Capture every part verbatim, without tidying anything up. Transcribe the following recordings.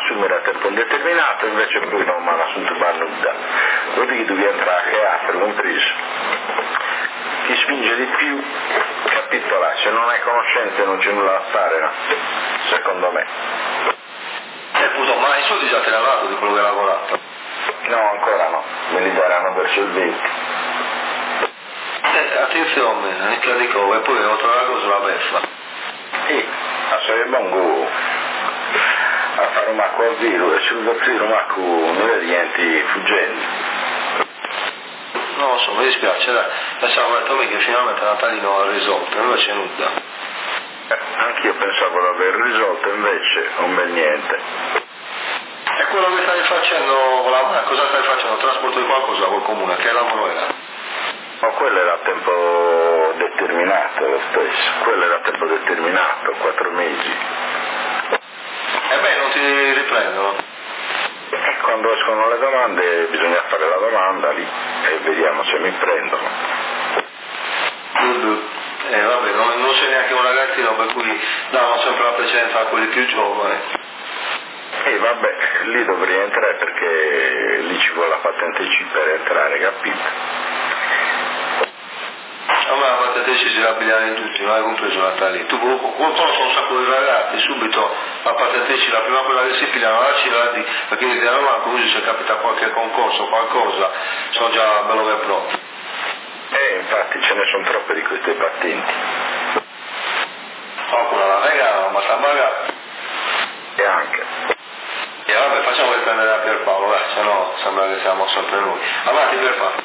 assumere a tempo indeterminato, invece poi non mi hanno assunto per nulla. Quindi devi entrare che altro, compreso. Chi spinge di più, capito là, se non hai conoscenze non c'è nulla da fare, no? Secondo me. Eh, puto, ma i soldi già te ne hanno dato di quello che hai lavorato? No, ancora no, me li daranno verso il venti. Eh, attenzione, non ti dico, e poi oltre alla cosa la beffa. Sì, ma sarebbe un go a fare un macco al viro e sul zero macco non è niente fuggenti. Non lo so, mi dispiace, dai. Pensavo detto me che finalmente Natalino ha risolto, invece nulla. Eh, anch'io pensavo di aver risolto, invece non bel niente. E quello che stai facendo con la mano, cosa stai facendo? Trasporto di qualcosa col comune, che lavoro era? Ma quello era a tempo determinato lo stesso, quello era a tempo determinato, quattro mesi. E beh, non ti riprendono? E quando escono le domande bisogna fare la domanda lì e vediamo se mi prendono. Eh vabbè, non, non c'è neanche un ragazzino per cui davano sempre la precedenza a quelli più giovani. E vabbè, lì dovrei entrare perché lì ci vuole la patente C per entrare, capito? A me la patente C si la pigliano in tutti, non hai compreso Natale. Tu conosci un sacco di ragazzi, subito la patente C, la prima quella che si pigliano la C la D, perché mi dicono ma così se capita qualche concorso, qualcosa, sono già bello che pronto. Eh, infatti ce ne sono troppe di queste patenti. Qualcuno la regalano, ma sta magari. E anche. E vabbè, facciamo riprendere a Pierpaolo, dai, se no sembra che siamo sempre noi. Avanti Pierpaolo.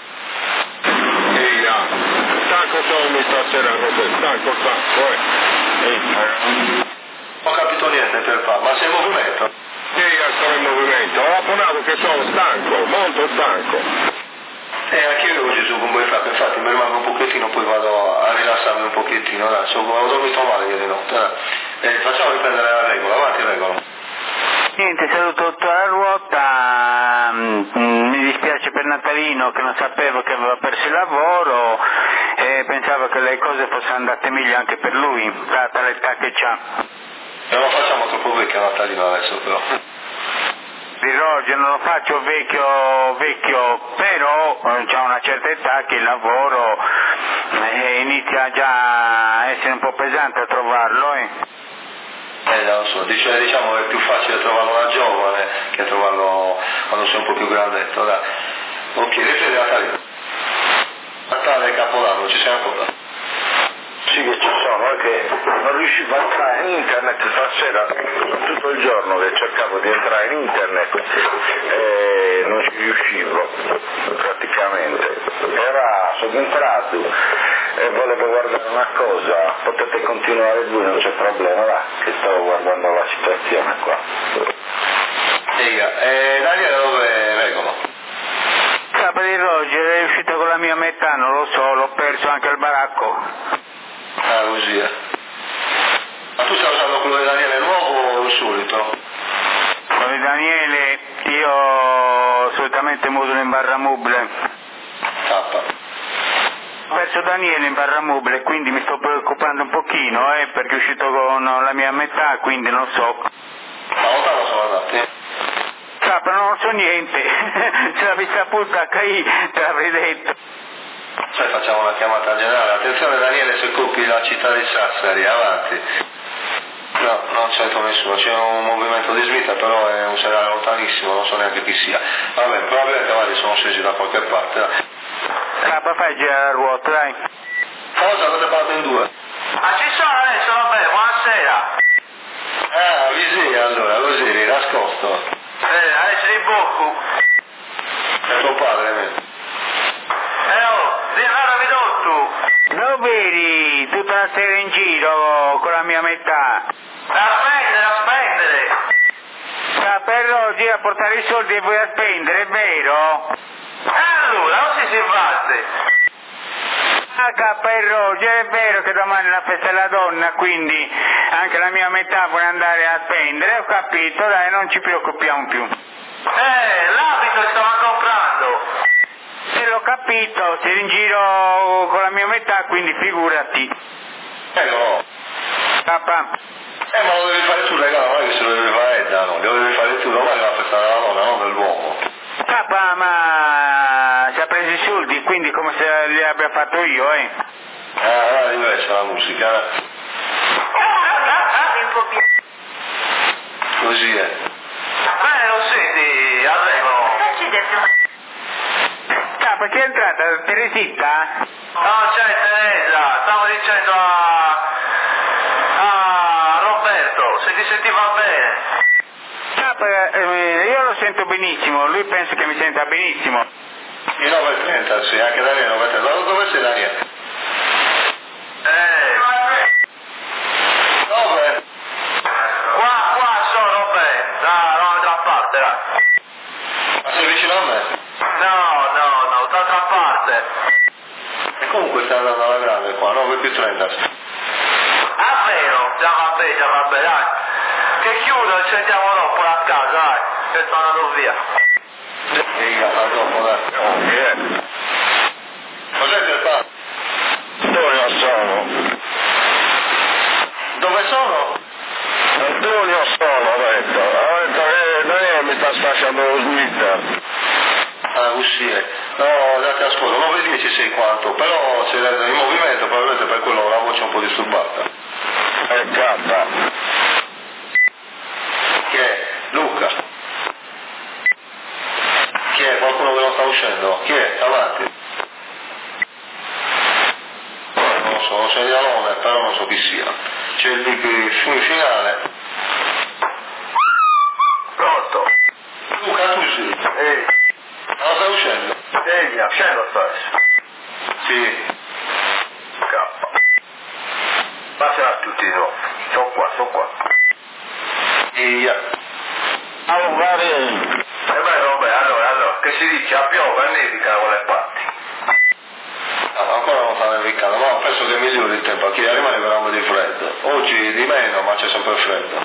Ehi, ah, stanco sono stasera, non sei stanco, stanco, eh. Ehi. Non ho capito niente Pierpaolo, ma sei in movimento? Ehi, sono in movimento, ho apponato che sono stanco, molto stanco. Eh, anche io oggi sono con voi frate, infatti mi rimango un pochettino, poi vado a rilassarmi un pochettino, dai, so, ho dormito male ieri notte, dai. Eh, facciamo riprendere la regola, avanti regola. Niente, saluto tutta la ruota, mm, mi dispiace per Natalino che non sapevo che aveva perso il lavoro e pensavo che le cose fossero andate meglio anche per lui, data l'età che c'ha. Non lo facciamo troppo vecchio Natalino adesso però. Di Roger non lo faccio vecchio, vecchio, però eh, c'ha una certa età che il lavoro eh, inizia già a essere un po' pesante a trovarlo, eh. Eh, non lo so, dice, diciamo che è più facile trovarlo da giovane che trovarlo quando sei un po' più grandetto, dai. Ok, riprendi Natalino. Natale e Capodanno, ci sei ancora? Sì che ci sono, è che non riuscivo a entrare in internet stasera, tutto il giorno che cercavo di entrare in internet e non ci riuscivo praticamente. Era subentrato e volevo guardare una cosa, potete continuare voi, non c'è problema, là, che stavo guardando la situazione qua. Dica, e Daniele dove regolo? Capo di Roger è uscito con la mia metà, non lo so, l'ho perso anche al baracco. Ah, così eh. Ma tu stai usando quello di Daniele nuovo o il solito? Quello di Daniele io solitamente modulo in barra mobile. Tappa. Ho perso Daniele in barra mobile, quindi mi sto preoccupando un pochino, eh, perché è uscito con la mia metà, quindi non so. Ma lontano sono andati? Capo, non so niente, se l'avessi saputo H I te l'avrei detto. Sai, facciamo una chiamata generale. Attenzione Daniele, se occupi la città di Sassari, avanti. No, non c'entra nessuno, c'è un movimento di svita, però è un segnale lontanissimo, non so neanche chi sia. Vabbè, probabilmente i cavalli sono scesi da qualche parte, dai. Capo, fai girare la ruota, dai. Cosa avete parlato in due? Ah, ci sono adesso, vabbè, buonasera. Ah, così allora, così, eri nascosto. Eh, adesso di bocco. È tuo padre, me. Eh, oh, di allora mi dotto. Dove eri tutta la sera in giro con la mia metà? A spendere, a spendere. Ah, però gira a portare i soldi e vuoi a spendere, è vero? Eh, allora, non si fa. Ah, K. Roger, è vero che domani è la festa della donna, quindi anche la mia metà vuole andare a spendere, ho capito, dai, non ci preoccupiamo più. Eh, l'abito stava comprando. Se l'ho capito, sei in giro con la mia metà, quindi figurati. Eh no. Papà. Eh ma lo devi fare tu, raga, non è che se lo devi fare Edda, no, lo devi fare tu, quindi come se li abbia fatto io, eh? Ah, là invece la musica. Così è. Bene, lo senti, arrivo. Capo, c'è entrata Teresita? No, c'è Teresa, stavo dicendo a... a Roberto, se ti sentiva bene. Capo, eh, io lo sento benissimo, lui pensa che mi senta benissimo. I nove e trenta, sì, anche Daniele nove e trenta. Dove sei Daniele? Eh... Dove? Qua, qua sono Roberto, da un'altra parte, là. Ma sei vicino a me? No, no, no, dall'altra parte. E comunque stai andando alla grande qua, nove più trenta. Ah, vero? Già vabbè, già vabbè, dai. Che chiudo, ci sentiamo dopo a casa, dai. Che sto andando via. Figa, a dopo, dai. Ok. Cos'è che fa? Antonio sono. Dove sono? Antonio sono, ho detto. Ho detto che Daniele mi sta sfasciando lo smitter. Ah, uscire. No, date ascolto, nove e dieci sei quanto, però c'è in movimento, probabilmente per quello la voce è un po' disturbata. E cappa. Chi è? Luca? Chi è? Qualcuno che non sta uscendo? Chi è? Avanti. Non lo so, non c'è Dialone, però non so chi sia. C'è il big finale. Pronto? Luca, tu sì? Ehi, Non stai uscendo? ehi, scendo adesso. Sì. Cappa. Passano a tutti di nuovo. Sono qua, sono qua. Via. Allora, e beh, vabbè, allora, allora, che si dice? A piove, a nevica con le parti. Ah, ancora non sta nevicando, ma penso che migliori il tempo, che rimane veramente di freddo. Oggi di meno, ma c'è sempre freddo.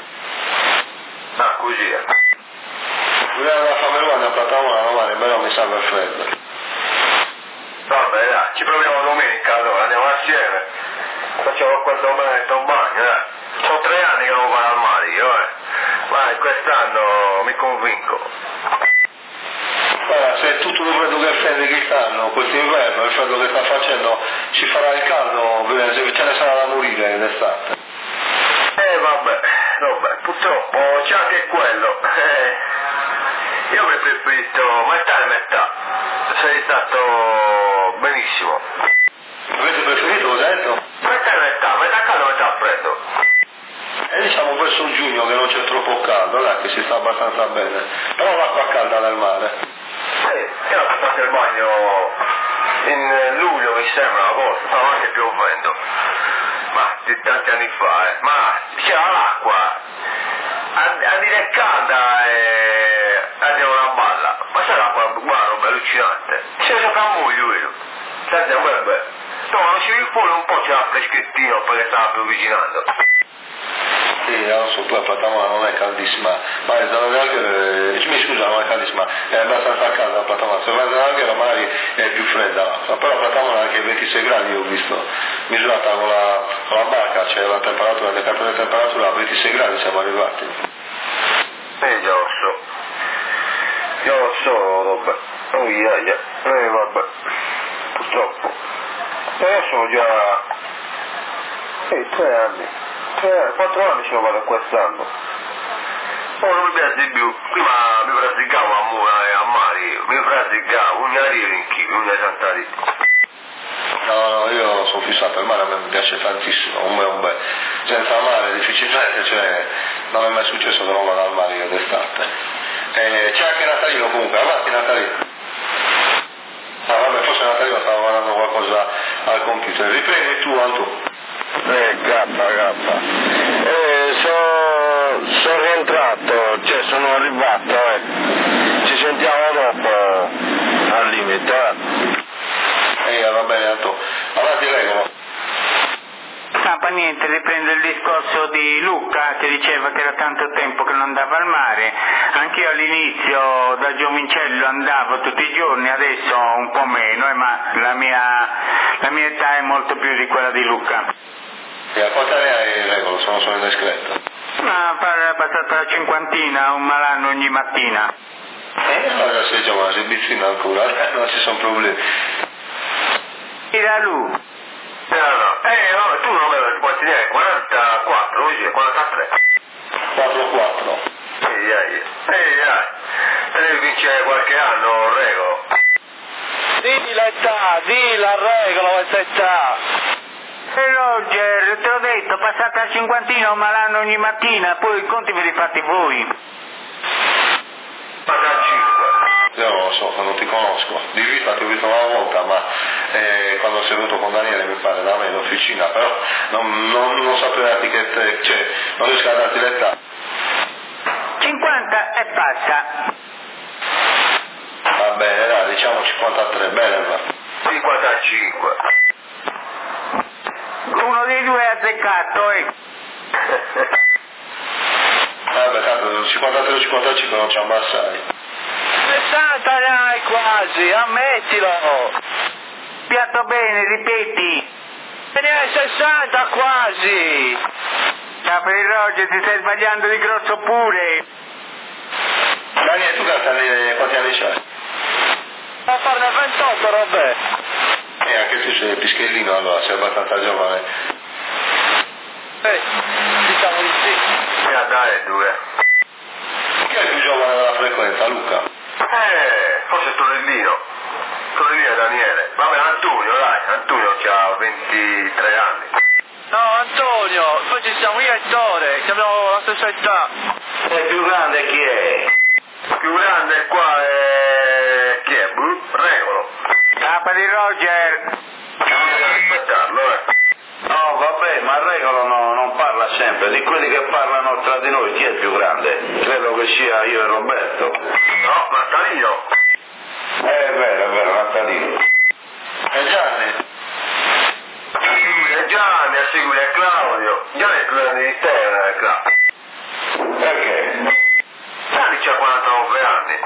Ah, così è. Vogliamo la famiglia a Platano domani, però mi sa per freddo. Vabbè, dai, ci proviamo domenica, allora, andiamo assieme. Facciamo questo momento un bagno, eh. Sono tre anni che non vado al mare io, eh. Ma quest'anno mi convinco. Guarda, se tutto il freddo che freddi che stanno, quest'inverno, il freddo che sta facendo, ci farà il caldo, ce ne sarà da morire d'estate. Eh vabbè, vabbè, purtroppo c'è anche quello. Eh, io avrei preferito metà e metà. Sei stato benissimo. Avete preferito, l'ho detto? Metà e metà, metà caldo, metà freddo. E diciamo verso giugno che non c'è troppo caldo, dai, che si sta abbastanza bene. Però l'acqua calda del mare. Eh, io ho fatto il bagno in luglio, mi sembra, agosto, stava anche piovendo. Ma di tanti anni fa, eh. Ma c'era l'acqua. A dire calda e andiamo una balla. Ma c'è l'acqua, guarda, roba allucinante. Si gioca a muglio, vedo. Senti, beh, beh. No, non ci viene fuori un po', c'era freschettino perché stava più avvicinando. Sì, adesso poi Platano non è caldissima, ma il Zanaghiero, mi scusa, non è caldissima, è abbastanza calda Platano, se vai a Zanaghiero magari è più fredda, però Platano ha anche ventisei gradi, io ho visto, misurata con la, con la barca, c'è la temperatura, le carte di temperatura a ventisei gradi siamo arrivati. Eh, già lo so, io lo so, vabbè, oh yeah, yeah. Eh, vabbè, purtroppo, io sono già, eh, tre anni. Eh, quattro anni ce lo vado quest'anno. Oh, non mi piace di più. Prima mi praticavo a, a, a mare, mi praticavo, un arrivo in chi, un santari. No, no, io sono fissato, il mare a me mi piace tantissimo, un bel, un bel. Senza mare difficilmente, cioè, non è mai successo che non vado al mare io d'estate. Eh, c'è anche Natalino comunque, avanti Natalino. Ah vabbè, forse Natalino stava guardando qualcosa al computer. Riprendi tu, Antu. Eh, cappa, cappa. Eh, sono so rientrato, cioè sono arrivato, eh. Ci sentiamo dopo, al limite, eh. Eh, va bene, Antu. Avanti, regolo. Ah, fa niente, riprende il discorso di Luca che diceva che era tanto tempo che non andava al mare. Anch'io all'inizio da giovincello andavo tutti i giorni, adesso un po' meno, eh, ma la mia, la mia età è molto più di quella di Luca. E a quanti anni hai, regolo? Sono solo indiscreto. Ma è passata la cinquantina, un malanno ogni mattina. Eh, allora sei giovane, sei piccino ancora, non ci sono problemi. Tira lui. No, no, eh, no, tu non me quanti ne hai? quarantaquattro, lui dice quarantatré. quattro quattro. Ehi, ehi, ehi, ehi. Devi vincere qualche anno, regolo. Dì l'età, dì la regola, questa età. E Roger, te l'ho detto, passate al cinquantino un malanno ogni mattina, poi i conti ve li fate voi. Io non lo so, non ti conosco. Di vista ti ho visto una volta, ma eh, quando sei venuto con Daniele mi pare da me in officina, però non, non, non saprei darti che te, cioè, non riesco a darti l'età. cinquanta e passa. Va bene, dai, diciamo cinquantatré, bene, va. cinquantacinque. Uno dei due è azzeccato, eh. Vabbè, tanto cinquantatré o cinquantacinque non ci ammassai. sessanta ne hai quasi, ammettilo! Piatto bene, ripeti. E ne hai sessanta quasi! Capri Roger, ti stai sbagliando di grosso pure. Daniele, tu quanti anni, quanti anni c'hai? A farne ventotto, Robè! E anche tu sei pischellino allora, sei abbastanza giovane. Eh, diciamo di sì. E a dare due. Chi è il più giovane della frequenza, Luca? Eh, forse Torellino. Torellino e Daniele. Vabbè, Antonio, dai, Antonio ha ventitré anni. No, Antonio, poi ci siamo io e Tore, che abbiamo la stessa età. E il più grande chi è? Il più grande qua è... chi è? Bru? Regolo. Capa di Roger. Bisogna rispettarlo, eh. No, vabbè, ma Regolo no, non parla sempre, di quelli che parlano tra di noi chi è il più grande? Credo che sia io e Roberto. No, Natalino. Eh, è vero, è vero, Natalino. E Gianni? A seguire Gianni, a seguire Claudio. Gianni è più grande di te, eh, Claudio. Perché? Gianni c'ha quarantanove anni.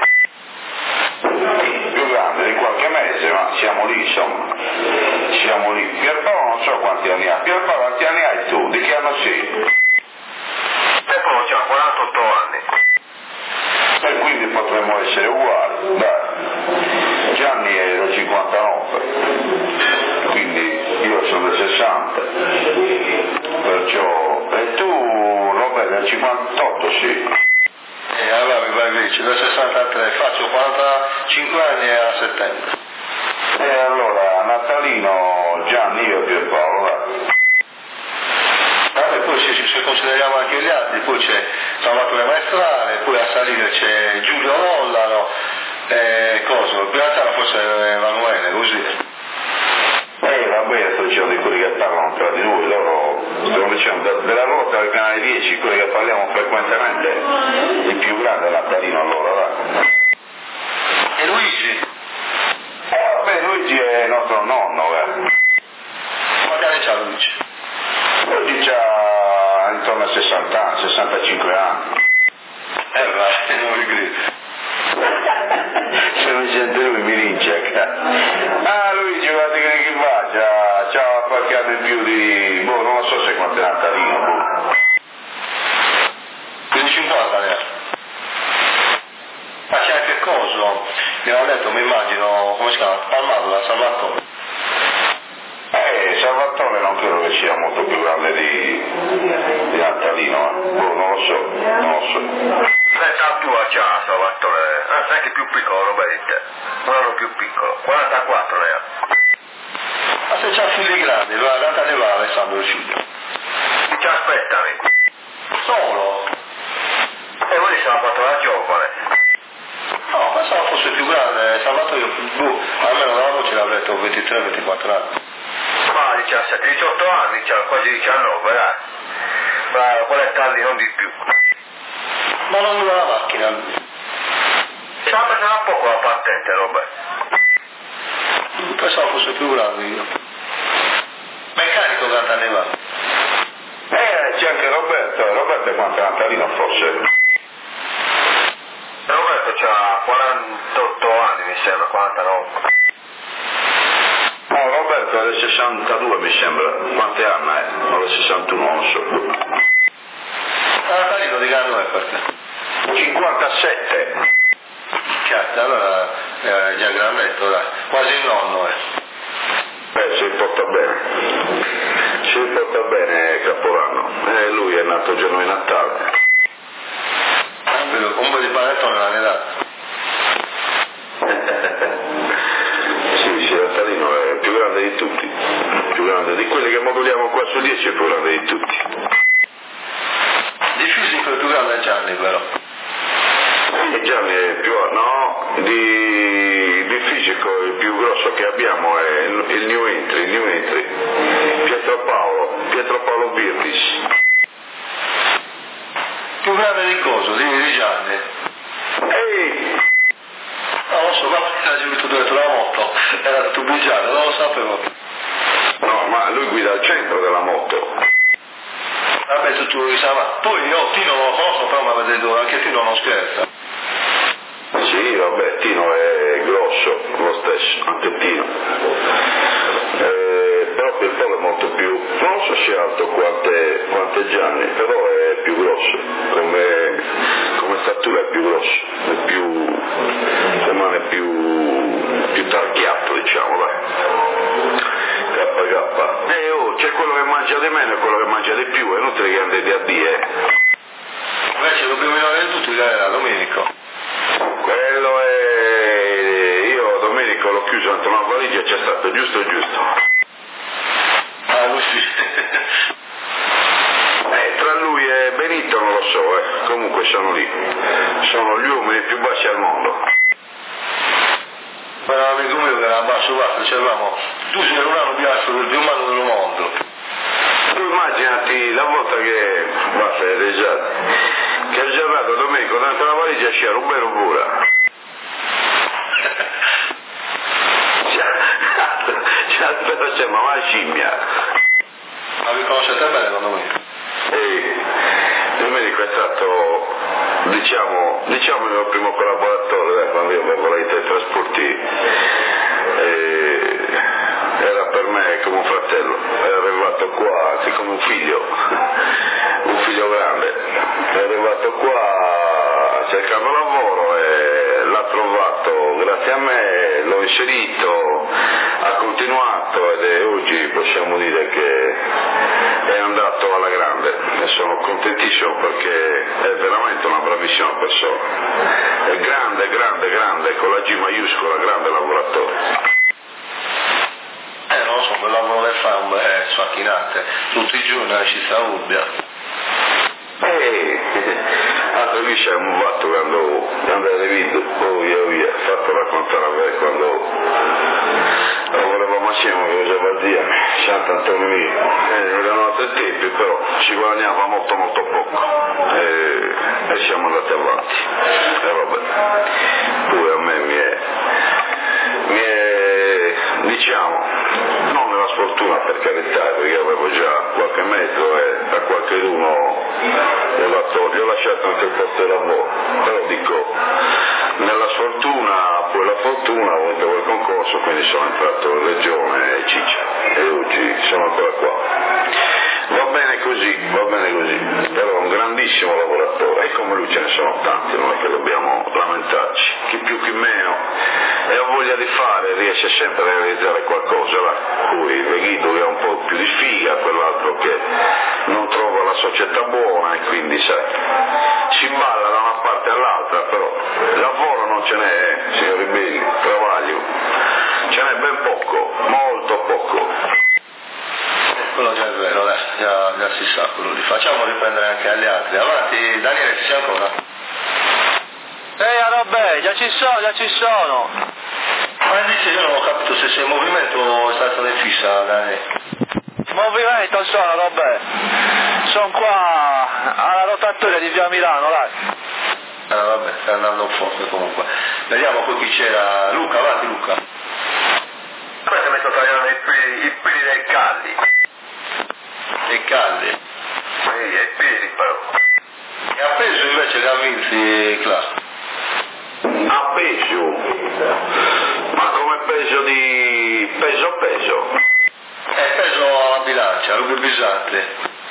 Più grande di qualche mese, ma siamo lì, insomma. Siamo lì. Pierpaolo non so quanti anni ha. Pierpaolo, quanti anni hai tu? Di che anno sei? Stefano c'ha quarantotto anni. E quindi potremmo essere uguali, dai. Gianni è del cinquantanove, quindi io sono del sessanta. Perciò... E tu, Roberto, del cinquantotto, sì. E allora mi vai invece, del sessantatré, faccio quarantacinque anni a settembre. E allora Natalino, Gianni, io e Pierpaolo, va. Ah, e poi se, se consideriamo anche gli altri, poi c'è Salvatore Maestrale, poi a salire c'è Giulio Nollaro, e cosa, il prima sala forse è Emanuele, così. Eh, va bene, sto dicendo di quelli che parlano tra di noi, loro, stiamo dicendo, della ruota del canale dieci, quelli che parliamo frequentemente, il più grande è Natalino, allora, va. E Luigi? Eh, vabbè, Luigi è il nostro nonno, eh. Quanti anni c'ha Luigi? Luigi ha intorno a sessanta anni, sessantacinque anni. Eh vai, non mi credo. Se non sente lui mi rincecca. Ah, Luigi, guarda che va, c'ha, c'ha qualche anno in più di... boh, non lo so se quanto è Natalino, boh. Più di cinquanta ne ha. Ma c'è anche coso, mi hanno detto, mi immagino, come si chiama, Palmato da Salvatore. Eh, Salvatore non credo che sia molto più grande di, di Natalino, eh. Boh, non lo so, non lo so. L'età tua c'ha Salvatore, anzi anche più piccolo, Roberto. Un anno più piccolo, quarantaquattro ne ha. Ma se c'ha figli grandi, va, quanta ne va Alessandro il figlio? Ci aspettami. Solo? E voi siamo fatto la giovane. No, pensavo fosse più grande, Salvatore, boh, almeno da voce l'avrei detto ventitré ventiquattro anni. Ma diciassette diciotto anni, c'ha quasi diciannove, dai. Ma quell'età lì non di più. Ma non usa la macchina. Ci ha preso da poco la patente, Roberto. Pensavo fosse più grande io. Meccanico quanta ne va? Eh, c'è anche Roberto, Roberto è quanto è Natalino forse? Roberto c'ha quarantotto anni, mi sembra, quarantanove. No, Roberto è del sessantadue mi sembra, quanti anni è? O del sessantuno, non so. Natalino di che anno è per te? cinquantasette. Cazzo, allora è già grandetto, dai. Quasi il nonno è. Beh, sei si porta bene Capodanno, e eh, lui è nato il giorno di Natale. Un po' di panettone l'hanno dato. Sì, sì, Natalino è il più grande di tutti, il più grande di quelli che moduliamo qua su dieci, è il più grande di tutti. Di fisico il più grande è Gianni però. E Gianni è il più, no, di, di fisico il più grosso che abbiamo è il, il New Entry, il New Entry, Pietro Paolo, Pietro Paolo Birdis. Più grande di coso, di, di Gianni. Ehi! Non lo so, ma era giunto dentro la moto, era tutto bigiano, non lo sapevo. No, ma lui guida al centro della moto. Vabbè, tutto lo sa, ma poi io Tino non lo conosco, però mi avete detto, anche Tino non scherza. Sì, vabbè, Tino è grosso, lo stesso, anche Tino. Eh, però Pierpaolo è molto più, non so se è alto quante, quante Gianni, però è più grosso, come, come statura è più grosso, è più, rimane più, più tarchiato, diciamo, dai. K K. Eh oh, c'è quello che mangia di meno e quello che mangia di più, è inutile che andate a dire. Invece dobbiamo andare di tutti, era Domenico. Quello è... io Domenico l'ho chiuso dentro una valigia e c'è stato giusto giusto. Ah, lui sì. Eh, tra lui e Benito non lo so, eh. Comunque sono lì. Sono gli uomini più bassi al mondo. Ma era un amico mio che era basso basso, dicevamo, tu sei un anno bianco del più umano del mondo. Tu immaginati la volta che... basta le risate. Che ho girato Domenico dentro la valigia c'era un bel pura. Però c'è ma la scimmia. Ma vi conoscete bene con Domenico? E Domenico è stato, diciamo, diciamo il mio primo collaboratore, dai, quando io avevo i teletrasporti, e era per me come un fratello, è arrivato qua anche come un figlio, un figlio grande, è arrivato qua cercando lavoro e l'ha trovato grazie a me, l'ho inserito, ha continuato ed è, oggi possiamo dire che è andato alla grande e sono contentissimo perché è veramente una bravissima persona, è grande, grande, grande, con la G maiuscola, grande lavoratore. Eh, non lo so, quel lavoro che fa è un bel sfacchinante, tutti i giorni ci sta Ubbia. Eh, altro lì c'è un fatto quando, quando è David, oh via via, fatto raccontare a me quando lo volevamo assieme che usava zia, Sant'Antonio mio, eh, erano altri tempi, però ci guadagnava molto molto poco e, e siamo andati avanti. E vabbè, pure a me mi è, mi è, diciamo, non nella sfortuna per carità, perché avevo già qualche mezzo e a qualcheduno gli ho lasciato anche il posto di lavoro, però dico, nella sfortuna, poi la fortuna, ho vinto quel concorso, quindi sono entrato in regione e ciccia, e oggi sono ancora qua. Va bene così, va bene così, però è un grandissimo lavoratore, e come lui ce ne sono tanti, non è che dobbiamo lamentarci, chi più chi meno, e ha voglia di fare, riesce sempre a realizzare qualcosa, là. Cui Veghido che ha un po' più di sfiga, quell'altro che non trova la società buona e quindi sai, si balla da una parte all'altra, però lavoro non ce n'è, signori belli, travaglio, ce n'è ben poco, molto poco. Quello già è vero, dai, già, già si sa quello lì. Facciamo riprendere anche agli altri. Avanti, Daniele, ci sei ancora? Ehi, vabbè, già ci sono, già ci sono. Ma invece io non ho capito se sei in movimento o è stato in fissa, Daniele. Movimento sono, vabbè. Sono qua alla rotatoria di via Milano, dai. Ah, vabbè, stai andando forte comunque. Vediamo poi chi c'era. Luca, avanti Luca. Questo mi sto tagliando i peli, i peli dei calli. E Calli. Sì, i peli però. E ha preso invece Gavinzi, Cla. A peso, ma come peso di peso peso? È peso alla bilancia, Luca Bisante.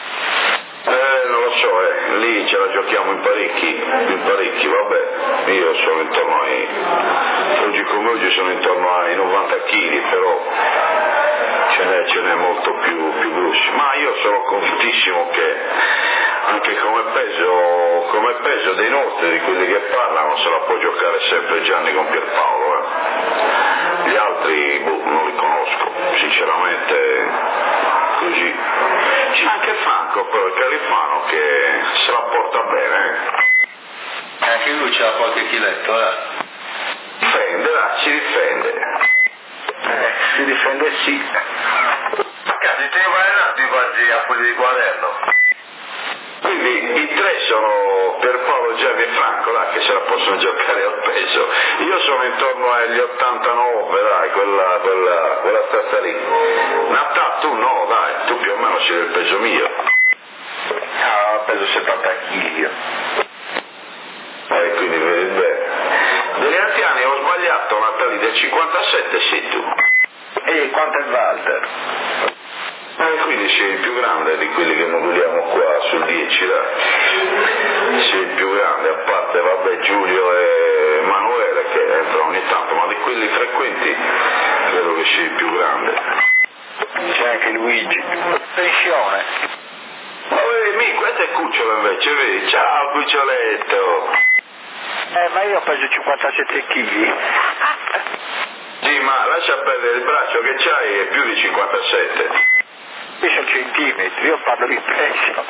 Eh, non lo so, eh, lì ce la giochiamo in parecchi, in parecchi, vabbè, io sono intorno ai, oggi come oggi sono intorno ai novanta chili, però ce n'è, ce n'è molto più, più grossi, ma io sono convintissimo che anche come peso, come peso dei nostri, di quelli che parlano, se la può giocare sempre Gianni con Pierpaolo. Eh. Gli altri boh, non li conosco, sinceramente così. C'è anche Franco, però il Califano, che se la porta bene. Eh. Anche lui c'ha qualche chiletto, eh? Difende, dai, si difende. Eh, si difende sì. Cazzo, te vai avanti quasi a quelli di quaderno. Quindi i tre sono Pierpaolo, Gianni e Franco, dai, che se la possono giocare al peso. Io sono intorno agli ottantanove, dai, quella, quella, quella stazza lì. Natà, tu no, dai, tu più o meno sei del peso mio. Ah, peso settanta chili io. Eh, quindi vedi bene. Degli anziani ho sbagliato, Natali, del cinquantasette sei tu. E quanto è Walter? Eh, quindi sei il più grande di quelli che moduliamo qua sul dieci, dai. Sei il più grande, a parte, vabbè, Giulio e Emanuele che entrano ogni tanto, ma di quelli frequenti credo che sei il più grande. C'è anche Luigi. Pensione. Ma vedi, mi, questo è Cucciolo invece, vedi? Ciao Cuccioletto! Eh, ma io ho preso cinquantasette chili. Sì, ma lascia perdere il braccio che c'hai, è più di cinquantasette. Io sono centimetri, io parlo di peso.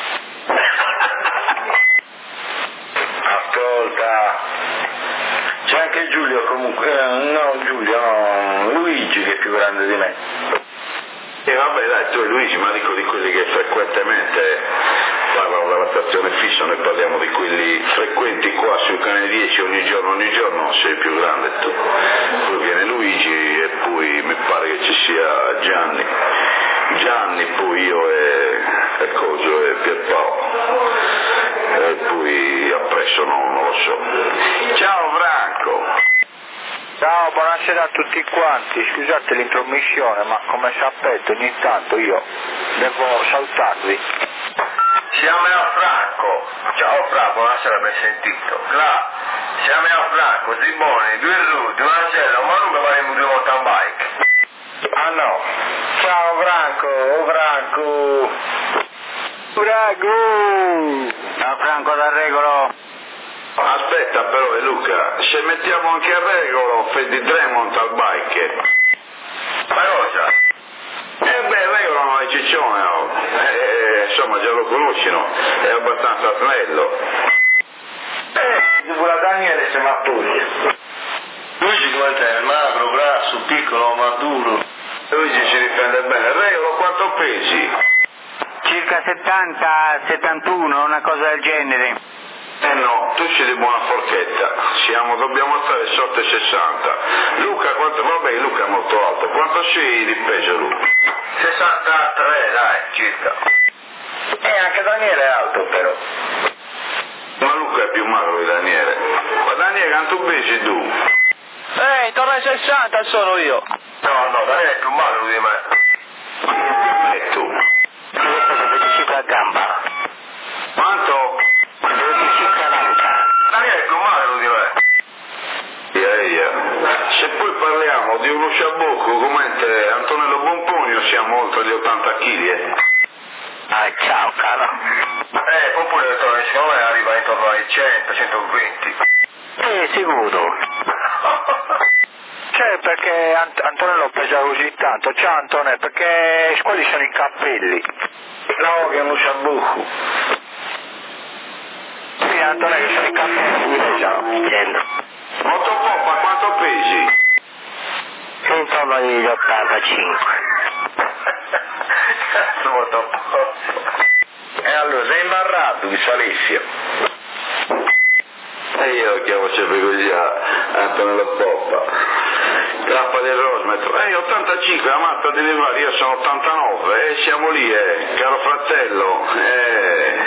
Ascolta, c'è anche Giulio comunque, eh, no Giulio, no, Luigi che è più grande di me. E vabbè dai, tu e Luigi, ma dico di quelli che frequentemente parlano dalla stazione fissa, noi parliamo di quelli frequenti qua sul canale dieci ogni giorno, ogni giorno sei il più grande tu. Poi viene Luigi e poi mi pare che ci sia Gianni. Gianni, poi io e, e Coso e Pierpaolo. E poi appresso non, non lo so. Ciao Franco! Ciao, buonasera a tutti quanti, scusate l'intromissione, ma come sapete ogni tanto io devo salutarvi. Siamo a Franco. Ciao Franco, buonasera, ben sentito. Là, siamo a Franco, Ziboni, due Ruti, una cella, ma non faremo due mountain bike. Ah no. Ciao Franco, oh Franco. Franco! Ciao Franco da Regolo. Aspetta però, eh, Luca, se mettiamo anche a Regolo, Freddy Dremont al bike. Ma cosa? Eh beh, Regolo non è ciccione, no? Eh, insomma già lo conosci, no? È abbastanza snello. Eh, pure a Daniele si mattuglia. Luigi quanto è? Magro, grasso, piccolo, ma duro. Luigi si difende bene. Regolo quanto pesi? Circa settanta, settantuno, una cosa del genere. Eh no, tu sei di buona forchetta, siamo, dobbiamo stare sotto i sessanta. Luca, quanto, vabbè Luca è molto alto, quanto sei di peso Luca? sessantatré, dai, circa. E anche Daniele è alto però. Ma Luca è più magro di Daniele. Ma Daniele quanto pesi tu? Eh, intorno ai sessanta sono io. No, no, Daniele è più magro di me. E tu? Io sono venticinque a gamba. Quanto? venticinque all'anca. Daniele è più magro di me. Ia, ia. Se poi parliamo di uno sciabocco come Antonello Bomponio siamo oltre gli ottanta chili, eh? Ah, ciao caro. Eh, oppure secondo me arriva intorno ai cento, centoventi. Eh, sicuro. Cioè, perché Ant- Antonello pesa così tanto. Ciao Antonello, perché quelli sono i cappelli. No, che è uno sciabucco. Sì, Antonello, sono i cappelli, mi pesano, dicendo. Motopoppa, quanto pesi? Intorno agli ottantacinque. Cazzo, molto poco. E allora, sei imbarrato di Salissio? E io lo chiamo sempre così a Antonello Poppa. Trappa del Rosmetro. Eh, ottantacinque, la matta delle varie, io sono ottantanove, e eh, siamo lì, eh, caro fratello. Eh,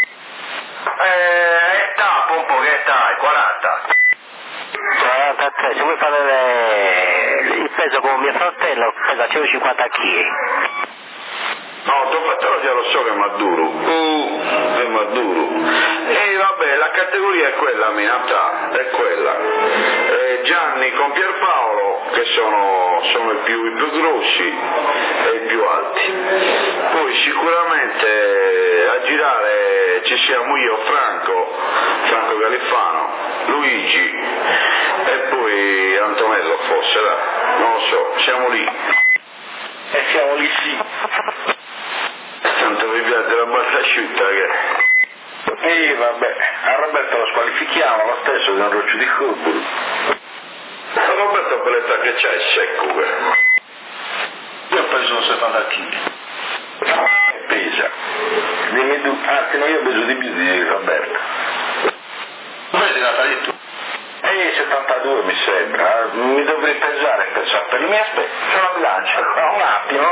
Eh, età, un po' che età hai? quaranta? quarantatré, se vuoi fare le... il peso come mio fratello, pesa centocinquanta chili. no, tuo fratello già lo so che è Maduro. Uh, è Maduro. E vabbè, la categoria è quella, Minata, è quella. Eh, Gianni con Pierpaolo, che sono, sono i, più, i più grossi e i più alti. Poi sicuramente a girare ci siamo io, Franco, Franco Califano, Luigi e poi Antonello forse, là. Non lo so, siamo lì. E siamo lì sì. Tanto vi piace la bassa asciutta che... E vabbè, a Roberto lo squalifichiamo lo stesso di un roccio di cubo. A Roberto per l'età che c'ha è secco, che... Io ho preso settanta chili. Pesa. Dimmi tu, anzi no, io ho preso di più di Roberto. Come sei nata di tu? E settantadue mi sembra, mi dovrei pesare per sapere. Mi aspetta, c'è una bilancia, un attimo.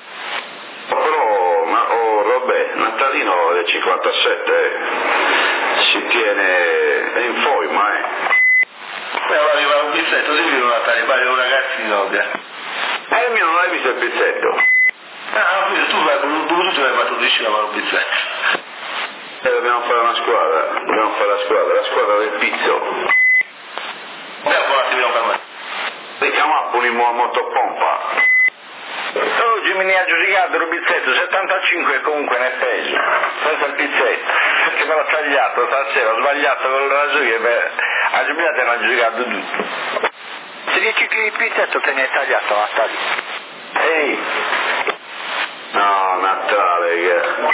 Però, ma, oh, vabbè, Natalino del cinquantasette eh, si tiene, è in forma, eh. Poi allora arriva un pizzetto, si vive Natale, pare un ragazzino, che... Eh, il mio non hai visto il pizzetto? Ah, quindi tu vai, tu, tu, tu hai fatto dieci a fare un pizzetto. Eh, dobbiamo fare una squadra, dobbiamo fare la squadra, la squadra del pizzo. Andiamo un attimino per me. Richiamo Punimo a motopompa. Oggi mi ne ha giudicato il pizzetto, settantacinque comunque nel peso, senza il pizzetto, perché me l'ho tagliato stasera, ho sbagliato con il rasoio e beh, a giubilate mi ha giudicato tutto. Se dici che il pizzetto te ne hai tagliato, Natale? Ehi! No, Natale, che...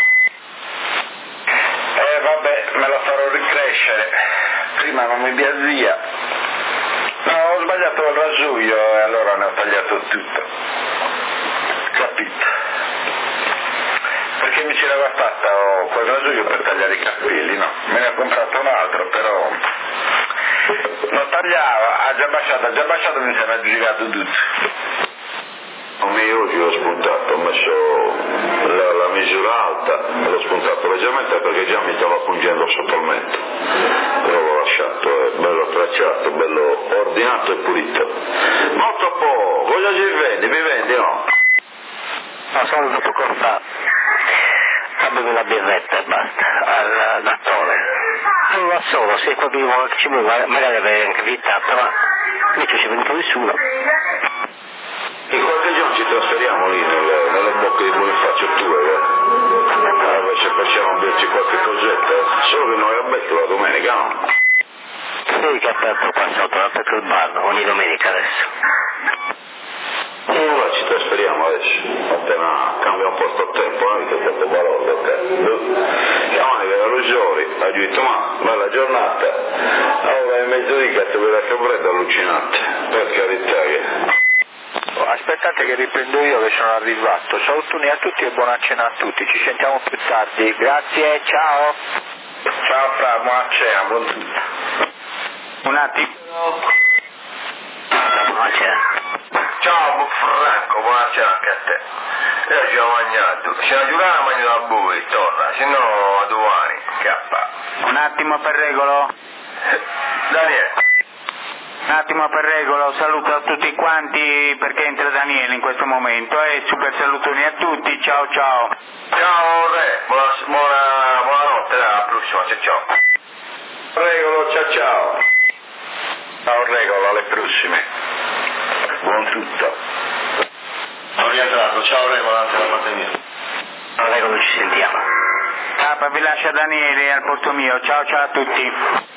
Eh vabbè, me lo farò ricrescere, prima non mi biasia. No, ho sbagliato il rasoio e allora ne ho tagliato tutto. Capito? Perché mi c'era fatta quel rasoio per tagliare i capelli, no? Me ne ho comprato un altro, però non tagliava, ha già baciato, ha già baciato, mi sembra girato tutto. Come oggi l'ho spuntato, ho messo la, la misura alta, l'ho spuntato leggermente perché già mi stava pungendo sotto il mento. Però l'ho lasciato, è bello tracciato, bello ordinato e pulito. Molto poco, cosa ci vendi? Mi vendi, no? No, sono venuto poco fa a bere la birretta e basta, al Nattone. Non da solo, se qualcuno che ci vuole, magari avrei anche invitato, ma invece c'è venuto nessuno. In qualche giorno ci trasferiamo lì nelle, nelle bocche di Bonifacio tue, eh? Invece facciamo berci qualche cosetta, solo che noi a Betto la domenica, no? Sì, che ha aperto qua sotto, ha aperto il bar, ogni domenica adesso. E allora ci trasferiamo adesso, appena cambia un po' sto tempo, no? Che è stato barollo, ok? Chiamano che era Ruggeri, ha detto ma bella giornata, allora in mezzodì che ti vede che freddo allucinante, per carità che... Aspettate che riprendo io che sono arrivato. Salutoni a tutti e buona cena a tutti, ci sentiamo più tardi. Grazie, ciao. Ciao Fra, buona cena, buon tutto. Un attimo. Buona cena. Ciao Franco, buonasera anche a te. Io ci ho mangiato, se la giurata mangio da voi, torna, se no a domani, chiappa. Un attimo per regolo. Daniele. Un attimo per regolo, saluto a tutti quanti perché entra Daniele in questo momento e super salutoni a tutti, ciao ciao. Ciao Re, buona, buona, buonanotte, alla prossima, ciao ciao. Regolo, ciao ciao. Ciao Regolo, alle prossime. Buon tutto. Sono rientrato, ciao Re, buonanotte da parte mia. Ciao regolo, ci sentiamo. Capa, vi lascia Daniele al posto mio, ciao ciao a tutti.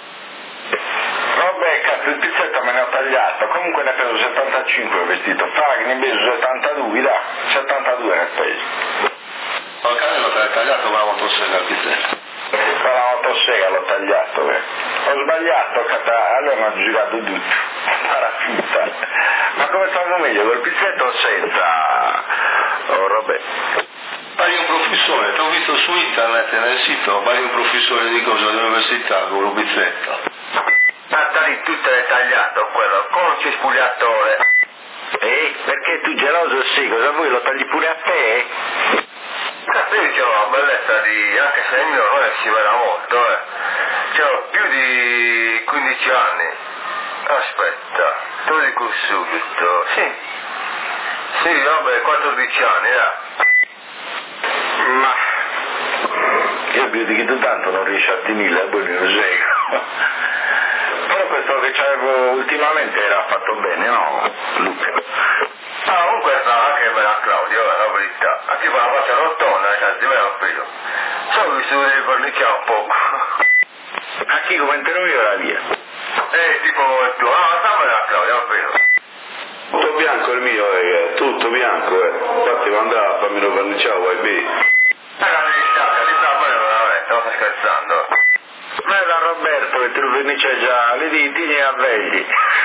Vabbè, cazzo, il pizzetto me ne ho tagliato, comunque ne ho preso settantacinque il vestito, Fraghi ne ho preso settantadue, da, settantadue ne ho preso. Ma il canello te l'hai tagliato con la motosega il pizzetto? Con la motosega l'ho tagliato, eh. Ho sbagliato, cata, allora mi ho girato tutto, parafutta. Ma come stanno meglio, col pizzetto o senza? Oh, vabbè. Pari un professore, ti ho visto su internet nel sito, pari un professore di cosa dell'università con un pizzetto. Natali tutto è tagliato quello, conci spugliatore. Eh, perché tu geloso sì, cosa vuoi, lo tagli pure a te? Eh, io c'ho la bellezza di, anche se il mio non è si vede molto, eh. C'ho più di quindici anni. Aspetta, te lo dico subito, sì. Sì, vabbè, quattordici anni, eh. Ma io più di che tu tanto non riesci a finire, poi mi lo seguo. Comunque so che c'avevo ultimamente era fatto bene, no? Luca. Ah, comunque sta anche bella Claudio, è la verità. A tipo una faccia rotonda, cioè, di me l'ho preso. Solo che si deve cornicchiare un po'. A chi commenterò io la via? Eh, tipo tu, ah, sta bella Claudio, l'ho preso. Tutto bianco il mio, eh, tutto bianco, eh. Infatti quando andava a farmi lo verniciato, vai bene. Eh, la verità, ti sta bene veramente, non sto scherzando. Ma da Roberto che te lo vernice già le diti e a vegli.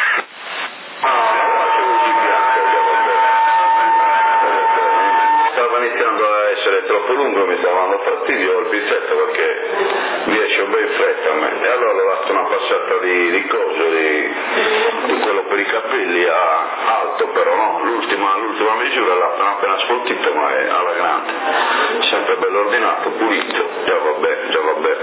Stava iniziando a essere troppo lungo, mi stava dando fastidio il pizzetto perché mi esce un bel in fretta a me. E allora ho fatto una passata di, di coso, di, di quello per i capelli a alto, però no, l'ultima, l'ultima misura l'ha appena appena sfoltito, ma è alla grande. Sempre bello ordinato, pulito, già vabbè, già vabbè.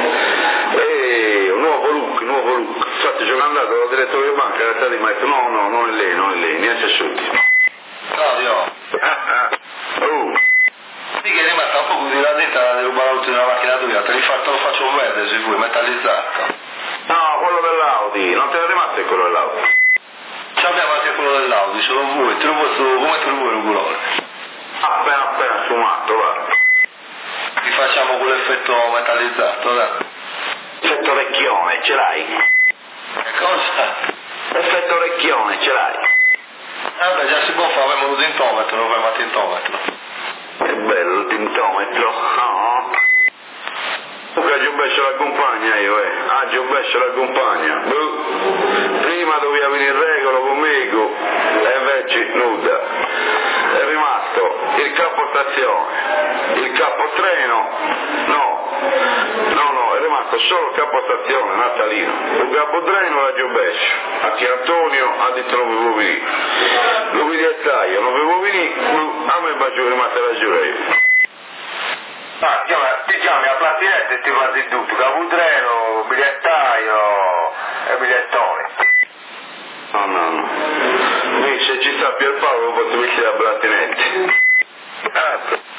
E un nuovo look, un nuovo look. Infatti sono andato dal direttore di banca, in realtà mi ha detto no, no, non è lei, non è lei, niente asciutti. Claudio. Ah, ah. Oh. Sì, che è rimasta un po' così la dita di rubare l'ultima macchina tua, te li fatto, lo faccio verde se vuoi, metallizzato. No, quello dell'Audi, non te ne è rimasto quello dell'Audi? Ci abbiamo anche quello dell'Audi, se lo vuoi, te lo posso, come te lo vuoi il colore? Appena appena sfumato, va. Ti facciamo quell'effetto metallizzato, dai. Effetto orecchione, ce l'hai? Che cosa? Effetto orecchione, ce l'hai? Vabbè, già si può fare, avevamo un tintometro, non avevamo tintometro. Che bello il tintometro, no? Comunque Giobescio l'accompagna io, eh. Ah, Giobescio l'accompagna. Prima doveva venire in regola con me, e invece nuda. È rimasto il capo stazione, il capo treno, no, no, no, è rimasto solo il capo stazione, Natalino. Il capo treno la Giobescio. A chi Antonio ha detto non vedevo venire. Lo bigliettaio, non vedevo venire, a me è rimasta la giura io. Ah, ti chiami, ti chiami a plattinetta e ti guardi tutto, caputreno, bigliettaio e bigliettoni. No, no, no. Qui se ci sta Pierpaolo posso mettere a Brattinetti. Ah.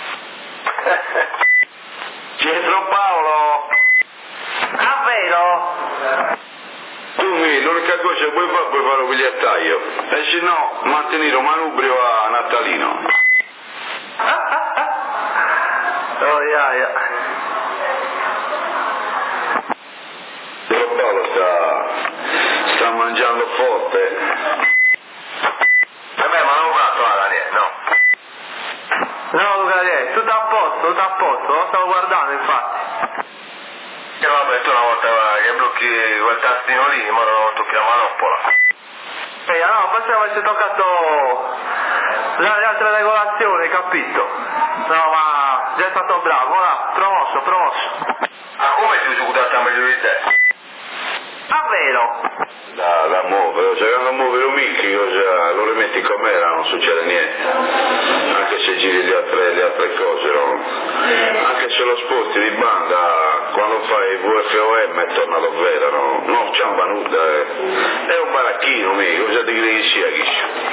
Pietro Paolo! Ah, vero? Tu mi, l'unica cosa che puoi fare, puoi fare un bigliettaio. E se no, mantenere un manubrio a Natalino. Oh, yeah, yeah. Pietro Paolo sta, sta mangiando forte. A me ma non fatto la Daniele, no. No, Luca, eh, tutto a posto, tutto a posto, lo stavo guardando infatti. E vabbè, tu una volta che blocchi quel tastino lì, ma non tocchi la manoppola. E no, forse avessi toccato le altre regolazioni, capito? No, ma già è stato bravo, ora, promosso, promosso. Ah, come ti sei buttato meglio di te? Ah, vero? Da, da muovere, cioè quando muovi un micchi, cosa, lo rimetti com'era, non succede niente. Anche se giri le altre, le altre cose, no? Anche se lo sposti di banda, quando fai V F O M torna davvero, no? Non ciamba nuda, eh. È un baracchino, mica, cosa ti credi che sia, chi?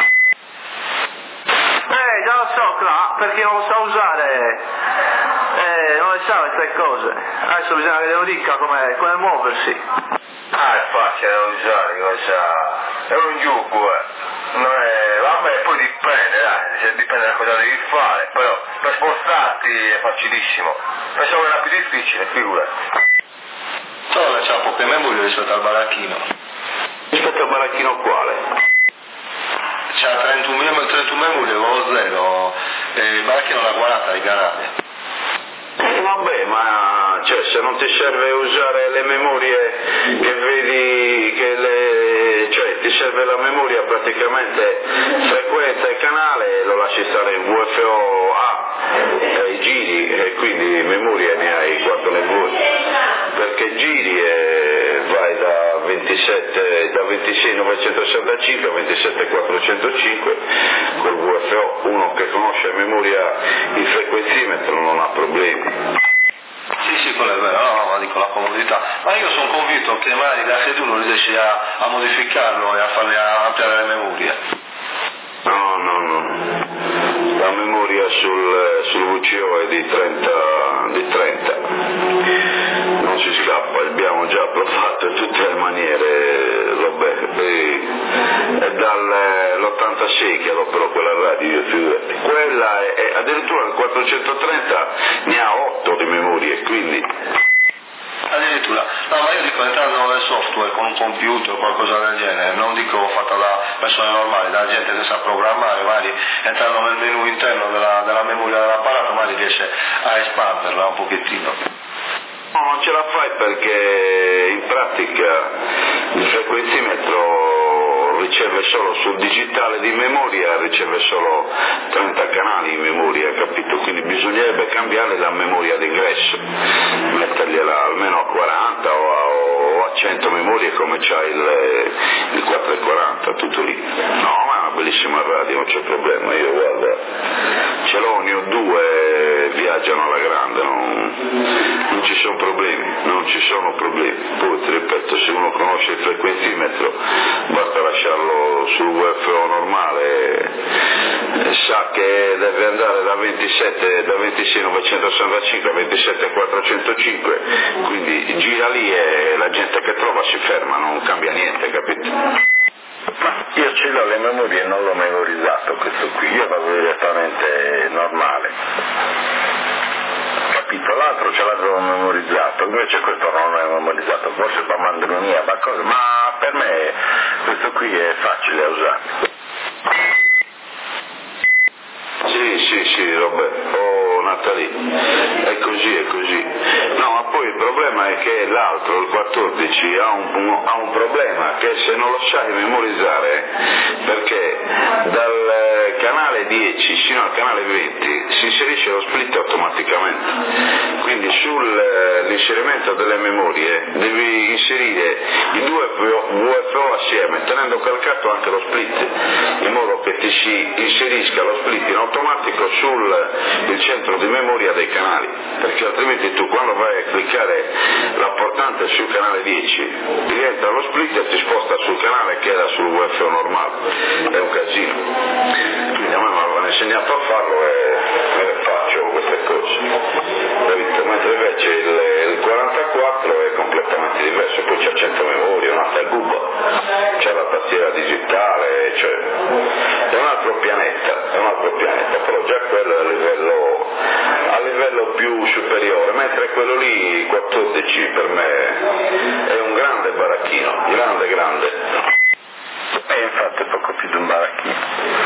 Eh, già lo so, Cla, perché non lo sa usare, eh, non le sa queste cose. Adesso bisogna che lo dica come, come muoversi. Ah, è facile da usare, cosa... È un gioco, eh. Non è... Vabbè, poi dipende, dai, cioè, dipende da cosa devi fare, però per spostarti è facilissimo. Pensavo che era più difficile, figurati. Solo c'ha poche memorie rispetto al baracchino. Rispetto al baracchino quale? C'ha trentuno, trentuno memorie con lo zero, e il baracchino da quaranta di canale. Eh, vabbè, ma cioè, se non ti serve usare le memorie che vedi che le... cioè ti serve la memoria praticamente frequenza e canale, lo lasci stare in V F O A, eh, giri e quindi memoria ne hai quanto ne vuoi, perché giri e vai da ventisette, da ventisei novecentosessantacinque a ventisette quattrocentocinque col V F O. Uno che conosce a memoria il frequenzimetro non ha problemi. Sì, sì, quello è vero, no, no, ma dico la comodità. Ma io sono convinto che magari grazie a tu non riesci a, a modificarlo e a farle a ampliare le memorie. No, no, no. La memoria sul, sul V C O è di trenta, di trenta. non si scappa, abbiamo già provato in tutte le maniere, vabbè, è dall'ottantasei che l'ho però quella radio, figurati. Quella è, è addirittura il quattrocentotrenta ne ha otto di memorie, quindi... Addirittura, no, ma io dico entrando nel software con un computer o qualcosa del genere, non dico fatta da persone normali, da gente che sa programmare, magari entrando nel menu interno della, della memoria dell'apparato, magari riesce a espanderla un pochettino. No, non ce la fai perché in pratica il frequenzimetro riceve solo sul digitale di memoria, riceve solo trenta canali in memoria, capito? Quindi bisognerebbe cambiare la memoria d'ingresso, mettergliela almeno a quaranta o a, o a cento memorie come c'ha il, il quattrocentoquaranta, tutto lì. No, ma è una bellissima radio, non c'è problema, io guarda, ce l'ho, ne ho due, viaggiano alla grande, non, non ci sono problemi, non ci sono problemi. Poi ti ripeto, se uno conosce il frequenzimetro basta lasciarlo sul U F O normale, sa che deve andare da ventisette, da ventisei novecentosessantacinque a ventisette quattrocentocinque, quindi gira lì e la gente che trova si ferma, non cambia niente, capito? Ma io ce l'ho le memorie e non l'ho memorizzato questo qui, io vado direttamente normale. Capito? L'altro ce l'avevo memorizzato, invece questo non l'ho memorizzato, forse per mandronia, ma, cosa, ma per me questo qui è facile da usare. Sì, sì, sì, Roberto, oh Natalì, è così, è così. No, ma poi il problema è che l'altro, il quattordici, ha un, un, ha un problema, che se non lo sai memorizzare, perché dal canale dieci fino al canale venti si inserisce lo split automaticamente, quindi sull'inserimento delle memorie devi inserire i due U F O assieme, tenendo calcato anche lo split, in modo che ti si inserisca lo split in automatico sul il centro di memoria dei canali, perché altrimenti tu quando vai a cliccare l'apportante sul canale dieci rientra lo split e ti sposta sul canale che era sul U F O normale, è un casino. Quindi a me mi avevano insegnato a farlo e me le faccio queste cose, capito? Mentre invece il, il quarantaquattro è completamente diverso, poi c'è cento memorie, una buba, c'è la tastiera digitale, cioè è un altro pianeta, è un altro pianeta, però già quello è a livello, a livello più superiore, mentre quello lì, quattordici, per me è un grande baracchino, grande, grande. E infatti è poco più di un baracchino.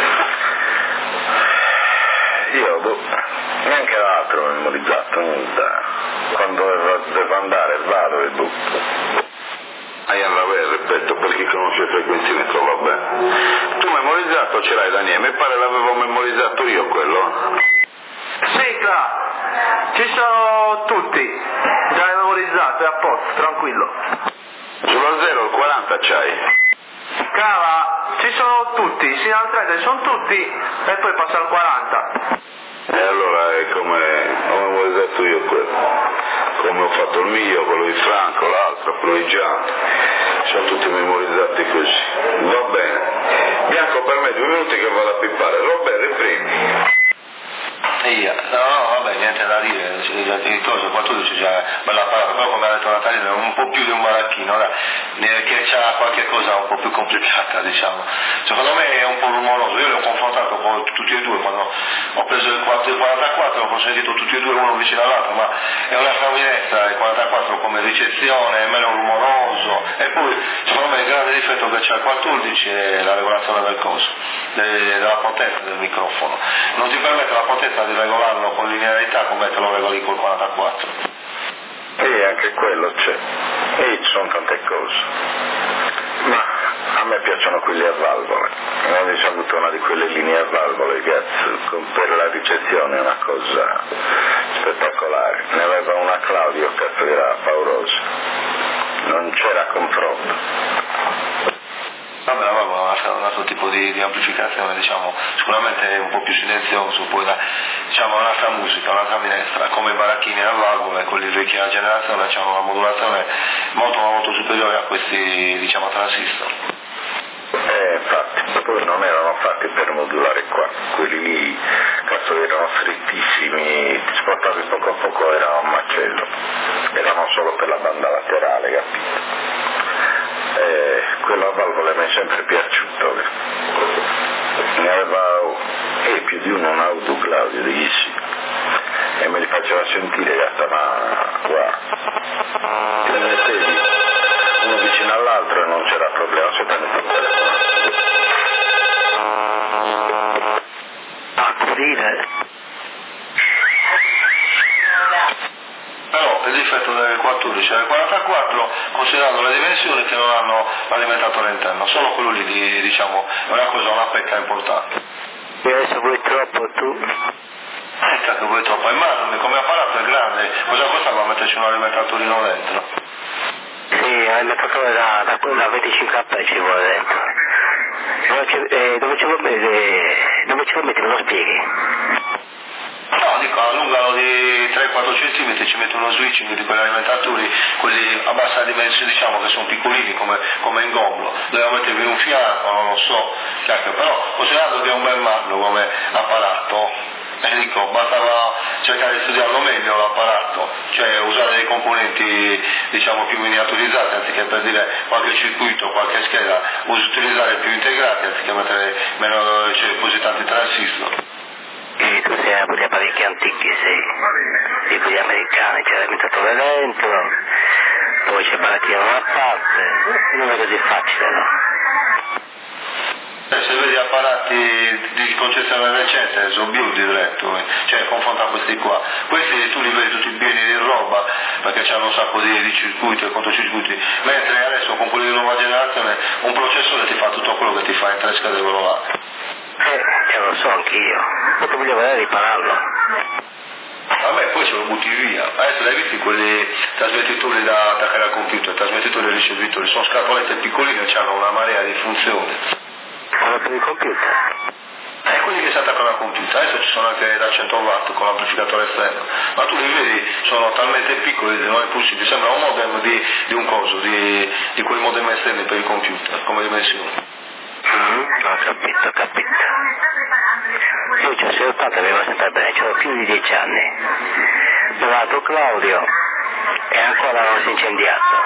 Io, boh, neanche l'altro ho memorizzato, niente. Quando devo andare vado e butto. Hai andare, ripeto, per chi conosce il frequenzimetro, vabbè. Tu memorizzato ce l'hai, Daniele? Mi pare l'avevo memorizzato io quello. Sì, Cla, ci sono tutti, già memorizzato, è a posto, tranquillo. Sullo zero il quaranta c'hai? Cava, ci sono tutti, sino al trenta sono tutti e poi passa al quaranta. E allora è come ho memorizzato io quello. Come ho fatto il mio, quello di Franco, l'altro, quello di Gian, sono tutti memorizzati così. Va bene. Bianco, per me due minuti che vado a pippare. Roberto, riprendi. Io, no, no, vabbè, niente da dire, il coso quattordici già bella parola, però come ha detto Natalino è un po' più di un baracchino, ora, che c'ha qualche cosa un po' più complicata, diciamo. Secondo me è un po' rumoroso, io li ho confrontato con tutti e due, quando ho preso il quarantaquattro ho sentito tutti e due uno vicino all'altro, ma è un'altra finestra, il quarantaquattro come ricezione, è meno rumoroso, e poi secondo me il grande difetto che c'ha il quattordici è la regolazione del coso, della potenza del microfono, non ti permette la potenza di regolarlo con linearità come te lo regoli col quarantaquattro. E anche quello c'è, e ci sono tante cose, ma a me piacciono quelli a valvole, non ho avuto una di quelle linee a valvole che per la ricezione è una cosa spettacolare, ne aveva una Claudio, cazzo era paurosa, non c'era confronto. Vabbè, avevamo un altro tipo di, di amplificazione, diciamo, sicuramente un po' più silenzioso, poi la, diciamo un'altra musica, un'altra minestra, come i baracchini a valvole, quelli di vecchia generazione, hanno una modulazione molto molto superiore a questi, diciamo, transistor. Eh, infatti, non erano fatti per modulare qua, quelli lì cazzo erano strettissimi, ti spostavi poco a poco, era un macello, erano solo per la banda laterale, capito? E quella valvola mi è sempre piaciuto, ne aveva eh, più di uno un auto Claudio di Gissi e me li faceva sentire gatta, ma qua te ne mettevi uno vicino all'altro e non c'era problema, se te ne fa il telefono. Ah, dire. Però il difetto del quattordici e del quarantaquattro, considerando le dimensioni, che non hanno l'alimentatore interno, solo quello lì di, diciamo è una cosa, una pecca importante. E adesso vuoi troppo tu? Ecco che vuoi troppo, immagini come apparato è grande, cosa costava metterci un alimentatorino dentro? Sì, l'alimentatore da, da, da venticinque ampere ci vuole dentro. Dove ci, eh, dove ci vuoi mettere, dove ci vuoi mettere, me lo spieghi? No, dico, allungalo di tre quattro centimetri, ci metto uno switching di quegli alimentatori, quelli a bassa dimensione, diciamo che sono piccolini come, come in gombolo, devo mettervi un fianco, non lo so, chiacchiere, però considerando che è un bel marlo come apparato, e dico, bastava cercare di studiarlo meglio l'apparato, cioè usare dei componenti diciamo più miniaturizzati anziché per dire qualche circuito, qualche scheda, utilizzare più integrati anziché mettere meno, cioè, così tanti transistor. E tu sei quegli apparecchi antichi, sei di quelli americani, c'è l'alimentatore dentro, poi c'è il barattino da una parte, non è così facile, no? Eh, se vedi apparati di concezione recente, sono build diretto, cioè confronta questi qua, questi tu li vedi tutti pieni di roba perché hanno un sacco di, di circuiti e controcircuiti, mentre adesso con quelli di nuova generazione un processore ti fa tutto quello che ti fa in tre schede quello là. Eh, ce lo so anch'io, poi voglio vedere ripararlo. A me poi ce lo butti via, adesso l'hai visti quelli trasmettitori da attaccare al computer, trasmettitori e ricevitori, sono scatolette piccoline e hanno una marea di funzioni. Quello per il computer? Eh, quelli che si attaccano al computer, adesso ci sono anche da cento watt con l'amplificatore esterno, ma tu li vedi, sono talmente piccoli che non è possibile, sembra un modem di, di un coso, di, di quei modem esterni per il computer, come dimensioni. Mm, ho capito, ho capito. Io ci ho salutato, avevo sempre bene, c'ho più di dieci anni. Ho trovato Claudio e ancora non si è incendiato.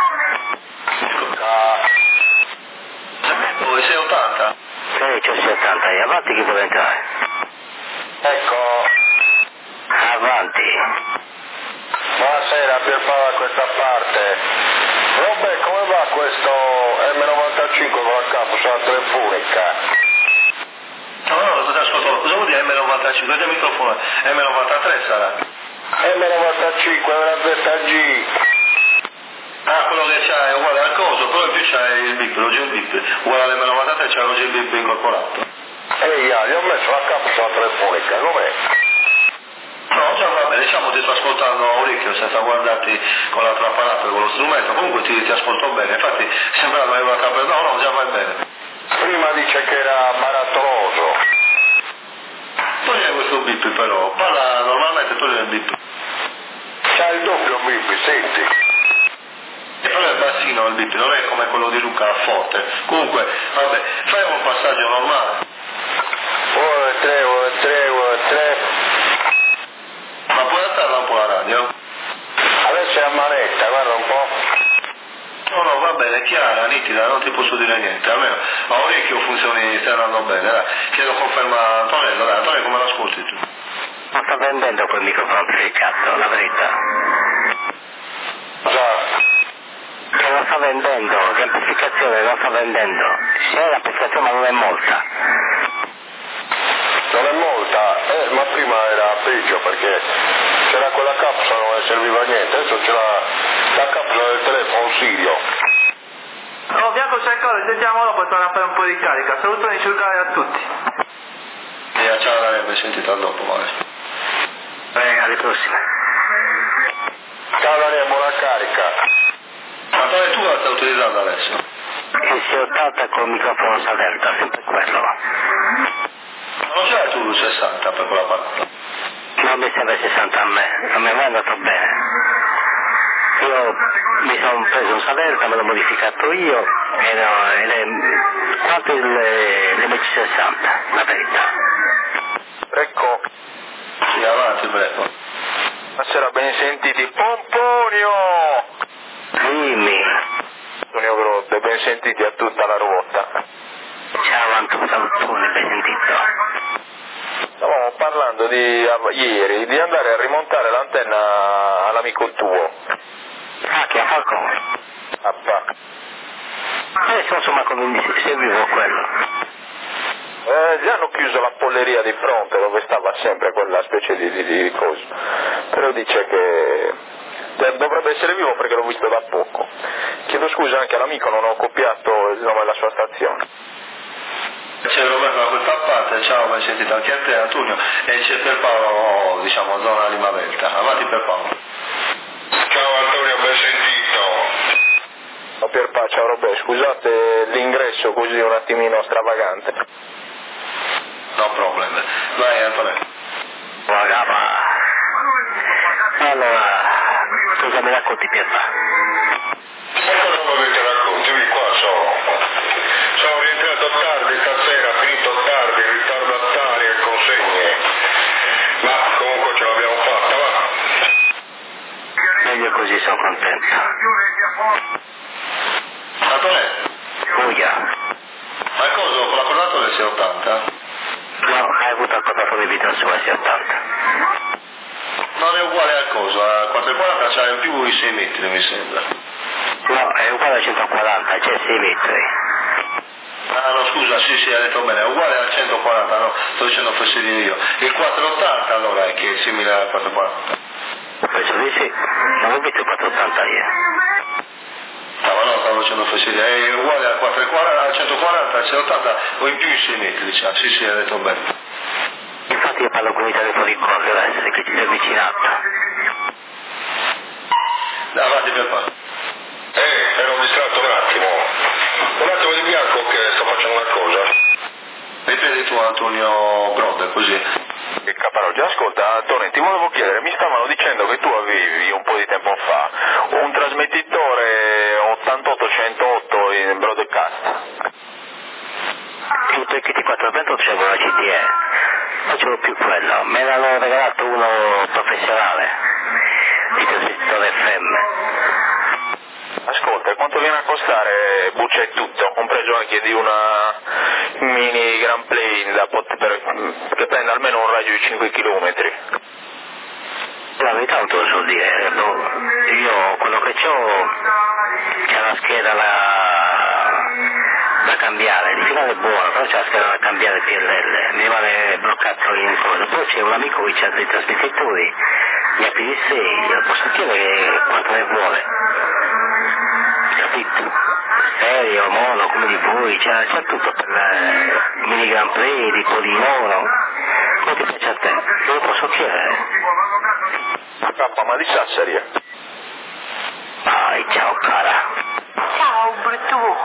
Oh, sei ottanta? Sì, c'ho sei ottanta, e avanti chi vuole entrare? Ecco, Avanti. buonasera, Pierpaolo da questa parte. Robè, come va questo M novantacinque con la capsula telefonica? No, no, non ti ascolto, cosa vuol dire M novantacinque? Guarda il microfono, M novantatré sarà? M novantacinque è una Z G. Ah, quello che c'ha è uguale al coso, però in più c'ha il bip, lo G bip, uguale all'M novantatré c'ha lo G bip incorporato. Ehi, gli ho messo la capsula telefonica, com'è? No, già va bene, diciamo ti sto ascoltando a orecchio senza guardarti con l'altro apparato e con lo strumento, comunque ti, ti ascolto bene, infatti sembrava che avevo capito, no, no, già va bene. Prima dice che era barattoloso. Togli questo bip però, parla normalmente, togli il bip. C'ha il doppio bip, senti. E però è bassino il bip, non è come quello di Luca forte. Comunque, vabbè, fai un passaggio normale. uno, tre, uno, tre, uno, tre. Ma puoi alzarla un po' la radio? Adesso è a manetta, guarda un po'. No, no, va bene, è chiara, nitida, non ti posso dire niente, almeno a orecchio funzioni, stai andando bene, dai. Chiedo conferma a Antonello, dai, Antonello come l'ascolti tu? Non sta vendendo quel microfono amplificato, la verità. Già. Che non sta vendendo, che amplificazione non sta vendendo. C'è l'amplificazione ma non è molta. Non è molta, eh, ma prima era peggio perché c'era quella capsula, non ne serviva a niente, adesso c'è la, la capsula del telefono Sirio. Oh, Bianco Cercolo, sentiamo dopo, torna a fare un po' di carica. Salutoni circolari a tutti. E ciao, l'avrebbe sentita dopo, vale. Eh, alle prossime. Ciao Daniele, buona carica. Ma dove tu la stai utilizzando adesso? Il sei ottanta con il microfono Sadelta, sempre quello. Non c'è tu sessanta per quella parte? Non mi serve sessanta a me, non mi è mai andato bene. Io mi sono preso un Sadelta, me l'ho modificato io ed è, Quanto il, l'M C sessanta, la verità? Ecco. Sì, avanti, prego. Buonasera, ben sentiti. Pomponio! Dimmi. Antonio Grodde, ben sentiti a tutta la ruota. Ciao Antonio, salutone, ben sentito. Stavamo parlando di, ieri di andare a rimontare l'antenna all'amico tuo. Ah, che a Falcone? Appa. Adesso insomma come seguivo quello. Eh, gli hanno chiuso la polleria di fronte dove stava sempre quella specie di, di, di coso. Però dice che dovrebbe essere vivo perché l'ho visto da poco. Chiedo scusa anche all'amico, non ho copiato il nome della sua stazione. C'è Roberto da questa parte, ciao, ben sentito anche a te Antonio, e c'è Per Paolo, diciamo, zona Limavelta. Avanti Per Paolo. Ciao Antonio, ben sentito. Oh, Pierpa, ciao Robè, scusate l'ingresso così un attimino stravagante. No problem. Vai Antonio. Guarda, allora, cosa mi racconti Pierpa? Ma cosa vuoi che ti racconti? Io qua sono. Sono rientrato tardi stasera, finito tardi, ritardo a tari e consegne. Ma comunque ce l'abbiamo fatta, va? Meglio così, sono contento. Antonio, Uia. ma cosa, con l'accordato del sei ottanta? No, hai avuto il contatto di vita sulla sei ottanta. Non è uguale a cosa, a quattrocentoquaranta c'ha in più i sei metri mi sembra. No, è uguale a centoquaranta, c'è sei metri. Ah no scusa, sì sì, hai detto bene, è uguale al centoquaranta, no, sto dicendo fesserie io. Il quattrocentottanta allora è che è simile al quattrocentoquaranta. Penso di sì, non ho visto il quattrocentottanta io. No, ma no, stavo dicendo fesseria, è uguale al quattrocentoquaranta, al centoquaranta, al centottanta o in più i sei metri, diciamo, sì sì, hai detto bene. Infatti io parlo con i telefoni con deve essere che ci sei avvicinato. Avanti per qua. Eh, ero distratto un attimo. Un attimo di bianco che sto facendo una cosa. Ripeti tu Antonio Grodde, così. Che caparoggia, ascolta Antonio, ti volevo chiedere, mi stavano dicendo che tu avevi un po' di tempo fa un trasmettitore ottantotto centootto in broadcast. Tutto il K T quattrocento c'è con la C T E, non c'è più quello, me l'hanno regalato uno professionale, di trasmettitore F M. Ascolta, quanto viene a costare buccia e tutto, compreso anche di una mini Grand Plane da pot- per, che prenda almeno un raggio di cinque chilometri? La verità non te lo so dire, no. Io quello che ho c'è una scheda da, da cambiare, il finale è buono, però c'è la scheda da cambiare P L L, mi rimane bloccato in cosa. Poi c'è un amico che c'ha dei trasmettitori, ne ha più di sei, io posso chiedere quanto ne vuole. Capito? Stereo, mono, come di voi, c'è, c'è tutto per eh, mini Grand Prix, di polimono, come ti piace a te, non lo posso chiedere. Papà, ma di Sassari? Vai, ciao cara. Ciao, brutto.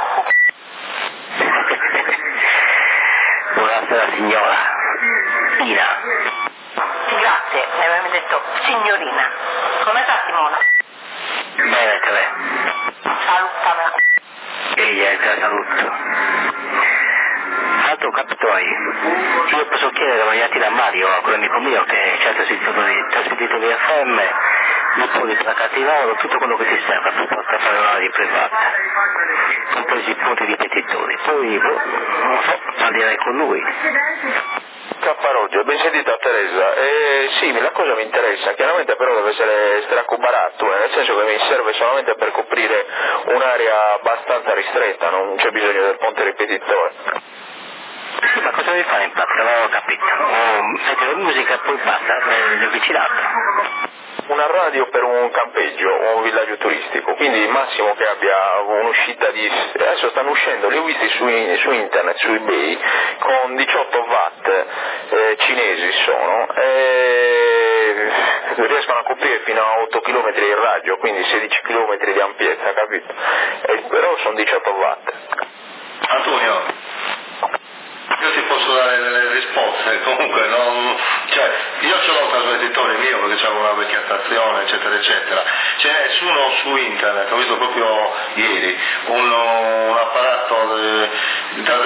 Buonasera signora. Ina. Grazie, mi aveva detto signorina. Come sta Simona? Bene, te le. Salutamela. Ehi, te la saluto. Altro capitoi. Io posso chiedere variati da Mario, a quell'amico mio che c'è il trasmettitore di F M, mi pone placati in oro, tutto quello che ti serve per poter fare orari private, compresi i punti ripetitori. Poi, boh, non so, parlerei con lui. Capparoggia, ben sentita Teresa. Eh, sì, la cosa mi interessa, chiaramente però deve essere stracubarato, eh, nel senso che mi serve solamente per coprire un'area abbastanza ristretta, non c'è bisogno del ponte ripetitore. Sì, ma cosa devi fare in pratica? Non ho capito. Oh, mettere musica e poi basta, è vicinato. Una radio per un campeggio o un villaggio turistico, quindi massimo che abbia un'uscita di... adesso stanno uscendo, li ho visti su, su internet, su eBay, con diciotto watt eh, cinesi sono, e riescono a coprire fino a otto chilometri di raggio, quindi sedici chilometri di ampiezza, capito? E, però sono diciotto watt. Antonio, io ti posso dare delle risposte, comunque non, cioè, io ce l'ho un trasmettitore mio perché c'avevo una vecchia stazione eccetera eccetera, ce n'è su uno su internet, ho visto proprio ieri un, un apparato di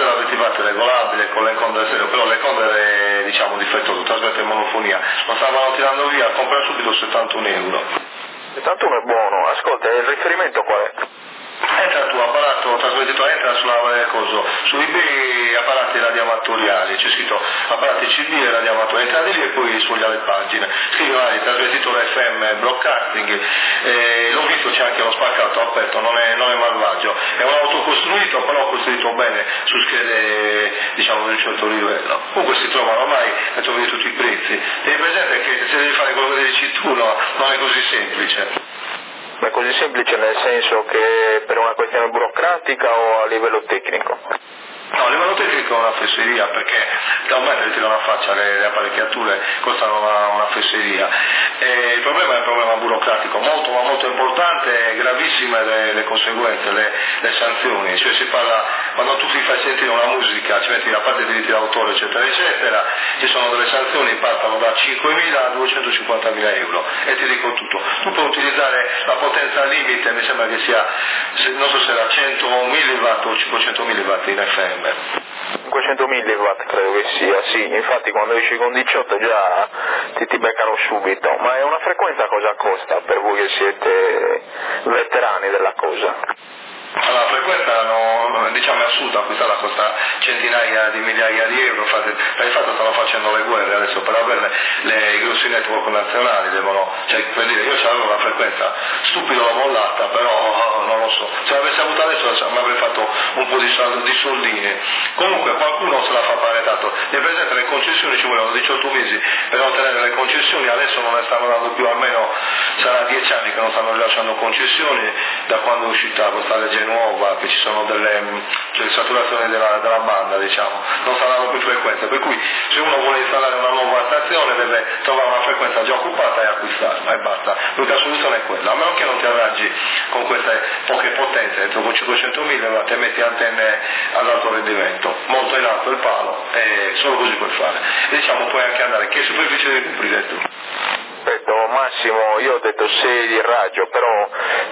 trovate regolabile con l'encoder stereo, però l'encoder diciamo difettoso, trasmette in monofonia, lo stavano tirando via, compra subito settantuno euro. settantuno è buono, ascolta, il riferimento qual è? Entra il tuo apparato trasmettitore, entra sulla eh, coso, su eBay apparati radioamatoriali, c'è scritto apparati C D e radioamatoriali, entra di lì e poi sfoglia le pagine, scrive magari trasmettitore F M broadcasting, eh, l'ho visto, c'è anche lo spaccato aperto, non è, non è malvagio, è un autocostruito però costruito bene su schede diciamo di un certo livello, comunque si trovano ormai e trovi tutti i prezzi, tieni presente che se devi fare quello che dici tu no, non è così semplice. Ma è così semplice nel senso che per una questione burocratica o a livello tecnico? No, a livello tecnico è una fesseria, perché da un metro ti una faccia, le, le apparecchiature costano una, una fesseria. E il problema è un problema burocratico, molto ma molto importante, gravissime le, le conseguenze, le, le sanzioni, cioè si parla, quando tu ti fai sentire una musica, ci metti la parte dei diritti d'autore eccetera eccetera, ci sono delle sanzioni, partono da cinquemila a duecentocinquantamila euro, e ti dico tutto, tu puoi utilizzare la potenza limite, mi sembra che sia, non so se era cento milliwatt o cinquecento milliwatt in F M. cinquecento milliwatt credo che sia, sì, infatti quando esci con diciotto già ti, ti beccano subito, ma è una frequenza cosa costa per voi che siete veterani della cosa? Allora, la frequenza no, diciamo è assurda, questa la costa centinaia di migliaia di euro, infatti, per il fatto stanno facendo le guerre adesso per averle, le, i grossi network nazionali devono, cioè per dire, io c'avevo una frequenza, stupido l'ho mollata, però non lo so, se l'avessi avuta adesso mi avrei fatto un po' di, di soldini, comunque qualcuno se la fa fare tanto, e per esempio le concessioni ci vogliono diciotto mesi per ottenere le concessioni, adesso non ne stanno dando più, almeno sarà dieci anni che non stanno rilasciando concessioni da quando è uscita questa legge nuova, che ci sono delle cioè, saturazioni della, della banda, diciamo, non saranno più frequenze, per cui se uno vuole installare una nuova stazione deve trovare una frequenza già occupata e acquistarla e basta, l'unica soluzione è quella, a meno che non ti arrangi con queste poche potenze, entro con cinquecento milliwatt e metti antenne ad alto rendimento, molto in alto il palo e solo così puoi fare, e diciamo puoi anche andare, che superficie devi coprire tu? Perfetto, Massimo, io ho detto sei di raggio, però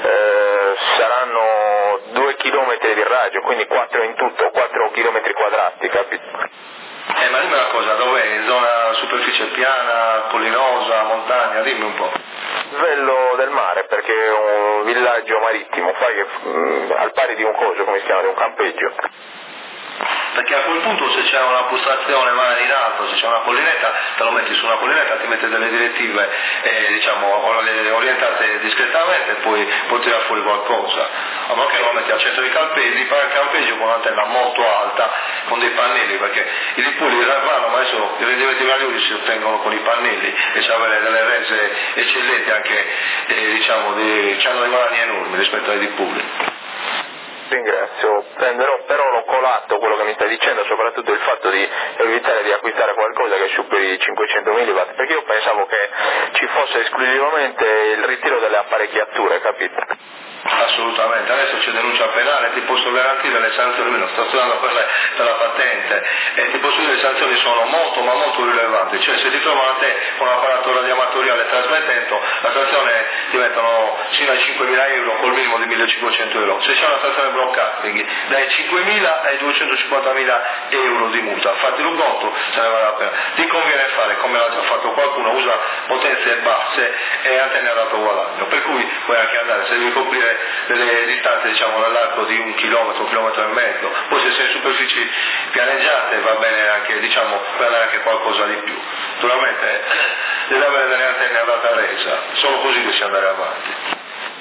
eh, saranno due chilometri di raggio, quindi quattro in tutto, quattro chilometri quadrati, capito? Eh, ma dimmi una cosa, dov'è? In zona superficie piana, collinosa, montagna, dimmi un po'. Livello del mare, perché è un villaggio marittimo, fai che, mh, al pari di un coso, come si chiama, di un campeggio. Perché a quel punto se c'è una postazione magari in alto, se c'è una collinetta, te lo metti su una collinetta, ti metti delle direttive eh, diciamo orientate discretamente e poi puoi tirare fuori qualcosa. A meno che non lo metti al centro di campeggio, fai il campeggio con un'antenna molto alta, con dei pannelli, perché i ripuli vanno, ma adesso i rendimenti migliori si ottengono con i pannelli e c'è avere delle rese eccellenti anche eh, diciamo di, c'hanno dei guadagni enormi rispetto ai ripuli. Ringrazio, prenderò, però l'ho colato quello che mi stai dicendo, soprattutto il fatto di evitare di acquistare qualcosa che superi i cinquecento milliwatt, perché io pensavo che ci fosse esclusivamente il ritiro delle apparecchiature, capito? Assolutamente, adesso c'è denuncia penale, ti posso garantire le sanzioni, non sto studiando per, le, per la patente, e ti posso dire che le sanzioni sono molto ma molto rilevanti, cioè se ti trovano a te con un apparato radioamatoriale trasmettendo, la sanzione ti mettono sino ai cinquemila euro col minimo di millecinquecento euro, se c'è una stazione broadcasting dai cinquemila ai duecentocinquantamila euro di multa, fatti un conto, se ne vale la pena, ti conviene fare come l'ha già fatto qualcuno, usa potenze basse e antenne ad alto guadagno, per cui puoi anche andare, se devi coprire delle distanze diciamo nell'arco di un chilometro, un chilometro e mezzo, poi se sei in superfici pianeggiate va bene anche, diciamo, puoi andare anche qualcosa di più, naturalmente eh, devi avere delle antenne ad alta resa, solo così riesci ad andare avanti.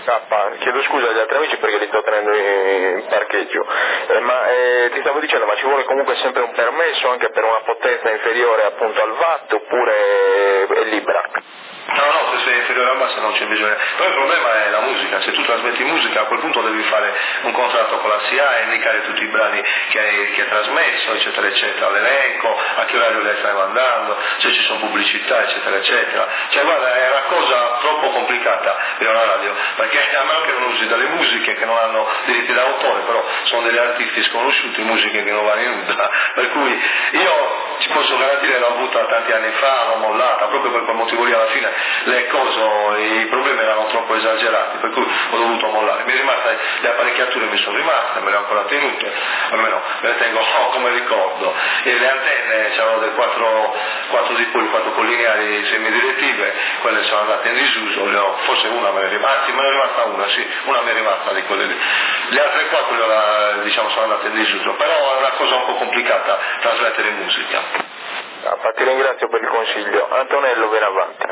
K, chiedo scusa agli altri amici perché li sto tenendo in parcheggio, eh, ma eh, ti stavo dicendo, ma ci vuole comunque sempre un permesso anche per una potenza inferiore appunto al watt oppure è libera? No, no, se sei inferiore al basso non c'è bisogno, però il problema è la musica, se tu trasmetti musica a quel punto devi fare un contratto con la S I A e indicare tutti i brani che hai, che hai trasmesso, eccetera eccetera, l'elenco, a che orario le stai mandando, se ci sono pubblicità, eccetera eccetera, cioè guarda è una cosa troppo complicata per una radio, perché a meno che non usi delle musiche che non hanno diritti d'autore, però sono degli artisti sconosciuti, musiche che non vanno in onda, per cui io ti posso garantire l'ho avuta tanti anni fa, l'ho mollata, proprio per quel motivo lì alla fine le cose, i problemi erano troppo esagerati, per cui ho dovuto mollare. Mi è rimasta, le apparecchiature mi sono rimaste, me le ho ancora tenute, almeno me le tengo come ricordo, e le antenne c'erano dei quattro, quattro dipoli, quattro collineari semidirettive, quelle sono andate in disuso, le ho, forse una me ne è rimasta, me ne è rimasta una, sì, una mi è rimasta di quelle lì, le altre quattro le, diciamo, sono andate in disuso, però è una cosa un po' complicata trasmettere musica. Ah, ti ringrazio per il consiglio. Antonello, viene avanti.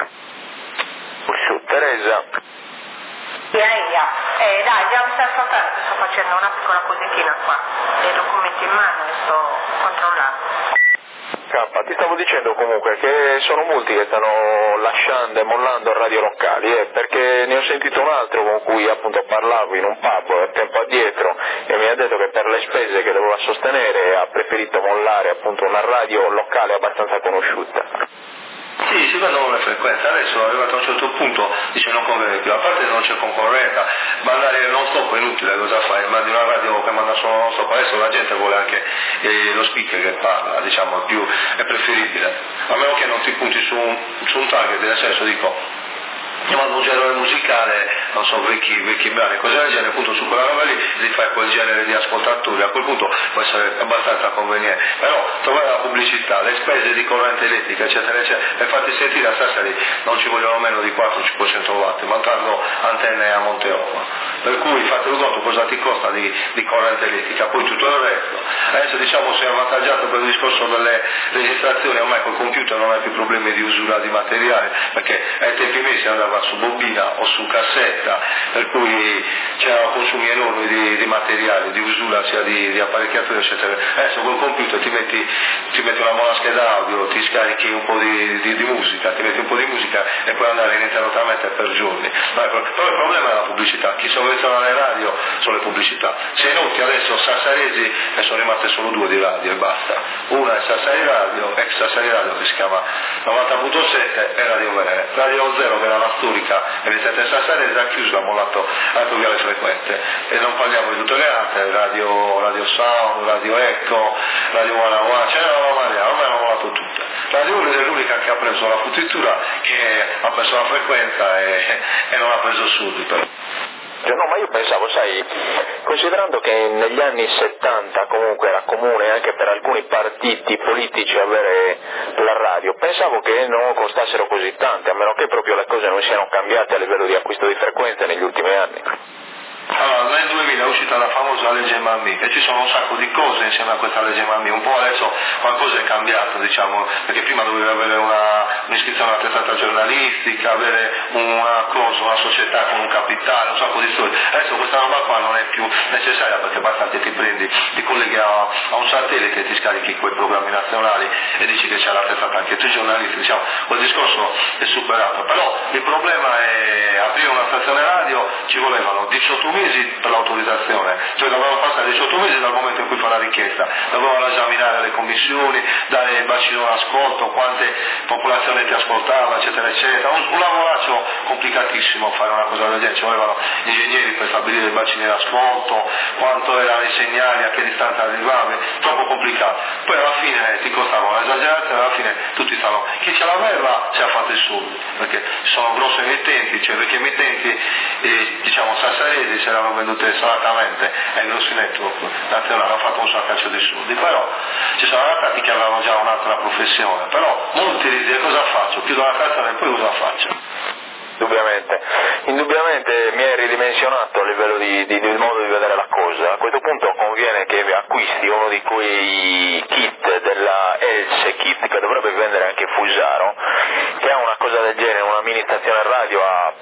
Su, Teresa. Via, via. Eh, dai, già mi sta ascoltando, sto facendo una piccola cositina qua, dei documenti in mano e sto controllando. K, ti stavo dicendo comunque che sono molti che stanno lasciando e mollando radio locali, eh, perché ne ho sentito un altro con cui appunto parlavo in un pub tempo addietro e mi ha detto che per le spese che doveva sostenere ha preferito mollare appunto una radio locale abbastanza conosciuta. Sì, si vedono le frequenze, adesso è arrivato a un certo punto, dice non conviene più, a parte non c'è concorrenza, mandare non stop è inutile, cosa fai? Mandi una radio che manda solo non stop, adesso la gente vuole anche eh, lo speaker che parla, diciamo, è più, è preferibile, a meno che non ti punti su un, su un target, nel senso dico, io mando un genere musicale, non so, vecchi, vecchi brani, cose del genere, appunto su quella roba lì ti fai quel genere di ascoltatori, a quel punto può essere abbastanza conveniente, però trovare la pubblicità, le spese di corrente elettrica, eccetera, eccetera, per farti sentire a Sassari non ci vogliono meno di quattro cinquecento watt, mancando antenne a Monteova, per cui fate un conto cosa ti costa di, di corrente elettrica, poi tutto il resto. Adesso diciamo si è avvantaggiato per il discorso delle registrazioni, ormai col computer non hai più problemi di usura di materiale, perché ai tempi miei si andava su bobina o su cassetta, per cui c'erano consumi enormi di, di materiale, di usura sia di, di apparecchiature eccetera. Adesso col computer ti metti, ti metti una buona scheda audio, ti scarichi un po' di, di, di musica, ti metti un po' di musica e puoi andare ininterrottamente per giorni. Però il problema è la pubblicità, chi sovvenziona le radio sono le pubblicità. Si è inoltre adesso Sassaresi e sono rimaste solo due di radio e basta. Una è Sassari Radio, ex Sassari Radio che si chiama novanta virgola sette e Radio Venere. Radio Zero che era la storica emittente Sassaresi ha chiuso, ha mollato anche via le frequenze. E non parliamo di tutte le altre, Radio, Radio Sound, Radio Echo, Radio One on One, ce n'erano varie, ormai hanno mollato tutte. Radio Uno è l'unica che ha preso la futuritura, che ha perso la frequenza e, e non ha preso subito. No, ma io pensavo, sai, considerando che negli anni settanta comunque era comune anche per alcuni partiti politici avere la radio, pensavo che non costassero così tante, a meno che proprio le cose non siano cambiate a livello di acquisto di frequenze negli ultimi anni. Allora, nel duemila è uscita la famosa legge Mammì e ci sono un sacco di cose insieme a questa legge Mammì, un po' adesso qualcosa è cambiato, diciamo, perché prima dovevi avere una, un'iscrizione alla testata giornalistica, avere una cosa, una società con un capitale, un sacco di soldi. Adesso questa roba qua non è più necessaria perché basta che ti prendi, ti colleghi a, a un satellite e ti scarichi quei programmi nazionali e dici che c'è la testata anche tu giornalisti, diciamo, quel discorso è superato. Però il problema è aprire una stazione radio, ci volevano diciotto mesi per l'autorizzazione, cioè dovevano passare diciotto mesi dal momento in cui fa la richiesta, dovevano esaminare le commissioni, dare il bacino d'ascolto, quante popolazione ti ascoltava, eccetera, eccetera, un, un lavoraccio complicatissimo fare una cosa del genere, ci volevano ingegneri per stabilire i bacini d'ascolto, quanto erano i segnali, a che distanza arrivavi, troppo complicato, poi alla fine ti costava un'esagerazione, alla fine tutti stanno, chi ce l'aveva si è fatto i soldi, perché sono grossi emittenti, cioè vecchi emittenti, e, diciamo Sassaresi si erano vendute sonatamente ai grossi network nazionali, hanno fatto un saccaccio di soldi, però ci sono adattati che avevano già un'altra professione, però molti dicono cosa faccio, chiudo la stazione e poi cosa faccio? Indubbiamente, indubbiamente mi è ridimensionato a livello di, di, di modo di vedere la cosa. A questo punto conviene che acquisti uno di quei kit della Else Kit che dovrebbe vendere anche Fusaro, che ha una cosa del genere, una mini stazione radio a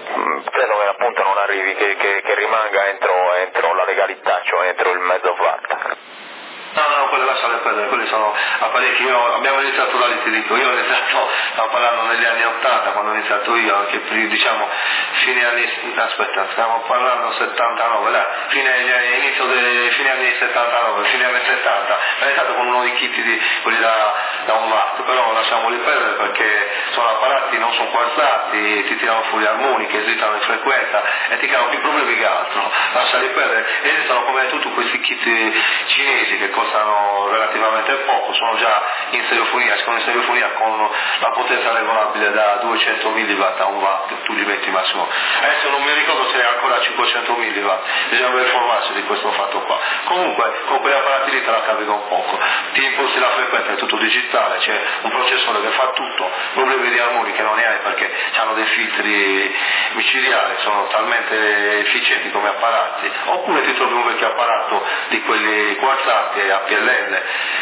credo che appunto non arrivi, che, che, che rimanga entro, entro la legalità, cioè entro il mezzo watt. No, no, quelle lasciale perdere, quelli sono apparecchi, io, abbiamo iniziato da lì, ti dico, io ho iniziato, stavo parlando negli anni ottanta, quando ho iniziato io, anche diciamo, fine anni, aspetta, stiamo parlando settantanove, là, fine, inizio dei fine anni settantanove, fine anni settanta, ho iniziato con uno dei kit di quelli da, da un watt, però lasciamoli perdere perché sono apparati, non sono quarzati, ti tirano fuori armoniche, esistono in frequenza e ti creano più problemi che altro, lasciali perdere, esistono come tutti questi kit cinesi che costano relativamente relativamente poco, sono già in stereofonia, escono in stereofonia con la potenza regolabile da duecento milliwatt a un watt, tu li metti massimo. Adesso non mi ricordo se è ancora a cinquecento milliwatt, bisogna informarsi di questo fatto qua. Comunque con quegli apparati lì te la cavi un poco, ti imposti la frequenza, è tutto digitale, c'è un processore che fa tutto, problemi di armonica non ne hai perché hanno dei filtri micidiali, sono talmente efficienti come apparati, oppure ti trovi un vecchio apparato di quelli quarzati a P L L,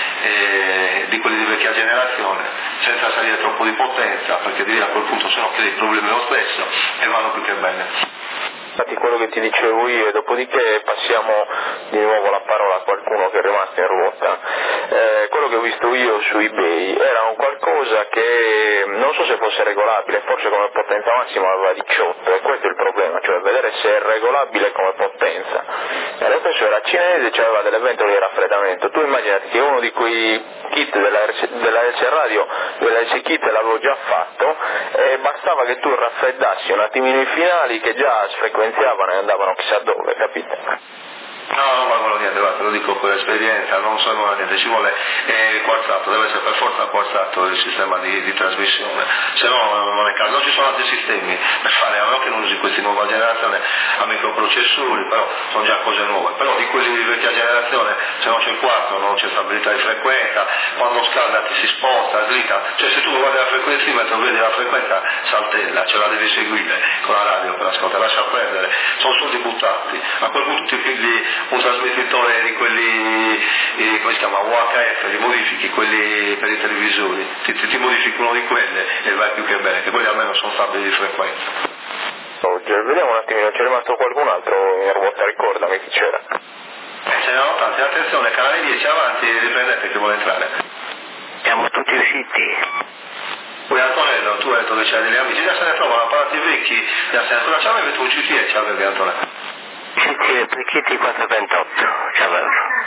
eh, di quelli di vecchia generazione, senza salire troppo di potenza, perché direi a quel punto se no che il problema è lo stesso e vanno più che bene. Infatti quello che ti dicevo io, e dopodiché passiamo di nuovo la parola a qualcuno che è rimasto in ruota. Eh, quello che ho visto io su eBay era un qualcosa che non so se fosse regolabile, forse come potenza massima aveva diciotto, e questo è il problema, cioè vedere se è regolabile come potenza. E lo stesso era cinese, cioè aveva delle ventole di raffreddamento. Tu immaginati che uno di quei kit della, della L C Radio, della L C Kit l'avevo già fatto, e bastava che tu raffreddassi un attimino i finali che già sfrequenziavano e andavano chissà dove, capite? No, non valgono niente, guarda, lo dico per esperienza, non servono a niente, ci vuole eh, quarzato, deve essere per forza quarzato il sistema di, di trasmissione, se no non è caso, non ci sono altri sistemi per fare, a meno che non usi questi nuova generazione a microprocessori, però sono già cose nuove, però di quelli di vecchia generazione, se non c'è il quarto non c'è stabilità di frequenza, quando scalda ti si sposta, slitta, cioè se tu guardi la frequenzimetro vedi la frequenza saltella, ce la devi seguire con la radio per ascoltare, lascia perdere, sono soldi buttati, a quel punto ti pigli un trasmettitore di quelli, eh, come si chiama, U H F, li modifichi, quelli per i televisori, ti, ti, ti modifichi uno di quelle e vai più che bene, che quelli almeno sono stabili di frequenza. Oggi, vediamo un attimino, c'è rimasto qualcun altro in ruota, ricordami chi c'era. Eh, ce n'erano tanti, attenzione, canale dieci avanti, riprendete che vuole entrare. Siamo tutti usciti. Poi Antonello, tu hai detto che c'hai degli amici, già se ne trovano apparati vecchi, già se ne trovano, c'avevi tu un C T E, c'avevi Antonello? C T E Brichetti quattrocentoventotto, c'avevo.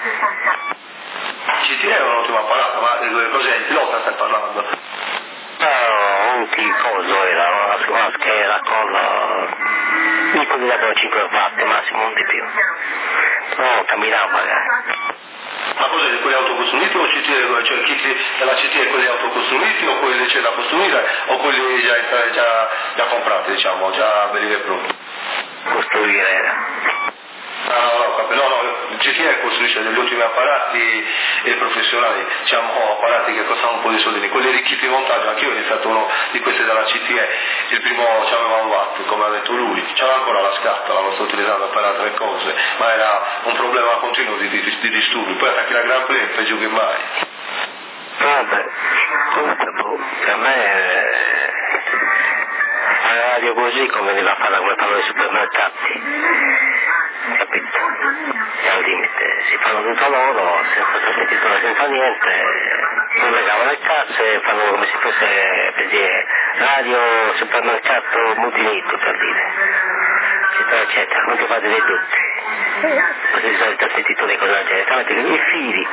C T E è un ottimo apparato, ma cos'è? Il pilota stai parlando? No, un coso era, una, una scheda con i collegatori cinque watt, massimo, non di più. No, camminavo magari. Ma cos'è, di quelli autocostruiti o C T E, cioè kit della C T E quelli autocostruiti o quelli c'è da costruire o quelli già, già, già comprati, diciamo, già belli e pronti? Costruire era. Ah, no, no, no, no, il C T E costruisce degli ottimi apparati e professionali, diciamo apparati che costano un po' di soldini, quelli ricchi di montaggio, anch'io ho iniziato uno di questi della C T E, il primo c'aveva un watt, come ha detto lui, c'aveva ancora la scatola, lo sto utilizzando per altre cose, ma era un problema continuo di, di, di disturbi, poi attacchi la Grand Prix peggio che mai. Vabbè, comunque per me la radio così come veniva fatta come fanno i supermercati, capito? E al limite si fanno tutto loro, senza trasmettitore, senza niente, collegavano le casse, fanno come se fosse per dire radio, supermercato, multinito per dire, eccetera eccetera, non ti fate dei tutti, così si sono i trasmettitori cosa del genere, tramite i fili.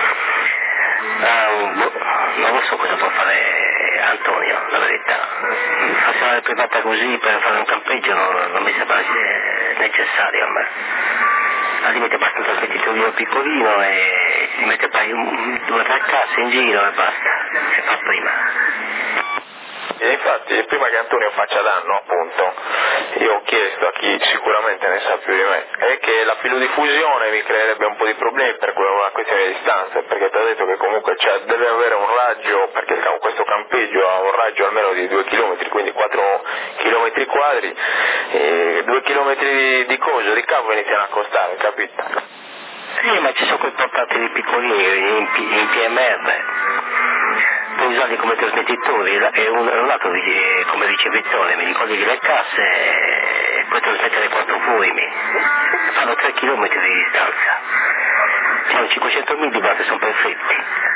Uh, non lo so cosa può fare Antonio, la verità. Facciamo la privata così per fare un campeggio non, non mi sembra necessario a me. Al limite basta un trasmettitore piccolino e si mette poi un, due o tre casse in giro e basta, si fa prima. E infatti prima che Antonio faccia danno, appunto, io ho chiesto a chi sicuramente ne sa più di me, è che la filodiffusione mi creerebbe un po' di problemi per una questione di distanza, perché ti ho detto che comunque cioè, deve avere un raggio, perché questo campeggio ha un raggio almeno di due chilometri, quindi quattro chilometri quadri, e due chilometri di coso, di cavo iniziano a costare, capito? Sì, ma ci sono quei portatili piccolini in, in P M R. Usati come trasmettitori e un, un lato di, come ricevitore, mi ricolleghi le casse e poi trasmettere quattro fulmini, fanno tre chilometri di distanza, sono cinquecento milliwatt e sono perfetti.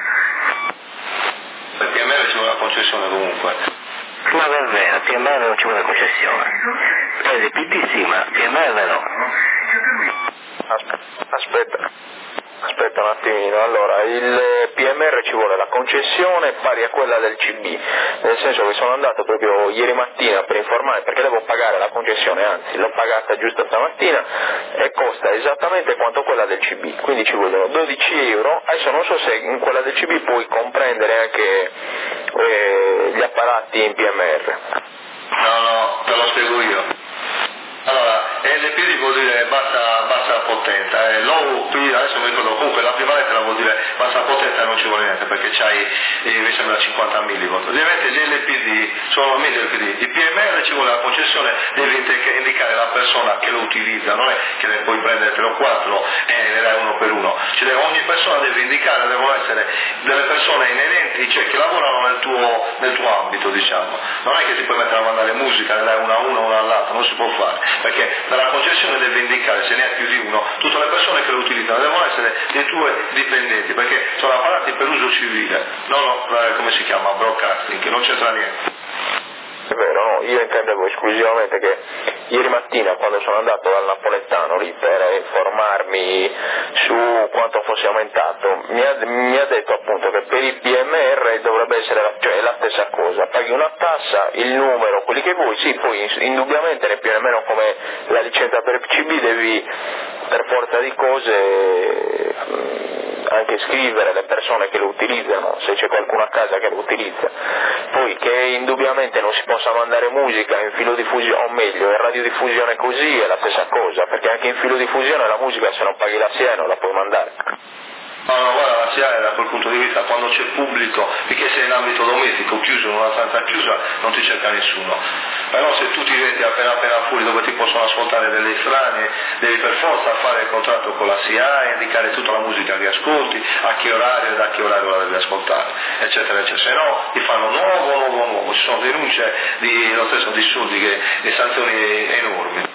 Per P M R ci vuole la concessione comunque. Ma è vero, P M R non ci vuole concessione, per il P T sì, ma P M R no. Aspetta, aspetta. Aspetta un attimino, allora il P M R ci vuole la concessione pari a quella del C B, nel senso che sono andato proprio ieri mattina per informare perché devo pagare la concessione, anzi l'ho pagata giusto stamattina e costa esattamente quanto quella del C B, quindi ci vogliono dodici euro, adesso non so se in quella del C B puoi comprendere anche eh, gli apparati in P M R. No, no, te lo spiego io. Allora, L P D vuol dire bassa, bassa potenza, eh, low P, adesso mi ricordo, comunque la prima lettera vuol dire bassa potenza e non ci vuole niente perché c'hai, eh, mi sembra cinquanta millivolt. Ovviamente gli L P D sono mille L P D, il P M R ci vuole la concessione, devi indicare la persona che lo utilizza, non è che ne puoi prendere tre o quattro e ne dai uno per uno, cioè, ogni persona deve indicare, devono essere delle persone inerenti, cioè che lavorano nel tuo, nel tuo ambito, diciamo, non è che ti puoi mettere a mandare musica, ne dai una a uno, una all'altro, non si può fare. Perché dalla concessione deve indicare, se ne ha più di uno, tutte le persone che lo utilizzano devono essere dei tuoi dipendenti, perché sono apparati per uso civile, non eh, come si chiama, broadcasting, che non c'entra niente. È vero, no, io intendevo esclusivamente che ieri mattina quando sono andato dal napoletano lì per informarmi su quanto fosse aumentato, mi ha, mi ha detto appunto che per il P M R dovrebbe essere la, cioè, la stessa cosa, paghi una tassa, il numero, quelli che vuoi, sì, poi indubbiamente ne più nemmeno come la licenza per il C B devi per forza di cose anche scrivere le persone che lo utilizzano, se c'è qualcuno a casa che lo utilizza. Poi che indubbiamente non si possa mandare musica in filodiffusione, o meglio, in radiodiffusione così è la stessa cosa, perché anche in filodiffusione la musica se non paghi la S I A E non la puoi mandare. No, no, guarda, la S I A E da quel punto di vista, quando c'è pubblico, perché sei in ambito domestico, chiuso in una stanza chiusa, non ti cerca nessuno. Però se tu ti vedi appena appena fuori dove ti possono ascoltare delle estranee, devi per forza fare il contratto con la S I A E, indicare tutta la musica che ascolti, a che orario e da che orario la devi ascoltare, eccetera, eccetera. Se no ti fanno nuovo, nuovo, nuovo. Ci sono denunce di, lo stesso di soldi che, e sanzioni enormi.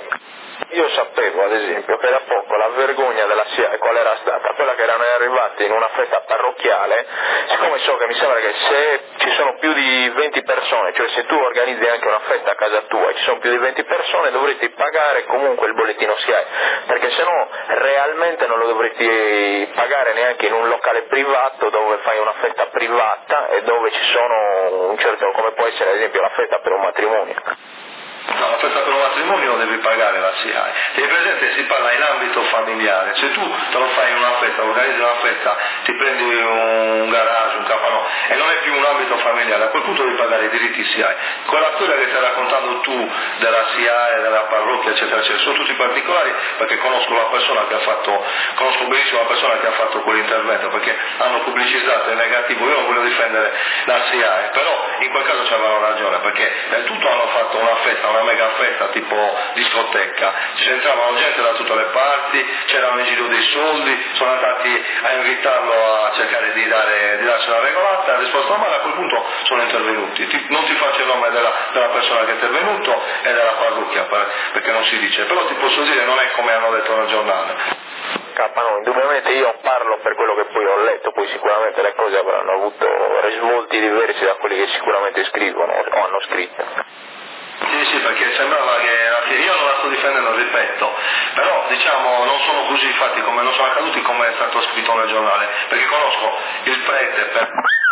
Io sapevo ad esempio che da poco la vergogna della S I A E qual era stata? Quella che erano arrivati in una festa parrocchiale, siccome so che mi sembra che se ci sono più di venti persone, cioè se tu organizzi anche una festa a casa tua e ci sono più di venti persone dovresti pagare comunque il bollettino S I A E, perché se no realmente non lo dovresti pagare neanche in un locale privato dove fai una festa privata e dove ci sono un certo, come può essere ad esempio la festa per un matrimonio. No, la festa per un matrimonio devi pagare la S I A E. Tieni presente, si parla in ambito familiare. Se tu te lo fai in una festa, organizzi una festa, ti prendi un garage, un capannò e non è più un ambito familiare, a quel punto devi pagare i diritti S I A E. Quella storia che stai raccontando tu della S I A E, della parrocchia, eccetera, eccetera, sono tutti particolari perché conosco la persona che ha fatto, conosco benissimo la persona che ha fatto quell'intervento, perché hanno pubblicizzato in negativo. Io non voglio difendere la S I A E, però in quel caso ci avevano ragione, perché nel tutto hanno fatto una festa, una mega festa tipo discoteca, ci c'entravano gente da tutte le parti, c'erano in giro dei soldi, sono andati a invitarlo a cercare di, dare, di darci una regolata, ha risposto male, a quel punto sono intervenuti. Ti, non ti faccio il nome della, della persona che è intervenuto e della parrocchia perché non si dice, però ti posso dire non è come hanno detto nel giornale. K, no, indubbiamente io parlo per quello che poi ho letto, poi sicuramente le cose avranno avuto risvolti diversi da quelli che sicuramente scrivono o hanno scritto. Sì, sì, perché sembrava che io non la sto difendendo, ripeto, però diciamo non sono così fatti come non sono accaduti come è stato scritto nel giornale, perché conosco il prete per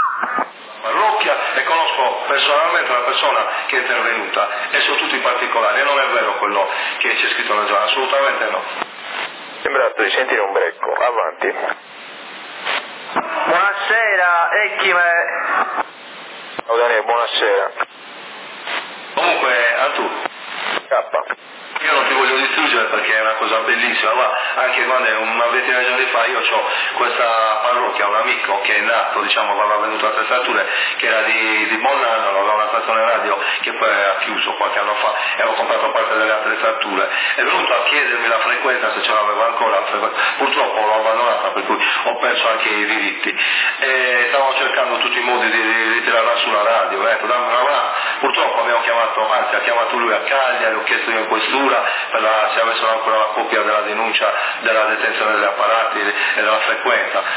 parrocchia e conosco personalmente la persona che è intervenuta e sono tutti particolari e non è vero quello che c'è scritto nel giornale, assolutamente no. Sembrato di sentire un brecco, avanti. Buonasera, Ecchime. Ciao Daniele, buonasera. Comunque, a tu. K. Io non ti voglio distruggere perché è una cosa bellissima, ma anche quando una ventina di giorni fa io ho questa parrocchia, un amico che è nato, diciamo, quando ha venuto a attrezzature, che era di, di Bonnano, aveva una stazione radio che poi ha chiuso qualche anno fa e avevo comprato parte delle attrezzature. È venuto a chiedermi la frequenza, se ce l'avevo ancora, purtroppo l'ho abbandonata, per cui ho perso anche i diritti. E stavamo cercando tutti i modi di, di, di tirarla sulla radio, ecco, dammi una mano. Purtroppo abbiamo chiamato, anzi ha chiamato lui a Cagliari, ho chiesto io in questura per la, se avessero ancora la copia della denuncia della detenzione degli apparati e della frequenza. Purtroppo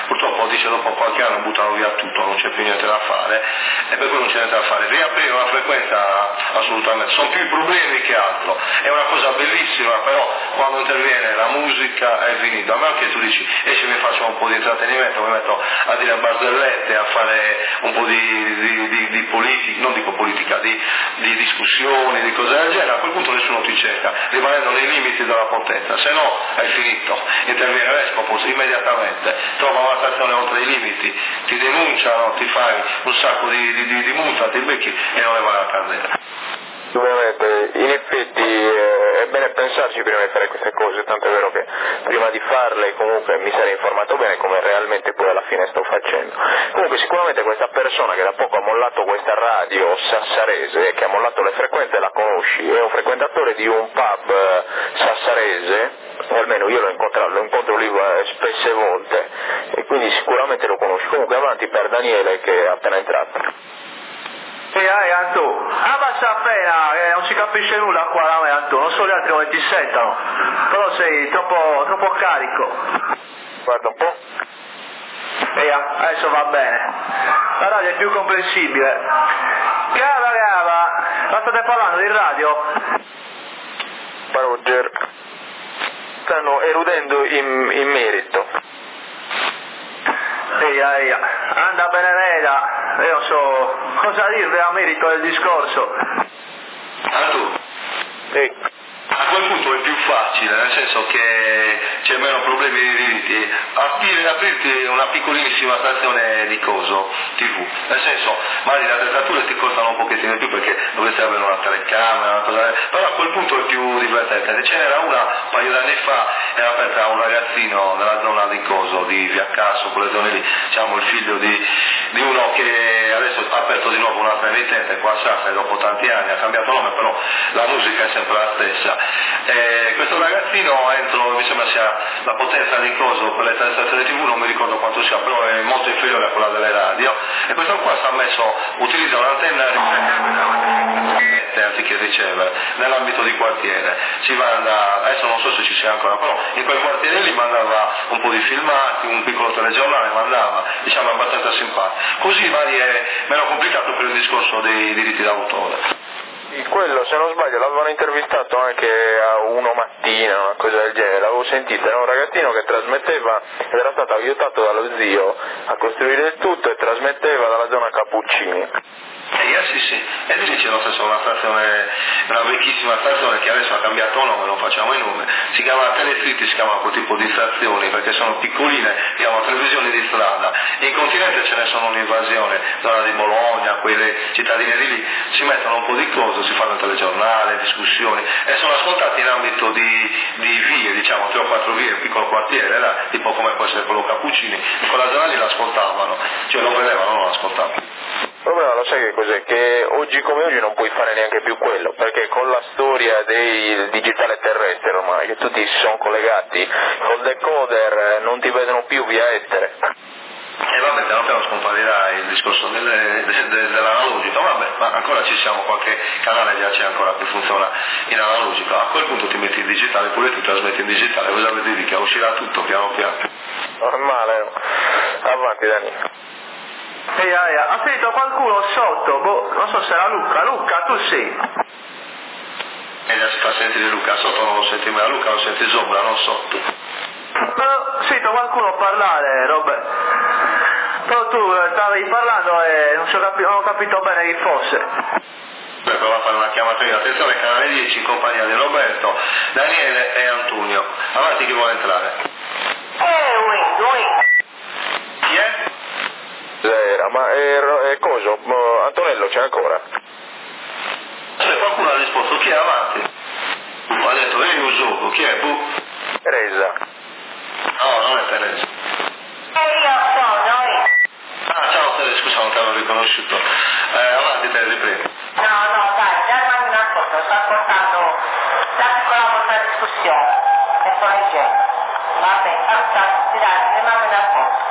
dice dopo qualche anno buttano via tutto, non c'è più niente da fare, e per cui non c'è niente da fare. Riaprire una frequenza assolutamente, sono più problemi che altro, è una cosa bellissima, però quando interviene la musica è finito. A me anche tu dici, esci mi faccio un po' di intrattenimento, mi metto a dire barzellette, a fare un po' di, di, di, di politica, non dico politica, di, di discussioni, di cose del genere, a quel punto nessuno ti cerca, rimanendo nei limiti della potenza, se no è finito, interviene l'escopo immediatamente, trova una stazione oltre i limiti, ti denunciano, ti fai un sacco di, di, di, di multa, ti becchi e non le vale la candela. Ovviamente, in effetti eh, è bene pensarci prima di fare queste cose, tanto è vero che prima di farle comunque mi sarei informato bene come realmente poi alla fine sto facendo. Comunque sicuramente questa persona che da poco ha mollato questa radio sassarese, che ha mollato le frequenze, la conosci, è un frequentatore di un pub eh, sassarese, o almeno io l'ho incontrato, lo incontro lì eh, spesse volte, e quindi sicuramente lo conosci. Comunque avanti per Daniele che è appena entrato. E eh, Anto, abbassa appena, eh, non si capisce nulla qua da me, Anto, non so gli altri come ti sentono, però sei troppo, troppo carico. Guarda un po'. E eh, adesso va bene, la radio è più comprensibile. Cava, cava, ma state parlando di radio? Roger, stanno eludendo in, in merito. Eia, eia, anda Beneveda, io non so cosa dirvi a merito del discorso. Ah, tu? Sì. A quel punto è più facile, nel senso che c'è meno problemi di diritti, aprirti, aprirti una piccolissima stazione di coso, tivù, nel senso, magari le attrezzature ti costano un pochettino di più perché dovresti avere una telecamera, una cosa, però a quel punto è più divertente. Ce n'era una un paio d'anni fa, era aperta un ragazzino nella zona di coso, di Via Casso, quelle zone lì, diciamo il figlio di, di uno che adesso ha aperto di nuovo un'altra emittente qua a Sassari dopo tanti anni, ha cambiato nome, però la musica è sempre la stessa. Eh, questo ragazzino entro, mi sembra sia la potenza di coso per le stazioni tivù, non mi ricordo quanto sia, però è molto inferiore a quella delle radio, e questo qua sta messo, utilizza un'antenna anziché ricevere nell'ambito di quartiere, si manda, adesso non so se ci sia ancora, però in quel quartiere lì mandava un po' di filmati, un piccolo telegiornale, mandava, diciamo abbastanza simpatico, così magari è meno complicato per il discorso dei diritti d'autore. Quello, se non sbaglio, l'avevano intervistato anche a Uno Mattina, una cosa del genere, l'avevo sentito, era un ragazzino che trasmetteva, ed era stato aiutato dallo zio a costruire il tutto e trasmetteva dalla zona Cappuccini. Eh, sì, sì, e lì c'è lo stesso una stazione, una vecchissima stazione che adesso ha cambiato nome, non facciamo i nomi, si chiama Telestreet, si chiama quel tipo di stazioni perché sono piccoline, si chiamano televisioni di strada, in continente ce ne sono un'invasione, zona di Bologna, quelle cittadine di lì, si mettono un po' di cose, si fanno il telegiornale, discussioni, e sono ascoltati in ambito di, di vie, diciamo tre o quattro vie, un piccolo quartiere, là, tipo come può essere quello Cappuccini, in quella zona lì l'ascoltavano, cioè lo vedevano, non l'ascoltavano. Il problema lo sai che cos'è? Che oggi come oggi non puoi fare neanche più quello, perché con la storia del digitale terrestre ormai, che tutti si sono collegati, col decoder non ti vedono più via etere. E vabbè, piano piano scomparirà il discorso delle, de, de, dell'analogico, vabbè, ma ancora ci siamo, qualche canale già c'è ancora che funziona in analogico, a quel punto ti metti in digitale, pure tu trasmetti in digitale, cosa vuol dire? Che uscirà tutto piano piano. Normale, avanti Dani. Ehi, ha sentito qualcuno sotto, boh, non so se era Luca, Luca tu sei? E già si fa sentire Luca, sotto non lo senti mai, Luca lo senti sopra, non sotto. Però sento qualcuno parlare, Robert, però tu stavi parlando e non, so capi- non ho capito bene chi fosse. Beh, prova a fare una chiamata di attenzione, canale dieci in compagnia di Roberto, Daniele e Antonio, avanti chi vuole entrare. Eh, Wing, Wing. Chi è? Era, ma è, è coso, Antonello c'è ancora? Se qualcuno ha risposto, chi è avanti? Ha detto, io un gioco, chi è? Bu? Teresa. No, non è Teresa. Eh, io sono, io. Ah, ciao Teresa, scusa, non ti avevo riconosciuto. Eh, avanti Teresa, prego. No, no, dai, già mandi una cosa, sto ascoltando la piccola vostra discussione, e sto leggendo. Vabbè, fantastico, dai, ne mando una cosa.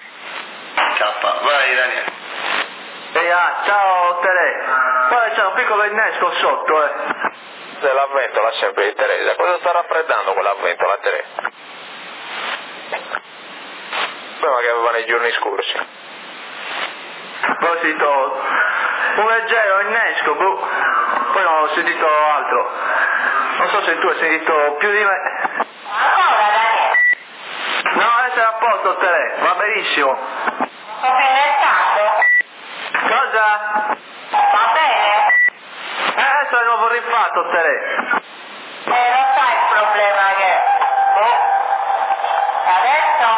K, vai Daniele. Ehi, ah, ciao Tere, guarda c'è un piccolo innesco sotto, eh. L'avventola sempre di Teresa, cosa sta raffreddando quell'avventola Teresa? problema che aveva nei giorni scorsi. Poi ho sentito un leggero innesco, boh. Poi non ho sentito altro. Non so se tu hai sentito più di me. Ancora, Daniele? No, adesso è a posto, Tere, va benissimo. Sono nel caso? Cosa? Va bene? Eh, adesso è il nuovo rifatto, Tere. Eh, lo sai il problema che... Boh. Adesso?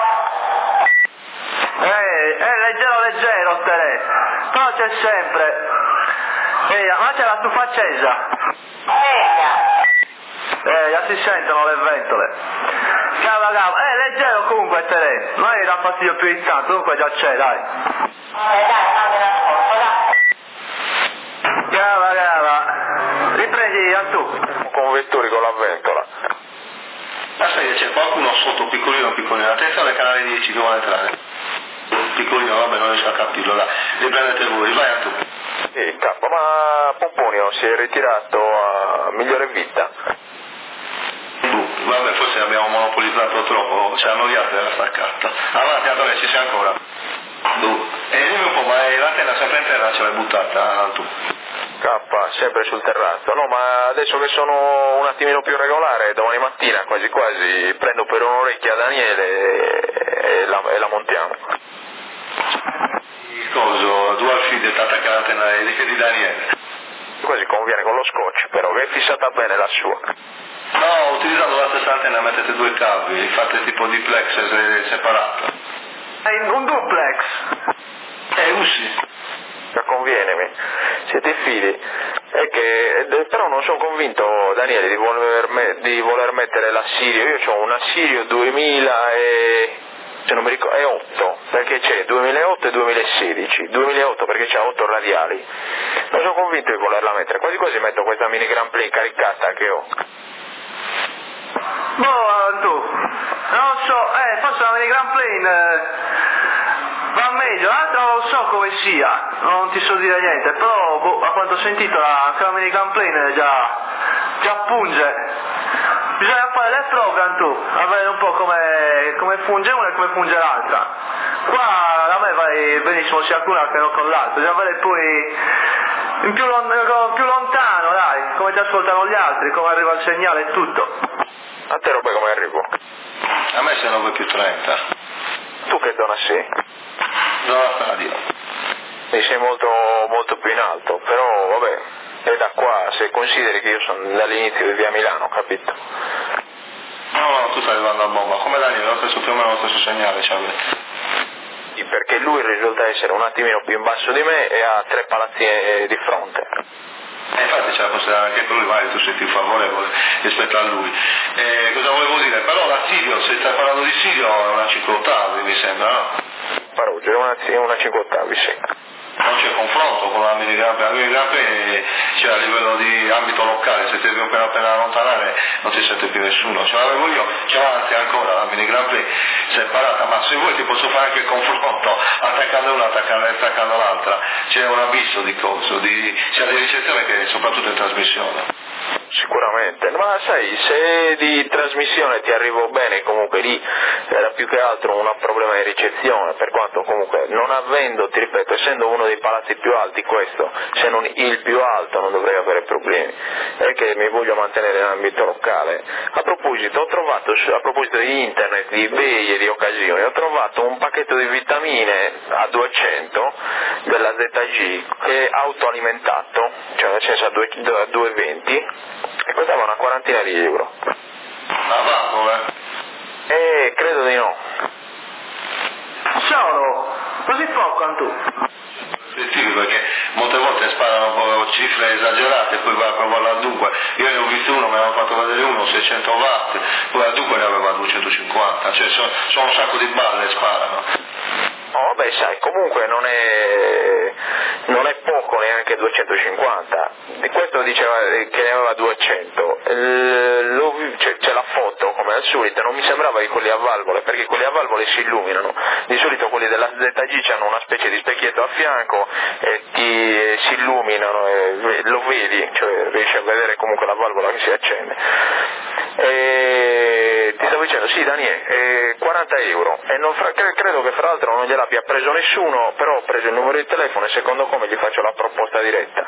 Eh, è leggero leggero, Tere. Però c'è sempre. Ehi, ma c'è la stufa accesa. Venga. Eh, già si sentono le ventole. Cava, cava. Eh, leggero comunque, Tere. Non gli dà fastidio più di tanto, comunque già c'è, dai. Eh, dai, fammi l'ascolto, dai. Cava, cava. Riprendi a tu. Con vettori con la ventola. Ma sai, c'è qualcuno sotto, piccolino, piccolino. Attenzione al canale dieci che vuole entrare. Piccolino, vabbè, non riesco a capirlo, là. Riprendete voi, vai a tu. Sì, capo, ma Pomponio si è ritirato a migliore vita. Uh, vabbè, forse abbiamo monopolizzato troppo, ci hanno odiato della staccata. Avanti, Antonio, ci sei ancora? Uh. E dimmi un po', ma l'antenna sempre in terra ce l'hai buttata tu? K, sempre sul terrazzo. No, ma adesso che sono un attimino più regolare, domani mattina quasi quasi prendo per un'orecchia Daniele e la, e la montiamo. Coso, dual feed è attaccata l'antenna di, di Daniele. Quasi conviene con lo scotch, però che è fissata bene la sua. No, utilizzando la stessa antenna mettete due cavi, fate tipo duplex separato. È un duplex. Eh, usi. Ma conviene, siete figli. È che, però non sono convinto, Daniele, di voler, di voler mettere la Sirio. Io ho una Sirio duemila e... se non mi ricordo, è otto, perché c'è duemilaotto e duemilasedici, duemilaotto perché c'ha otto radiali. Non sono convinto di volerla mettere, quasi quasi metto questa mini Grand Play caricata che ho. Boh, tu, non so, eh, forse la mini Grand Plane eh, va meglio, l'altra non so come sia, non ti so dire niente, però boh, a quanto ho sentito la, la mini Grand Plane già, già punge. Bisogna fare le program tu, a vedere un po' come, come funge una e come funge l'altra. Qua da me vai benissimo sia con una che non con l'altra, bisogna vedere poi in più, lon- più lontano, dai, come ti ascoltano gli altri, come arriva il segnale e tutto. A te roba come arrivo? A me sei nove più trenta. Tu che zona sei? Zona stadio. Mi sei molto, molto più in alto, però vabbè, è da qua, se consideri che io sono dall'inizio di via Milano, capito? No, no, tu stai arrivando a bomba, come Daniele, lo stesso più o meno lo stesso segnale ci avete. Sì, perché lui risulta essere un attimino più in basso di me e ha tre palazzi di fronte. E infatti c'è da considerare anche per lui, vai, tu sei più favorevole rispetto a lui. E cosa volevo dire? Però la Sirio, se stai parlando di Sirio, è una cinque ottavi, mi sembra, no? Paruggio, è una, una cinque ottavi, sì. Non c'è confronto con la mini Grand Prix, la mini Grand Prix c'è a livello di ambito locale, se ti devi appena appena allontanare non ti sente più nessuno, ce l'avevo io, c'è avanti ancora la mini Grand Prix separata, ma se vuoi ti posso fare anche il confronto, attaccando una, attaccando, attaccando l'altra, c'è un abisso di coso, di, sia di ricezione che soprattutto in trasmissione. Sicuramente, ma sai, se di trasmissione ti arrivo bene, comunque lì era più che altro un problema di ricezione, per quanto comunque non avendo, ti ripeto, essendo uno dei palazzi più alti questo, se non il più alto non dovrei avere problemi, è che mi voglio mantenere in ambito locale. A proposito, ho trovato, a proposito di internet, di eBay e di occasioni, ho trovato un pacchetto di vitamine a duecento della Z G che è autoalimentato, cioè nel senso a duecentoventi, e costava una quarantina di euro. Ma va, eh? Eh, credo di no. Solo, così poco Antù. Perché molte volte sparano cifre esagerate e poi vai a provarla al dunque. Io ne ho visto uno, me ne hanno fatto vedere uno, seicento watt, poi al dunque ne aveva duecentocinquanta, cioè sono, sono un sacco di balle sparano. Oh, vabbè, sai, comunque non è, non è poco neanche duecentocinquanta, di questo diceva che ne aveva duecento, Lo, c'è, c'è la foto come al solito, non mi sembrava di quelli a valvole, perché quelli a valvole si illuminano, di solito quelli della Z G hanno una specie di specchietto a fianco e ti si, si illuminano e lo vedi, cioè riesci a vedere comunque la valvola che si accende. E ti stavo dicendo, sì Daniele, eh, quaranta euro, e non fra, credo che fra l'altro non gliel'abbia preso nessuno, però ho preso il numero di telefono e secondo come gli faccio la proposta diretta.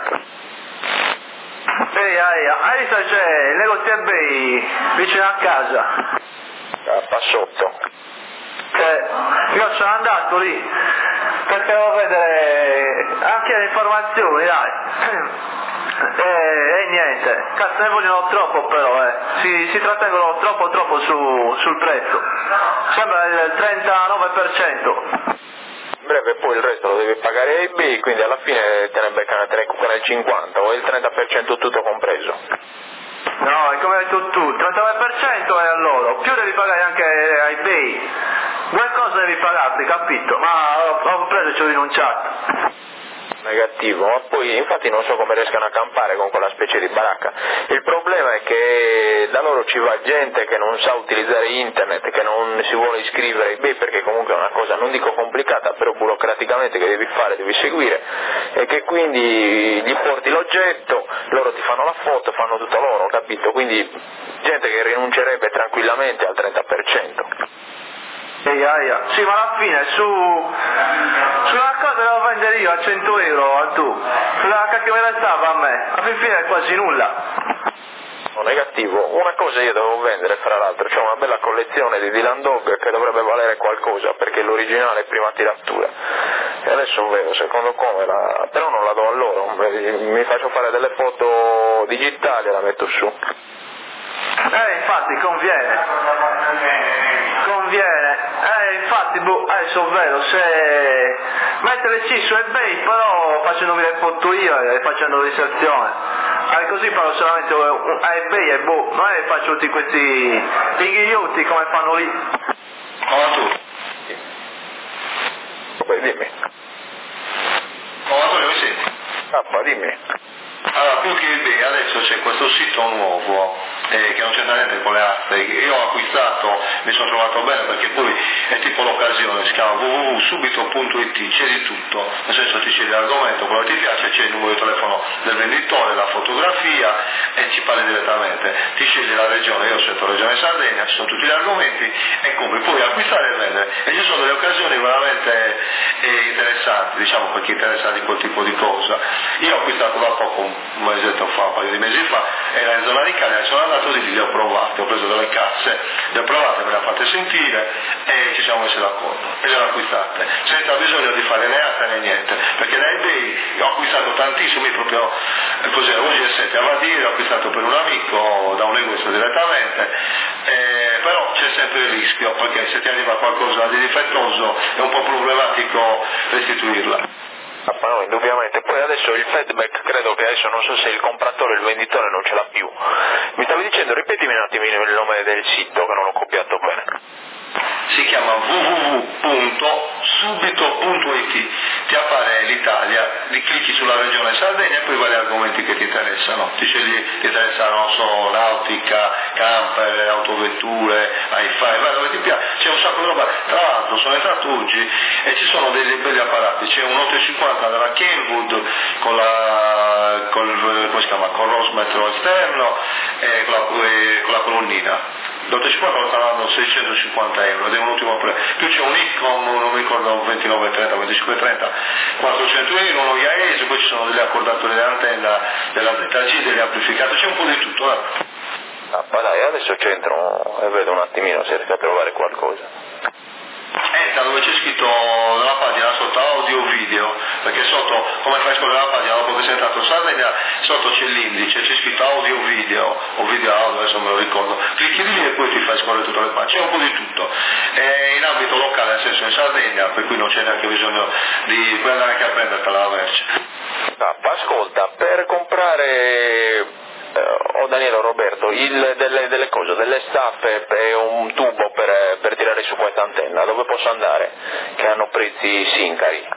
Ehi, ehi, hai visto c'è il negozio eBay vicino a casa? Ah, pa' sotto. Eh, io sono andato lì perché devo vedere anche le informazioni, dai. E eh, eh, niente, cazzo ne vogliono troppo però, eh. Si, si trattengono troppo troppo su, sul prezzo. Sembra il trentanove per cento. In breve poi il resto lo devi pagare a eBay, quindi alla fine te ne beccano te ne cuccano il cinquanta o il trenta per cento tutto compreso. No, è come hai detto tu, il trentanove per cento è a loro, più devi pagare anche a eBay. Qualcosa devi pagarti, capito? Ma ho, ho preso e ci ho rinunciato. Negativo, ma poi infatti non so come riescano a campare con quella specie di baracca. Il problema è che da loro ci va gente che non sa utilizzare internet, che non si vuole iscrivere a eBay perché comunque è una cosa, non dico complicata, però burocraticamente che devi fare, devi seguire, e che quindi gli porti l'oggetto, loro ti fanno la foto, fanno tutto loro, capito? Quindi gente che rinuncerebbe tranquillamente al trenta per cento. Eia, eia. Sì, ma alla fine su, su una cosa devo vendere io a cento euro a tu, sulla cacchio me la stava a me, alla fine è quasi nulla. No, negativo, una cosa io devo vendere fra l'altro, c'è una bella collezione di Dylan Dog che dovrebbe valere qualcosa perché l'originale è prima tiratura, e adesso vedo secondo come la... però non la do a loro, mi faccio fare delle foto digitali e la metto su. Eh, infatti conviene, conviene, eh, infatti, boh, adesso vedo, se mettere sì su eBay, però facendomi le foto io e facendo l'inserzione, eh, così parlo solamente a eBay e boh, non è che faccio tutti questi inghigliotti come fanno lì. Oh, tu. Poi dimmi. Oh, Antonio, mi senti? Ah, dimmi. Allora, più che eBay, adesso c'è questo sito nuovo eh, che non c'entra niente con le aste. Io ho acquistato, mi sono trovato bene perché poi è tipo l'occasione, si chiama w w w punto subito punto i t, c'è di tutto, nel senso ti scegli l'argomento, quello che ti piace, c'è il numero di telefono del venditore, la fotografia e ci parli direttamente, ti scegli la regione, io ho scelto la regione Sardegna, ci sono tutti gli argomenti e compri, puoi acquistare e vendere, e ci sono delle occasioni veramente eh, interessanti, diciamo, per chi è interessato di quel tipo di cosa. Io ho acquistato da poco, un mesetto fa, un paio di mesi fa, era in zona di Cagliari, sono andato lì, li ho provati, ho preso delle casse, le ho provate, me le ha fatte sentire e ci siamo messi d'accordo e le ho acquistate, senza bisogno di fare né aste né niente, perché da eBay ho acquistato tantissimi proprio così, a voce sette a Vadire, ho acquistato per un amico da un negozio direttamente, eh, però c'è sempre il rischio, perché se ti arriva qualcosa di difettoso è un po' problematico restituirla. Ah, no, indubbiamente. Poi adesso il feedback, credo che adesso non so se il compratore o il venditore non ce l'ha più. Mi stavi dicendo, ripetimi un attimino il nome del sito che non ho copiato bene. Si chiama w w w punto subito punto i t, ti appare l'Italia, li clicchi sulla regione Sardegna e poi vari argomenti che ti interessano, ti scegli, ti interessano, non so, nautica, camper, autovetture, hi-fi, vai dove ti piace, c'è un sacco di roba. Tra l'altro sono entrato oggi e ci sono dei belli apparati, c'è un ottocentocinquanta della Kenwood con la col, come si chiama, con l'osmetro esterno e con la, e con la colonnina. L'ottocentocinquanta lo sta dando seicentocinquanta euro ed è un ultimo prezzo, più c'è un Icom, non mi ricordo, un ventinove trenta, venticinque trenta, quattrocento euro, uno Yaesu, poi ci sono delle accordatori dell'antenna, della Z G, degli amplificatori, c'è un po' di tutto. Eh. Ah, ma dai, adesso c'entro e vedo un attimino se riesco a trovare qualcosa. Entra dove c'è scritto nella pagina sotto audio video, perché sotto, come fai a scorrere la pagina dopo che sei entrato in Sardegna, sotto c'è l'indice, c'è scritto audio video o video audio, adesso me lo ricordo, clicchi di lì e poi ti fai scorrere tutte le pagine, c'è un po' di tutto, è in ambito locale, nel senso in Sardegna, per cui non c'è neanche bisogno di puoi andare anche a prendertela la merce. Ah, ascolta, per comprare o Daniele o Roberto, il, delle, delle cose, delle staffe e un tubo per, per tirare su questa antenna, dove posso andare? Che hanno prezzi singari.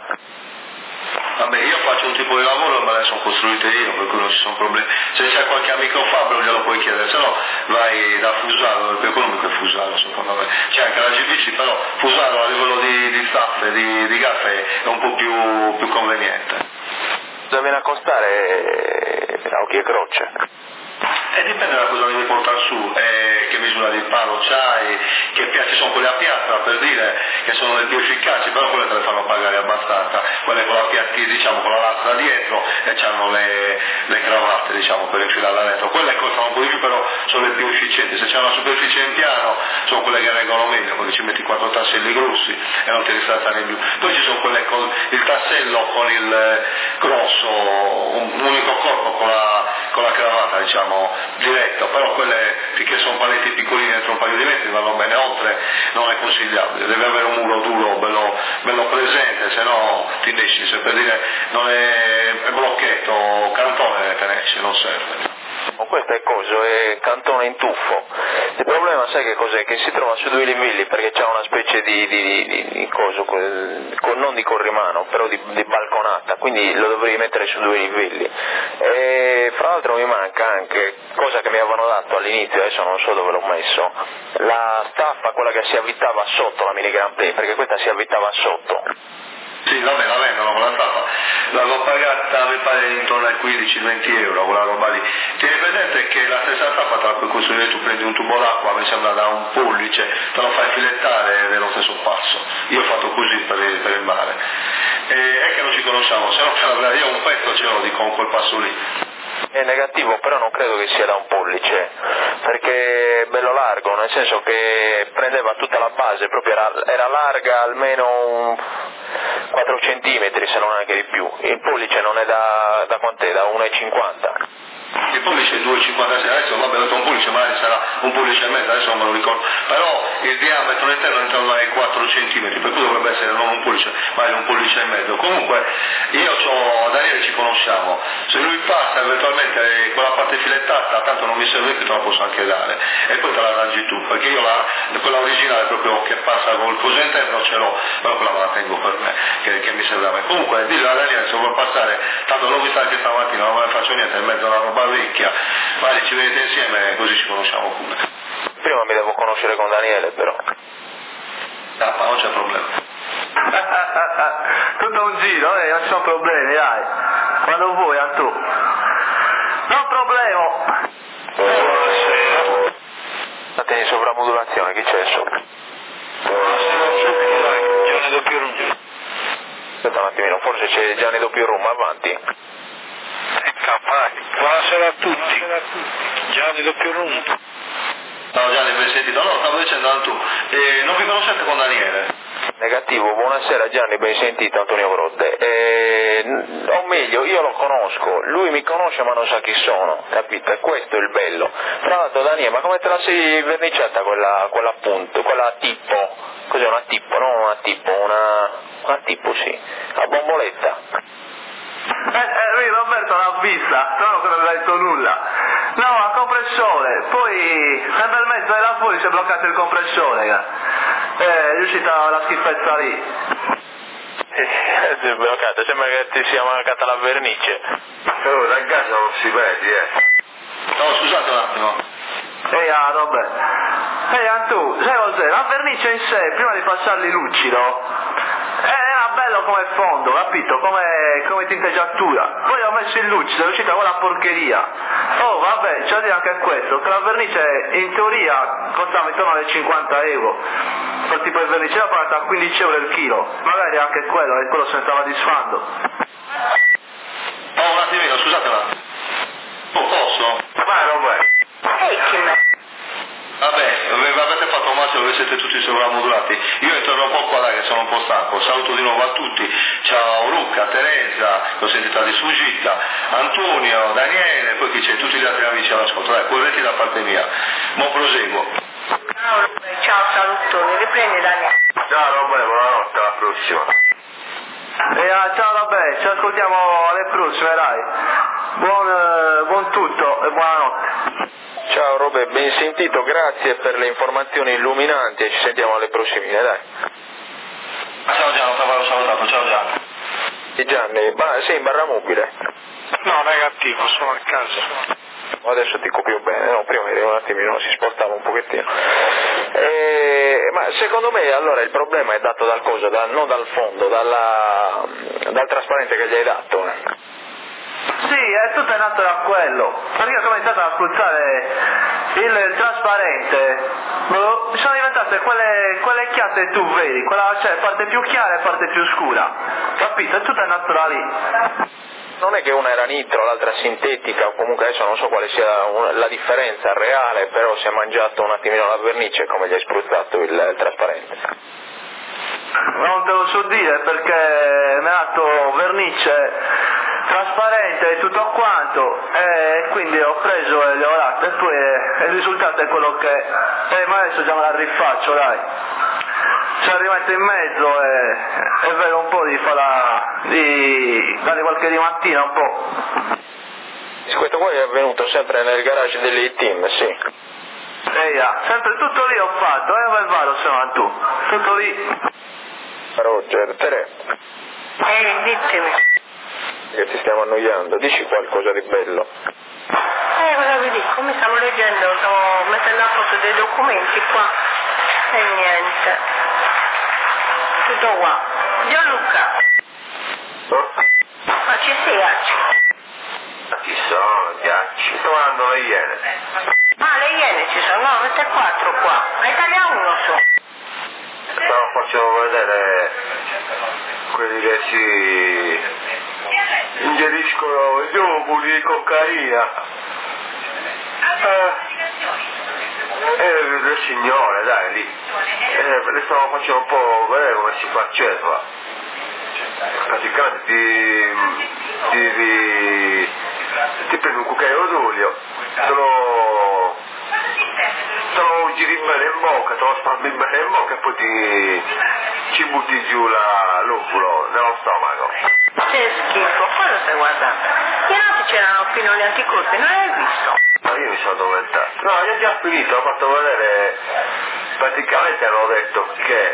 Vabbè, io faccio un tipo di lavoro e me le sono costruite io, per cui non ci sono problemi. Se c'è qualche amico fabbro glielo puoi chiedere, se no vai da Fusaro, il più economico è Fusaro secondo me. C'è anche la G B C, però Fusaro a livello di, di staffe, di, di gaffe è un po' più, più conveniente. cosa viene a costare a occhio e croce? E dipende da cosa devi portare su, eh, che misura di palo c'hai, che piazze sono quelle a piazza, per dire che sono le più efficaci, però quelle te le fanno pagare abbastanza, quelle con la piazza, diciamo, con la lastra dietro e hanno le, le cravatte, diciamo, per infilarla dentro, quelle costano un po' di più, però sono le più efficienti. Se c'è una superficie in piano sono quelle che reggono meglio, perché ci metti quattro tasselli grossi e non ti risaltano più. Poi ci sono quelle con il tassello con il grosso, un, un unico corpo con la, con la cravatta, diciamo, diretto, però quelle finché sono paletti piccolini dentro un paio di metri vanno bene, oltre non è consigliabile, deve avere un muro duro bello, bello presente, se no ti ne esci, se per dire non è, è blocchetto o cantone te ne esci, non serve. Oh, questo è coso, è cantone in tuffo. Il problema sai che cos'è? Che si trova su due livelli perché c'è una specie di, di, di, di coso, con, non di corrimano, però di, di balconata, quindi lo dovrei mettere su due livelli. E fra l'altro mi manca anche, cosa che mi avevano dato all'inizio, adesso non so dove l'ho messo, la staffa, quella che si avvitava sotto la mini Grand Play, perché questa si avvitava sotto. Sì, vabbè, la vendono con la staffa, l'avevo pagata mi pare intorno ai quindici venti euro, quella roba lì. Tieni presente che la stessa staffa te la puoi costruire, tu prendi un tubo d'acqua, mi sembra da un pollice, te lo fai filettare ed è lo stesso passo. Io ho fatto così per il, per il mare. E è che non ci conosciamo, se no ce l'avrei, io un pezzo ce l'ho di con quel passo lì. È negativo, però non credo che sia da un pollice, perché è bello largo, nel senso che prendeva tutta la base, proprio era, era larga almeno un quattro centimetri, se non anche di più. Il pollice non è da, da quant'è? Da uno e cinquanta. Il pollice è due virgola cinquantasei, adesso vabbè, ho detto un pollice, magari sarà un pollice e mezzo, adesso non me lo ricordo, però il diametro interno è intorno ai quattro centimetri, per cui dovrebbe essere non un pollice, ma un pollice e mezzo. Comunque io c'ho, Daniele ci conosciamo, se lui passa eventualmente quella parte filettata, tanto non mi serve più, te la posso anche dare, e poi te la arrangi tu, perché io la, quella originale proprio che passa col coso interno ce l'ho, però quella me la tengo per me, che, che mi serve a me. Comunque dillo a Daniele se vuol passare, tanto l'ho vista anche stamattina, non me ne faccio niente, in mezzo alla roba vecchia, magari ci vedete insieme così ci conosciamo pure. Prima mi devo conoscere con Daniele però. Ah, ma non c'è problema. Tutto un giro, eh, non ci sono problemi, dai. Quando vuoi, Antù. Non problema. Buonasera. State in sovramodulazione, chi c'è sopra? Buonasera. Gianni Doppio Rum. Aspetta un attimino, forse c'è Gianni Doppio Rum, avanti. Buonasera a tutti. Gianni Doppio Rum. Ciao Gianni, ben sentito. No, stavo dicendo tu, eh, non vi conoscete con Daniele? Negativo, buonasera Gianni, ben sentito Antonio Grotte. Eh, o meglio, io lo conosco, lui mi conosce ma non sa chi sono, capito? E questo è il bello. Tra l'altro Daniele, ma come te la sei verniciata quella, quella appunto, quella tipo? Cos'è una tipo? No, una tipo, una, una tipo sì, a bomboletta. Eh, eh, lui Roberto l'ha vista, però non aveva detto nulla. No, a compressore, poi sempre al mezzo della fuori si è bloccato il compressore, eh. È riuscita la schifezza lì. Eh, si è bloccato, sembra che ti sia mancata la vernice. Oh, da casa non si vede, eh. No, scusate un attimo. Ehi, ah, vabbè. Ehi, Antù, sai cos'è? La vernice in sé, prima di passarli lucido, era bello come fondo, capito? Come, come tinteggiatura. Poi ho messo il lucido, è uscita quella porcheria. Oh, vabbè, c'è da dire anche questo, che la vernice in teoria costava intorno alle cinquanta euro. Quel tipo di vernice l'ho pagata a quindici euro il chilo. Magari anche quello, e quello se ne stava disfando. Oh, un attimino, scusate un attimo. Oh, posso? Vai, Roberto. Vabbè, avete fatto maggio dove siete tutti sovramodulati. Io intorno un po' qua là che sono un po' stanco. Saluto di nuovo a tutti. Ciao Luca, Teresa, l'ho sentita di sfuggita, Antonio, Daniele, poi chi c'è? Tutti gli altri amici all'ascolto. Dai, corretti da parte mia. Mo proseguo. Ciao, ciao, salutoni, riprendi Daniele. Ciao Roberto, buonanotte, alla prossima. E ah, ciao, vabbè, ci ascoltiamo alle prossime, dai. Buon, eh, buon tutto e buonanotte. Ciao Robe, ben sentito, grazie per le informazioni illuminanti e ci sentiamo alle prossime, dai. Ciao Gianni, ti avevo salutato, ciao Gianni. E Gianni, ma sei in barra mobile? No, negativo, sono a casa. Adesso ti copio bene, no, prima eri un attimino, si spostava un pochettino. E, ma secondo me allora il problema è dato dal coso, da, non dal fondo, dalla, dal trasparente che gli hai dato. Eh. Sì, è tutto è nato da quello, perché ho cominciato ad spruzzare il, il trasparente, mi sono diventate quelle, quelle chiatte che tu vedi, quella, cioè parte più chiara e parte più scura, capito? E tutto è nato da lì. Non è che una era nitro, l'altra sintetica, o comunque adesso non so quale sia una, la differenza reale, però si è mangiato un attimino la vernice come gli hai spruzzato il, il trasparente. Non te lo so dire perché mi ha dato vernice trasparente e tutto quanto e quindi ho preso e le ho dato e poi il risultato è quello che è, ma adesso già me la rifaccio, dai, ci rimetto in mezzo e, e vedo un po' di farla, di dare qualche di mattina un po'. Questo qua è avvenuto sempre nel garage dell'E-Team, sì. Eia, sempre tutto lì ho fatto, e dove vado se no tu? Tutto lì. Roger, Tere. Eh, ditemi. Che ti stiamo annoiando, dici qualcosa di bello. Eh, cosa vi dico? Mi stavo leggendo, stavo mettendo a posto dei documenti qua e niente. Tutto qua. Gianluca. Oh? Ma ci sei, Arci? Ma ci sono, ghiacci. Sto andando le iene. Ah, le iene ci sono, no, mette quattro qua. Ma Italia uno so. Stavo facendo vedere quelli che si ingeriscono gli ovuli di cocaina. Eh, eh, le signore, dai, lì. Eh, le stavo facendo un po' vedere come si faceva. Praticamente ti, ti, ti, ti prendi un cucchiaio d'olio, te lo, te lo giri bene in bocca, te lo spalmi bene in bocca e poi ti, ci butti giù la, l'ovulo nello stomaco. Che schifo, cosa stai guardando? Ieri c'erano pinoli anticorpi, non l'hai visto? Ma io mi sono addormentato. No, io ho già finito, ho fatto vedere, praticamente hanno detto che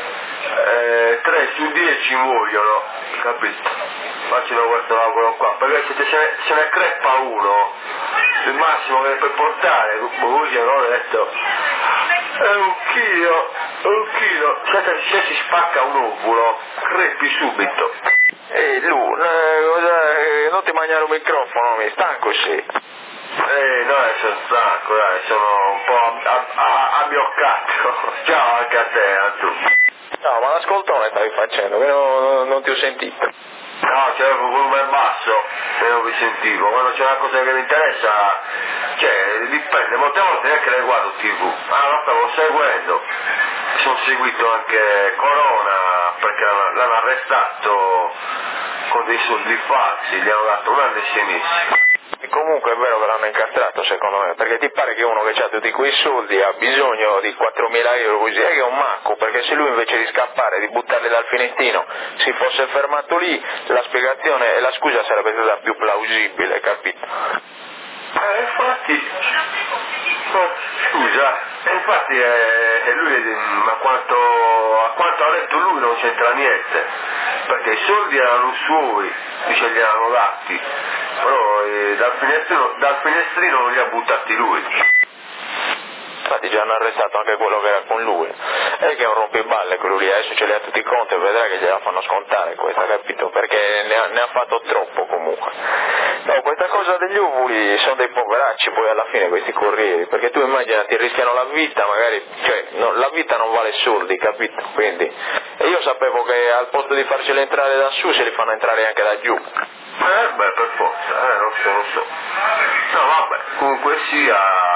eh, tre su dieci muoiono, capito? Facciano questo lavoro qua, perché se, se, ne, se ne crepa uno, il massimo che puoi portare, come ci hanno detto, è un chilo, un chilo, se, se si spacca un ovulo, crepi subito. Ehi Lu, eh, non ti mangiare un microfono, mi stanco sì. Eh, no, sono stanco, dai, sono un po' ab- ab- abbioccato. Ciao anche a te, a tu. No, ma l'ascoltone stavi facendo, che non, non ti ho sentito. No, c'è il volume basso e non vi sentivo. Quando c'è una cosa che mi interessa, cioè, dipende, molte volte neanche le guardo tivù. Ah, lo stavo seguendo. Sono seguito anche Corona perché l'hanno arrestato con dei soldi falsi, gli hanno dato un anno e sei mesi. E comunque è vero che l'hanno incastrato secondo me, perché ti pare che uno che ha tutti quei soldi ha bisogno di quattromila euro così, è che è un macco, perché se lui invece di scappare, di buttarli dal finestrino, si fosse fermato lì, la spiegazione e la scusa sarebbe stata più plausibile, capito? Eh, infatti, oh, scusa, e infatti è, è lui, ma quanto, a quanto ha detto lui non c'entra niente, perché i soldi erano suoi, dice gli hanno dati, però eh, dal, finestrino, dal finestrino non li ha buttati lui. Infatti già hanno arrestato anche quello che era con lui, è che è un rompiballe quello lì, adesso ce li ha tutti conto e vedrai che gliela fanno scontare questa, capito? Perché ne ha, ne ha fatto troppo comunque. No, questa cosa degli ovuli sono dei poveracci poi alla fine questi corrieri, perché tu immagina ti rischiano la vita, magari, cioè no, la vita non vale soldi, capito? Quindi, e io sapevo che al posto di farceli entrare da su se li fanno entrare anche da giù. Eh beh, per forza, eh, non so, non so. No vabbè, comunque sia,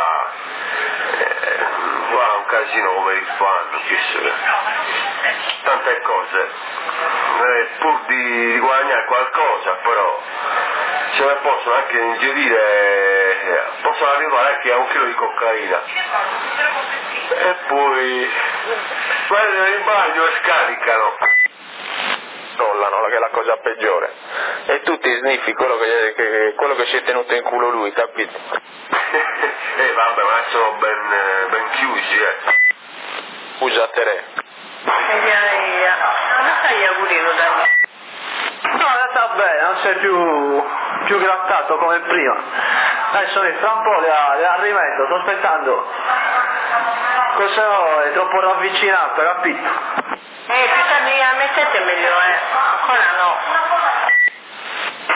eh, qua è un casino come li fanno, chi se ne... tante cose, eh, pur di, di guadagnare qualcosa, però se ne possono anche ingerire, eh, possono arrivare anche a un chilo di cocaina. E poi vanno in bagno e scaricano. Rollano, che è la cosa peggiore, e tu ti sniffi quello che, che, quello che si è tenuto in culo lui, capito? Eh vabbè, ma sono ben, ben chiusi, eh. Scusa Tere. E via via. Come stai gli augurino da me? No, sta bene, non sei più, più grattato come prima. Adesso tra un po' le, le rimetto, sto aspettando. Questo no, è troppo ravvicinato, capito? Eh, più tardi la mettete meglio, eh. Ancora no.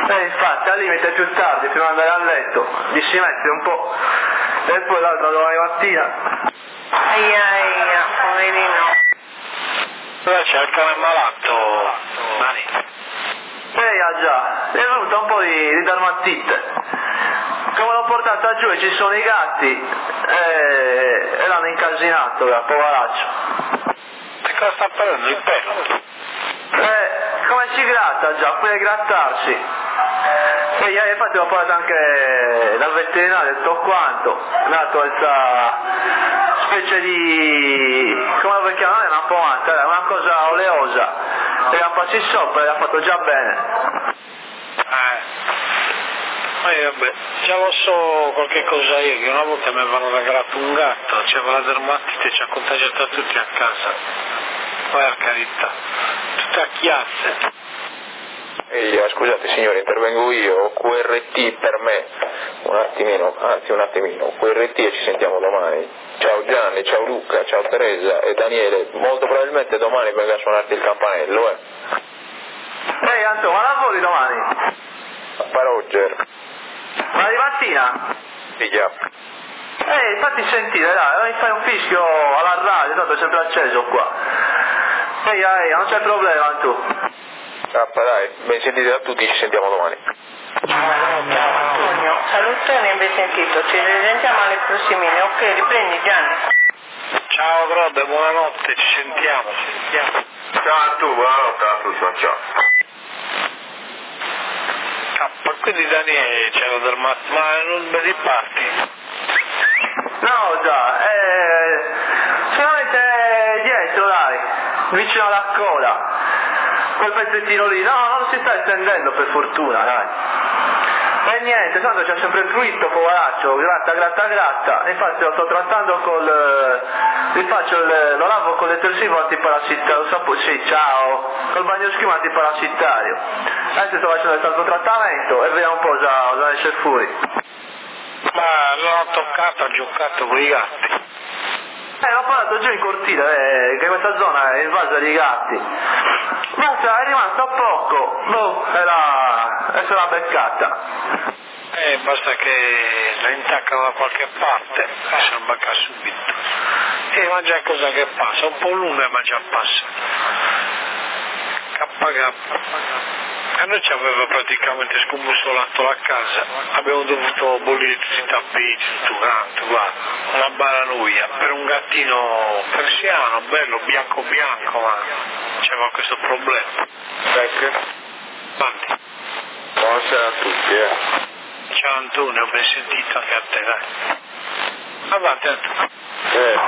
E infatti al limite più tardi, prima di andare a letto, dissi metti un po', e poi l'altra domani mattina. Aia aia, poverino. Però c'è il cane malato, Dani. Ehi, ah già, è venuta un po' di, di dermatite. Come l'ho portata giù e ci sono i gatti, e, e l'hanno incasinato, la poveraccio. E cosa sta prendendo il pelo? Eh, come si gratta già, puoi grattarsi. E ieri infatti l'ho portato anche dal veterinario, tutto quanto, mi ha dato questa specie di, come lo chiamare, una pomata, una cosa oleosa, e la passi sopra e l'ha fatto già bene. Eh. Eh vabbè, già lo so qualche cosa io, che una volta mi avevano regalato un gatto, c'era la dermatite, ci ha contagiato tutti a casa. Per carità, tutte a chiazze. Ehi, scusate signore, intervengo io, Q R T per me, un attimino, anzi un attimino, Q R T e ci sentiamo domani. Ciao Gianni, ciao Luca, ciao Teresa e Daniele, molto probabilmente domani venga a suonarti il campanello, eh. Ehi Antonio, ma lavori domani? A Roger. Ma di mattina? Sì, già. Ehi, fatti sentire, dai, fai un fischio alla radio, tanto è sempre acceso qua. Ehi, ehi, non c'è problema tu. Ah, dai, ben sentiti da tutti, ci sentiamo domani. Antonio, salutone, ben sentito, ci risentiamo alle prossimine, ok, riprendi Gianni. Ciao Grode, buonanotte, ci sentiamo, ci sentiamo. Ciao a tu, buonanotte a tutti, ciao. Ah, ma quindi Daniele c'era del mat... ma non me li parti? No, già, eh, solamente dietro, dai, vicino alla coda, quel pezzettino lì, no, non si sta estendendo per fortuna, dai. E niente, tanto c'è sempre il fluido, poveraccio, gratta, gratta, gratta, infatti lo sto trattando col, vi faccio il, lo lavo con l'etersivo antiparassitario, lo sapo, sì, ciao, col bagno schiuma antiparassitario. Adesso sto facendo il tanto trattamento e vediamo un po' già cosa esce fuori. Ma l'ho toccato, ha giocato con i gatti. Eh, l'ho portato giù in cortile, eh, che questa zona è invasa di gatti. Basta, è rimasto poco, boh, e, la, e se l'ha beccata. Eh, basta che la intaccano da qualche parte e se lo becca subito. E ma già cosa che passa, un po' lunga ma già passa. K K. E noi ci aveva praticamente scombussolato la casa, abbiamo dovuto abolire tutti i tappeti, tutto quanto, guarda, una baranoia, per un gattino persiano, bello, bianco bianco, ma c'aveva questo problema. Ecco. Avanti. Buonasera a tutti, eh. Ciao Antonio, ben sentito anche a te, dai. Avanti Antonio. Eh.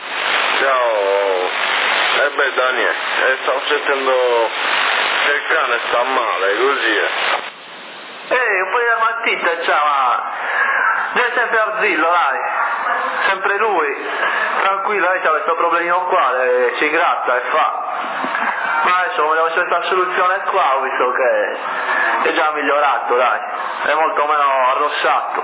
Ciao. Eh beh Daniele, eh, stavo sentendo che il cane sta male, così è. Ehi, un po' di dermatite c'ha, ma già è sempre Arzillo, dai, sempre lui, tranquillo, lei c'ha questo problemino qua, eh, si gratta e fa. Ma adesso come devo c'è questa soluzione qua, ho visto che è già migliorato, dai, è molto meno arrossato.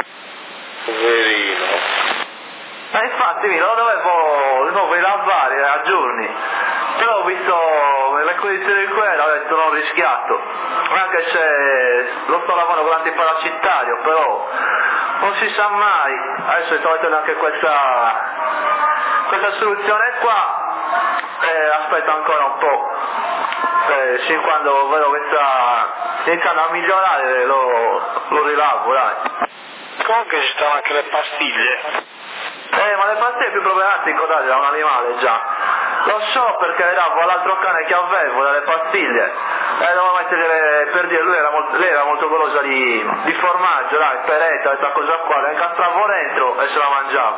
Poverino. Ma infatti mi lo dovevo, lo dovevo lavare a giorni, però ho visto le condizioni di quella, ho detto non ho rischiato, anche se lo sto lavando con l'antiparassitario, però non si sa mai, adesso sto mettendo anche questa, questa soluzione qua, e aspetto ancora un po', e sin quando vedo che sta iniziando a migliorare lo, lo rilavo, dai. Comunque ci stanno anche le pastiglie. Eh, ma le pastiglie è più problematico, dai, da un animale già. Lo so perché le davo all'altro cane che avevo delle pastiglie. E eh, dovevo mettere, per dire, lui era molto, lei era molto golosa di, di formaggio, dai, peretta, questa cosa qua, la incastravo dentro e se la mangiavo.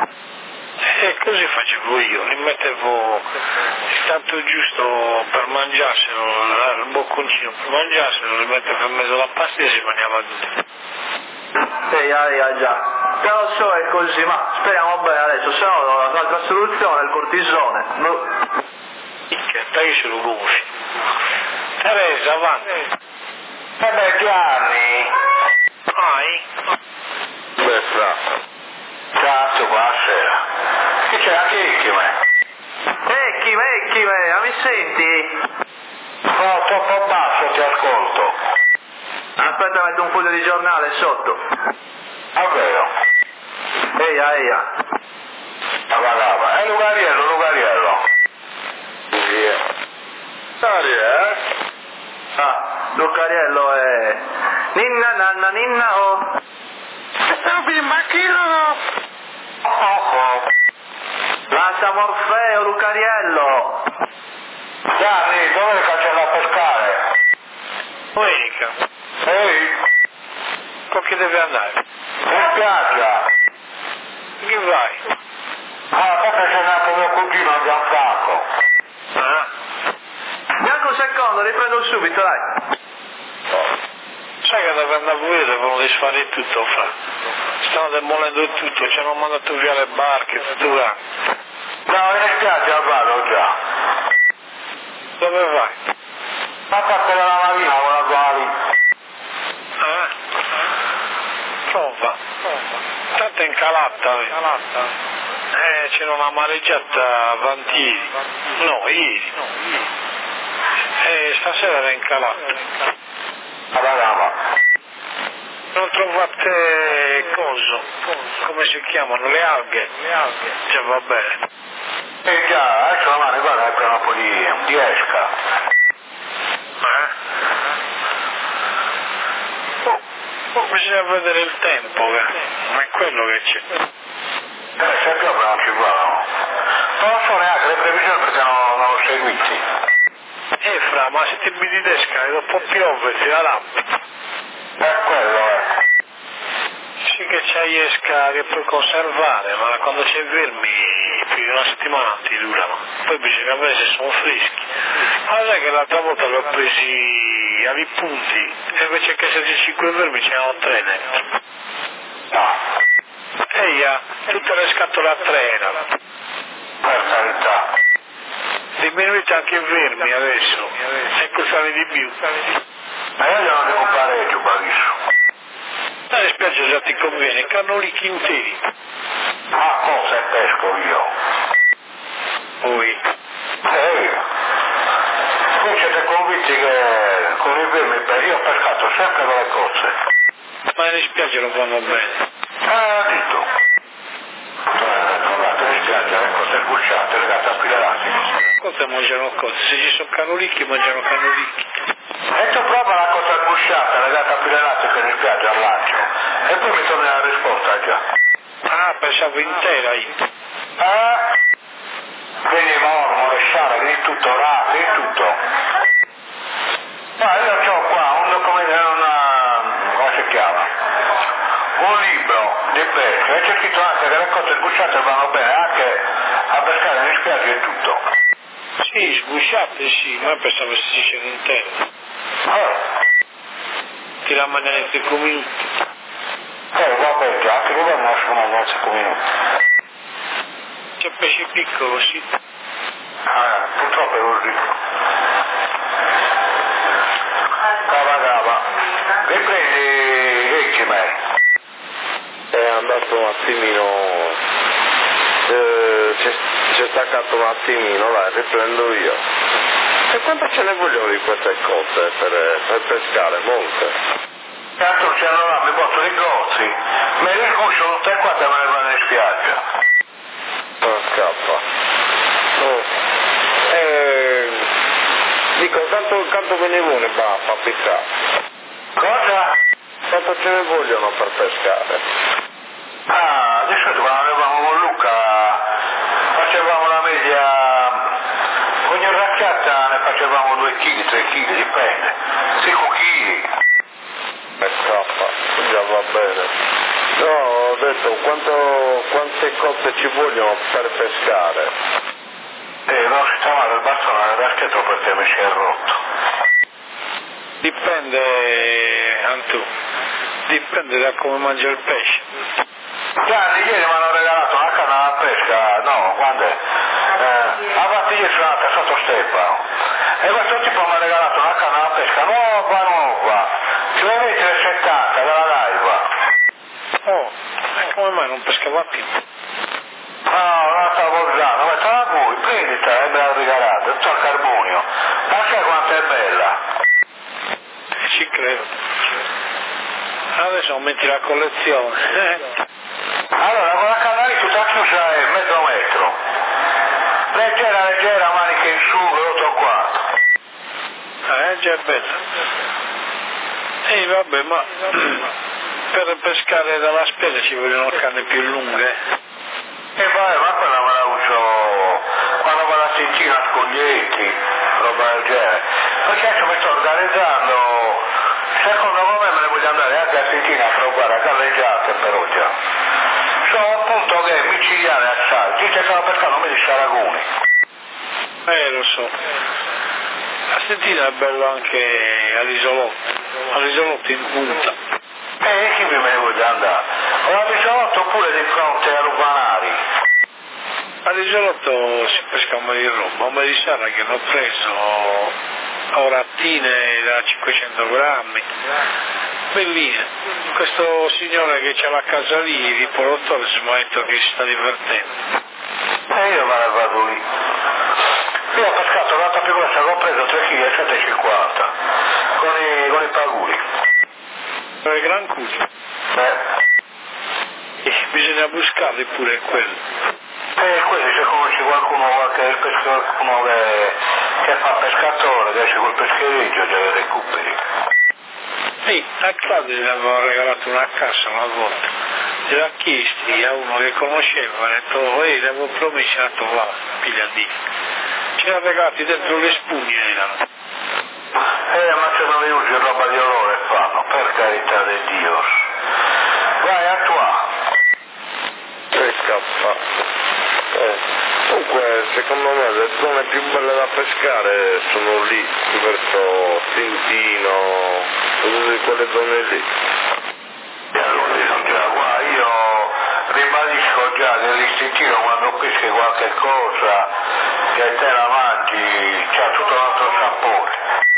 E così facevo io, li mettevo tanto giusto per mangiarselo, il bocconcino per mangiarselo, li mettevo in mezzo alla pastiglia e si mangiava tutto. Ehi, ehi, già. Però lo so è così, ma speriamo bene adesso, se no l'altra soluzione è il cortisone. No. Che dai se lo gonfi. Teresa, avanti. Eh beh Gianni. Vai. Beh fra. Cazzo, buonasera. Che c'è anche Ecchime? Ecchime, Ecchime, ma mi senti? No, troppo basso, ti ascolto. aspetta, metto un foglio di giornale sotto. Davvero? Eia, eia. Avvalava. È Lugariello, Lugariello. Sì. Dai, eh? Ah, Lucariello è... Ninna nanna ninna oh. Ma chi no? Oh, oh. Lascia Morfeo, Lucariello. Gianni, dove facciamo a pescare? Domenica. Ehi, Con chi deve andare? in spiaggia. Chi vai? Ah, perché c'è nato mio cugino Gianfranco. Ah, Bianco un secondo, riprendo subito, dai. sai che da quando voi devono disfare tutto fra? Stanno demolendo tutto, ci hanno mandato via le barche, tutto là. No, in spiaggia vado già. Dove vai? Ma parte dalla marina con la guali. Ah? Prova. Tanto è in calata, eh. Eh, c'era una mareggiata avanti ieri. No, ieri. E stasera era in calata. Avvalava. Non trovate coso? Come si chiamano? Le alghe? Le alghe. Già va bene. E già, adesso la mano, guarda, ecco un po' di, di esca. Eh? Oh, oh, bisogna vedere il tempo, eh. Ma è quello che c'è. Eh, se piove non ci vanno. Non lo so neanche le previsioni perché non, non l'ho seguiti. Eh, fra, ma se ti bidi desca e dopo piove, ti la lampi. È quello, eh. Sì che c'hai esca che puoi conservare, ma quando c'è vermi più di una settimana ti durano. Poi bisogna vedere se sono freschi. Ma sai che l'altra volta li ho presi ai punti e invece che esserci cinque vermi c'erano tre dentro. No, Eia, tutte le scatole a tre erano. per carità. Diminuite anche i vermi adesso e costano di più. Ma io non devo pareggio, bravissimo. Dalle spiagge già ti conviene, cannolichi interi. Ma cosa pesco io? Poi, Ehi, voi siete convinti che con i vermi, io ho pescato sempre delle cose. ma le spiagge non vanno bene. Eh, dito. Eh, trovate in spiaggia le cose sgusciate, legate a pilerati. Cosa mangiano cose? Se ci sono cannolichi mangiano cannolichi. E tu prova la cosa sgusciata, legata a pilerati che in spiaggia al lancio. E poi mi torni la risposta già. Ah, pensavo intera io. Eh? Vieni mormo, le sciare, vieni tutto orato, vieni tutto. Ma io ho qua un documento, una, come si chiama? Un libro di pesca e c'è scritto anche che le cose sgusciate vanno bene anche a pescare in spiaggia e tutto. Sì, sgusciate sì, ma pensavo si diceva intera. Eh, Ti la mangiano in cinque minuti. eh vabbè, già, anche loro nascono non cinque minuti. C'è pesce piccolo, sì. Eh, purtroppo è così. Cava cava. Riprendi Ecchime. È andato un attimino, eh, c'è, c'è staccato un attimino, dai, riprendo io. E quanto ce ne vogliono di queste cose per, per pescare? Molte. Tanto c'erano là, mi porto i gozzi, me li sguscio tutte e quattro e me ne vanno in spiaggia. Non scappa. Oh. Eh, dico, quanto, quanto ve ne vuole va a pescare? Cosa? Quanto ce ne vogliono per pescare? Ah, di solito quando andavamo con Luca facevamo la media, ogni racchiata ne facevamo due chili, tre chili, dipende, cinque chili. E scappa, già va bene. No, ho detto, quanto, quante cose ci vogliono per pescare? Eh, non si chiamava il bastone nel raschetto perché mi si è rotto. Dipende, Antù, dipende da come mangia il pesce. Gianni, ieri mi hanno regalato una canna da pesca, no, quando è? Eh, avanti ieri sono andato sotto Stefano. E questo tipo mi ha regalato una canna da pesca nuova, nuova, due metri e settanta dalla Laiva. Oh, e come mai non pescava più? No, non la stavo usando, ma te la vuoi, prendita e me l'ha regalata, tutto al carbonio. Ma sai quanto è bella? Ci credo. Adesso aumenti la collezione. Eh. Allora, quella canna lì tutta chiusa è mezzo metro. Leggera, leggera, maniche in su, venuto qua. Eh, già è bella. E vabbè, ma per pescare dalla spiaggia ci vogliono canne più lunghe. E vabbè, ma quella me la uso quando vado a Sintina a Scoglietti, roba del genere. Perché adesso mi sto organizzando, secondo me me ne voglio andare anche a Sintina a provare a galleggiate però già. Sono appunto che micidiale assai, ci stanno pescando me di Saragoni. Eh, lo so. A Sintina è bello anche all'isolotto, all'isolotto in punta. Eh, chi me ne voglio andare? O all'isolotto oppure di fronte a Rubanari. All'isolotto si pesca un po' di roba, un po' di sara che hanno preso orattine da cinquecento grammi, belline. Questo signore che c'ha la casa lì, il riproduttore, si è detto che si sta divertendo. E io me la vado lì. Io ho pescato l'altra più grossa che ho preso tre virgola settecentocinquanta con i, con i paguri. Con i gran culi. Eh. E bisogna buscarli pure quelli. E quelli se conosci qualcuno, qualche qualcuno che, che fa pescatore, che esce col peschereccio, ce le recuperi. Sì, a Claudio gli avevo regalato una cassa una volta, gliel'ha chiesti a uno che conosceva, ha detto, ehi, le avevo promesso, ha detto, va, piglia di. Ce l'ha regalati dentro le spugne erano. Eh, ma se non li usi roba di olore fanno, per carità di Dio. Vai a tua. Pesca fa. Eh. Comunque secondo me le zone più belle da pescare sono lì, verso Tintino, tutte quelle zone lì. E allora già qua io ribadisco già dell'istintivo quando peschi qualche cosa che te la mangi, c'ha tutto un altro sapore.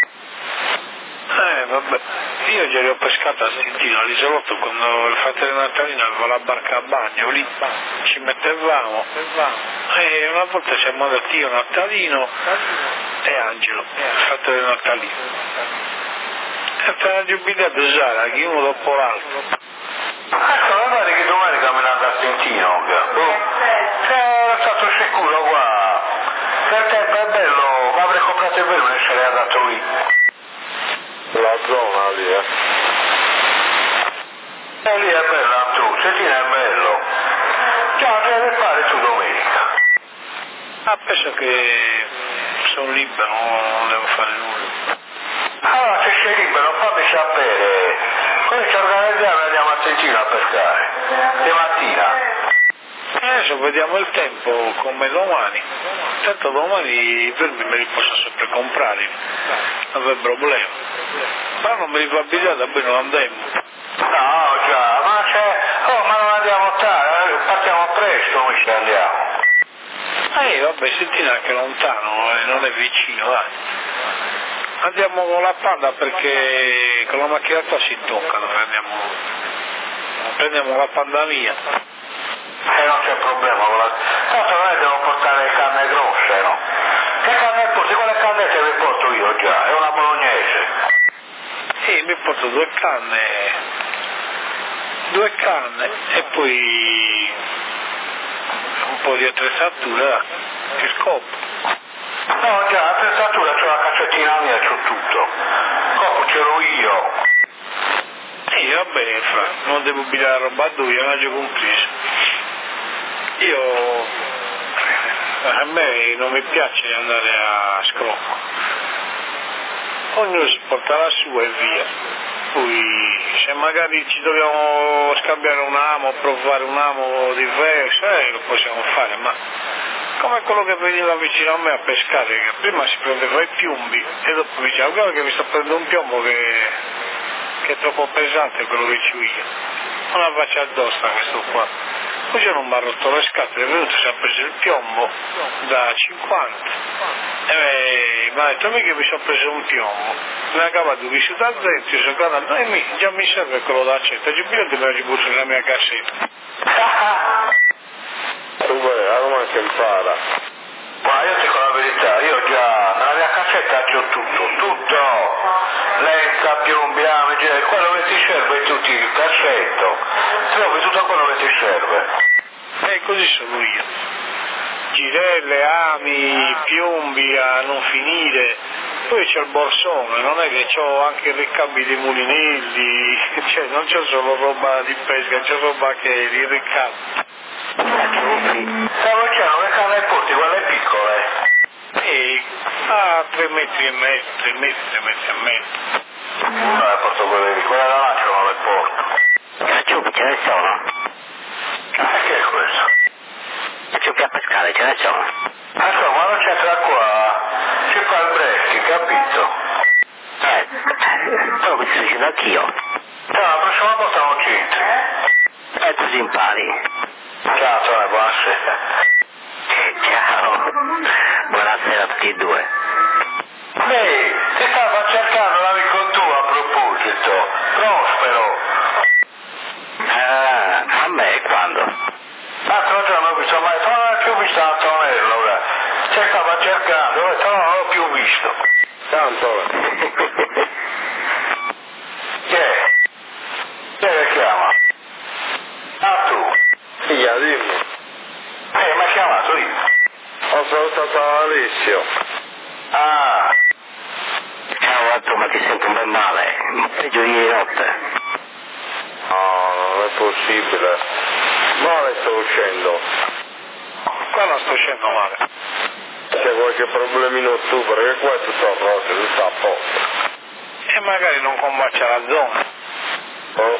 Eh, vabbè, io già li ho pescati a Stintino, all'isolotto, quando il fratello Natalino aveva la barca a bagno, lì ci mettevamo, e una volta siamo andati io, Natalino e Angelo, il fratello Natalino. E per la giubilata Sara, che uno dopo l'altro. Ecco, mi pare che domenica me ne andrà a Stintino, se era stato sicuro qua, che il tempo è bello, ma avrei comprato il velo e sarei andato lì. La zona lì, eh. E lì è bella tu, Stintino è bello. Già, che deve fare tu domenica? Ah, penso che sono libero, non devo fare nulla. Allora, se sei libero, fammi sapere. Poi ci organizziamo e andiamo a Stintino a pescare. Di mattina. Adesso vediamo il tempo come domani. Tanto domani i vermi me li posso sempre comprare, non è problema. Ma non me li fa abitare, poi non andiamo. No, già, ma c'è... Oh, ma non andiamo tardi, partiamo presto, noi ci andiamo. Eh, vabbè, Stintino è anche lontano, eh, non è vicino, dai. Andiamo con la Panda perché con la macchina qua si tocca, dove andiamo. Prendiamo la Panda mia. E non c'è problema con la... Tanto noi devo portare le canne grosse, no? Che canne porti? Quelle canne te le porto io già, è una bolognese. Sì, mi porto due canne, due canne e poi un po' di attrezzatura, il scopo. No, già, l'attrezzatura c'ho la cassettina mia, c'ho tutto. Copo ce l'ho io. Sì, va bene, Fra, non devo pigliare la roba a due, non ho già compreso. Io, a me non mi piace andare a scrocco. Ognuno si porta la sua e via. Poi se magari ci dobbiamo scambiare un amo, provare un amo diverso, eh, lo possiamo fare, ma come quello che veniva vicino a me a pescare, che prima si prendeva i piombi e dopo mi diceva guarda che mi sto prendendo un piombo che, che è troppo pesante quello che ci io. Una faccia addosso questo qua. Poi c'era un barrotto alle scatole, è venuto, si è preso il piombo da cinquanta e mi ha detto mica mi sono preso un piombo, mi ha cavato vissuto a dentro, io sono guardato, e mi, già mi serve quello d'accetta, giù biglietto me lo butto nella mia cassetta. Beh, non che impara. Ma io ti dico la verità, io già nella mia cassetta c'ho tutto, tutto, lenza, piombi, ami, cioè, quello che ti serve tutti, il cassetto, trovi tutto quello che ti serve. E così sono io. Girelle, ami, piombi a non finire. Poi c'è il borsone, non è che ho anche il ricambio dei mulinelli, cioè non c'ho solo roba di pesca, c'ho roba che di ricambio. Stavo dicendo che canne porti, quelle piccole? E a tre metri e mezzo, tre metri, tre metri e mezzo. No, le porto quelle lì, quelle da lancio non le porto. La ciupi ce ne sono? E che è questo? La ciupi a pescare ce ne sono? Adesso quando c'entra qua, ci fa il break, capito? Eh, quello che sto dicendo anch'io. No, la prossima volta non c'entri. E così impari. Ciao, Tony, buonasera. Ciao. Buonasera a tutti e due. Ehi, ti stava cercando l'amico tuo a proposito, Prospero. Ah, a me quando? L'altro giorno ho visto, ma non l'ho più visto Antonello, ci stava cercando, ho detto, no, non l'ho più visto. Ciao Antonio. Chi è? Chi è che chiama? Ah, tu? Figlia, dimmi. Eh, mi ha chiamato io. Ho salutato Alessio. Ah, Ciao Alto, ma ti sento un bel male. Peggio di notte. No, non è possibile. Male sto uscendo. Qua non sto uscendo male. C'è qualche problemino tu, perché qua è tutto a rosso, tutto a posto. E magari non combacia la zona. Oh.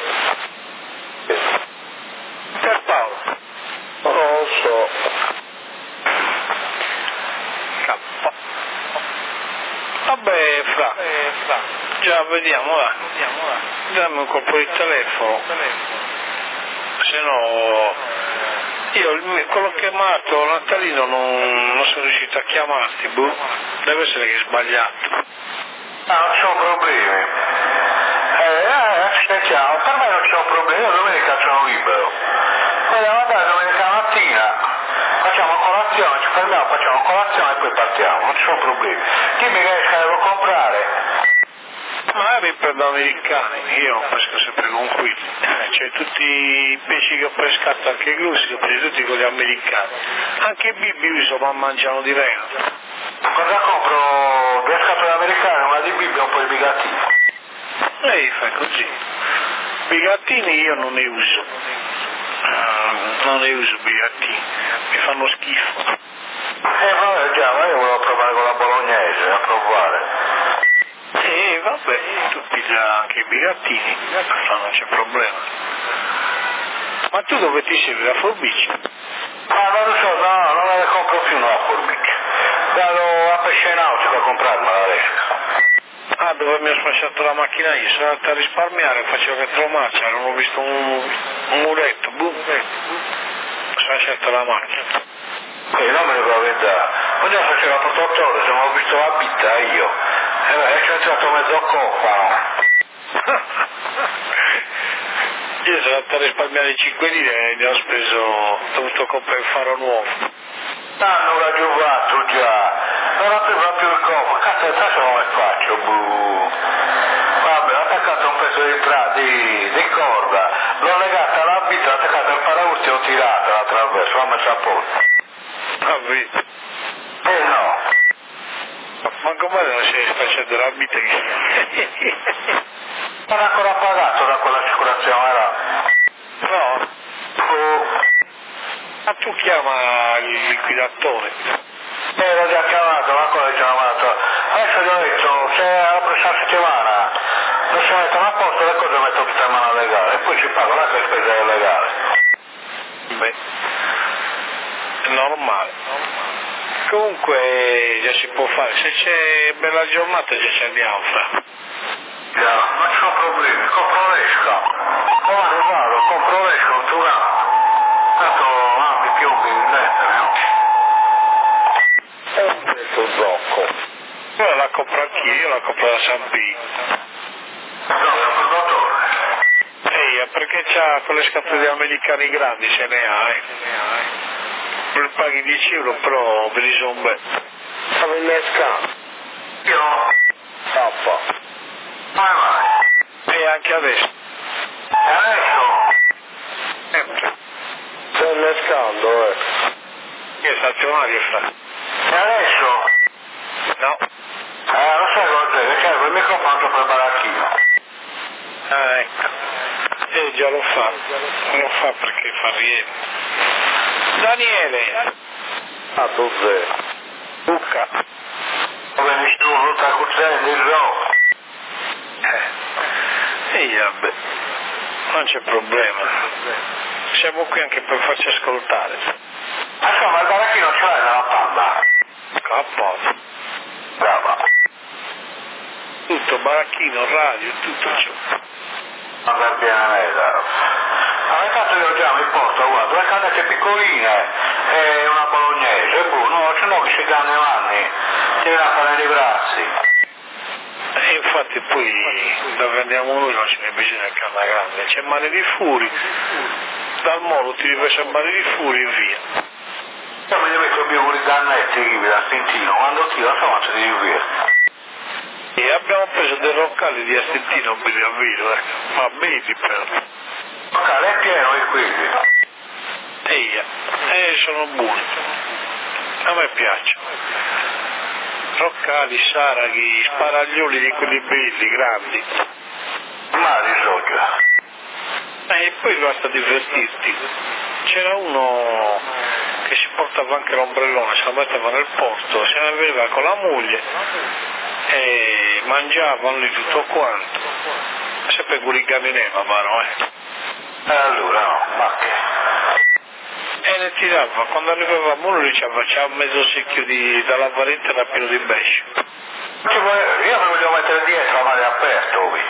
Per Paolo. Non lo so. Cappo. Vabbè, fra. Già, vediamo, va. Dammi un colpo di telefono. Se no, io il- quello che ho chiamato Natalino non, non sono riuscito a chiamarti, boh. Deve essere che hai sbagliato. ah, non c'ho problemi. Eh, eh, ci sentiamo, per me non c'ho problemi, io domenica sono libero. Vogliamo andare domenica mattina, facciamo colazione, ci fermiamo, facciamo colazione e poi partiamo, non ci sono problemi. Dimmi che esca devo comprare. Magari per gli americani, io pesco sempre con qui, cioè tutti i pesci che ho pescato, anche i grossi, li ho presi tutti con gli americani, anche i bimbi insomma mangiano di reno. Cosa compro? Due scatole americane, una di Bibbia e un po' di bigattini. E fai così. Bigattini io non ne uso, uh, non ne uso bigattini, mi fanno schifo. Eh vabbè già, ma io volevo provare con la bolognese, a provare. E vabbè, tu piglia anche i bigattini, non c'è problema. Ma tu dove ti serve la forbice? Ah, non lo so, no, non la compro più una forbice. Vado a pesce nautico a comprarmela adesso. Ah, dove mi ho sfasciato la macchina io, sono andato a risparmiare, facevo retromarcia, non ho visto un, un muretto, boom, ho sfasciato la macchina. Eh, non me ne devo vedere. Oggi faceva portato ore, se non ho visto la bitta io. E beh, ci ho entrato mezzo cofano. Io sono andato a risparmiare cinque lire e ne ho speso, ho dovuto comprare il faro nuovo. Hanno raggiunto già. Non ho preso più il cofano. Cazzo, adesso come faccio? Buh. Vabbè, ho attaccato un pezzo di, tra, di, di corda, l'ho legata alla bitta, ho attaccato il paraurti e ho tirato attraverso, l'ho messo a posto. Ah, vedi? Eh no. Ma come non si è facendo la vita che... Non ho ancora pagato da quell'assicurazione là. No? Oh. Ma tu chiama il liquidatore. Eh, l'ho già chiamato, ma ancora ci ho chiamato. Adesso gli ho detto, se la prossima settimana non si mettono a posto le cose metto tutta in mano legale, e poi ci pago la spesa legale. Beh, è normale. Comunque già si può fare, se c'è bella giornata già ci andiamo fra. Già, non c'ho problemi, compro l'esca. Domani vado, compro l'esca, un turano. Tanto ah, mi piombi in mente, no? È un pezzo zocco. Io la compro anch'io, io la compro da San Pino. No, sono il dottore. Ehi, perché c'ha quelle scatole di americani grandi, se ne ha, eh. Non paghi dieci euro, però ve li sono belli. Stavo innescando. Io? Tappa. Vai vai. E anche adesso. E adesso? Sempre. Sto innescando, eh. Che è stazionario sta? E adesso? No. Eh, lo sai cos'è? Che c'è quel microfono per il baracchino. Ah, ecco. Eh, già lo fa. Lo fa perché fa rientro. Daniele. Ah, dov'è? Luca. Come nessuno sta cucendo il gioco. Eh. E vabbè. Non c'è problema. Siamo qui anche per farci ascoltare. Insomma, il baracchino ce l'hai nella palla. Capposo. Brava. Tutto, baracchino, radio, tutto ciò. Va bene, Meda. Ma intanto io già mi porto, guarda, due canette piccoline e una bolognese, boh, no, se no che si danno i anni, ti viene a fare i brazzi. E infatti poi dove andiamo noi non ce n'è bisogno del canna grande, c'è Mare di Furi, dal molo ti ripesce a Mare di Furi e via. Io mi metto più con i dannetti da Stintino, quando tiro insomma ci devi via. E abbiamo preso dei roccali di Astentino per il vino, eh. Ma belli però. Ok, è pieno e quindi. Eia, eh, sono buoni. A me piacciono. Roccali, saraghi, sparaglioli di quelli belli, grandi. Ma risolve. E poi basta divertirti. C'era uno che si portava anche l'ombrellone, se lo metteva nel porto, se ne veniva con la moglie e mangiavano lì tutto quanto. Sempre gurigami neva, ma no, eh. E allora no, ma che? E ne tirava, quando arrivavamo lui diceva c'ha mezzo secchio di, dalla varetta era pieno di bescio. Io mi voglio mettere dietro a mare aperto qui.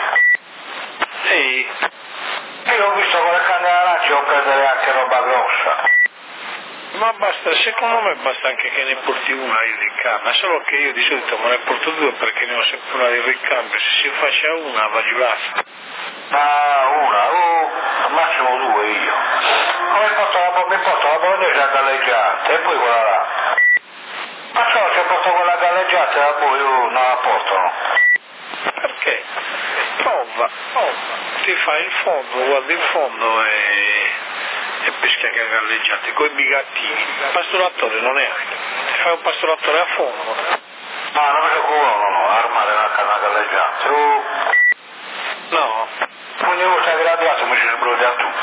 Sì. Io ho visto con le canne aranci o prendere anche roba grossa. Ma basta, secondo me basta anche che ne porti una in ricambio, solo che io di solito me ne porto due perché ne ho sempre una in ricambio, se si faccia una va di basta. Ma una, oh, al massimo due io. Come porto la, mi porto la bolognese a galleggiante e poi quella là. Ma so, se porto quella galleggiante la poi oh, non la portano. Perché? Prova, prova. Ti fai il fondo, guardi il fondo e, e peschi anche galleggiante, coi bigattini. Il pastoratore non è anche. Ti fai un pastoratore a fondo. Ma non mi preoccupo, no, no, armare una canna galleggiante. Oh. No. Ogni volta che la piazza mi ci sbrodia tutto.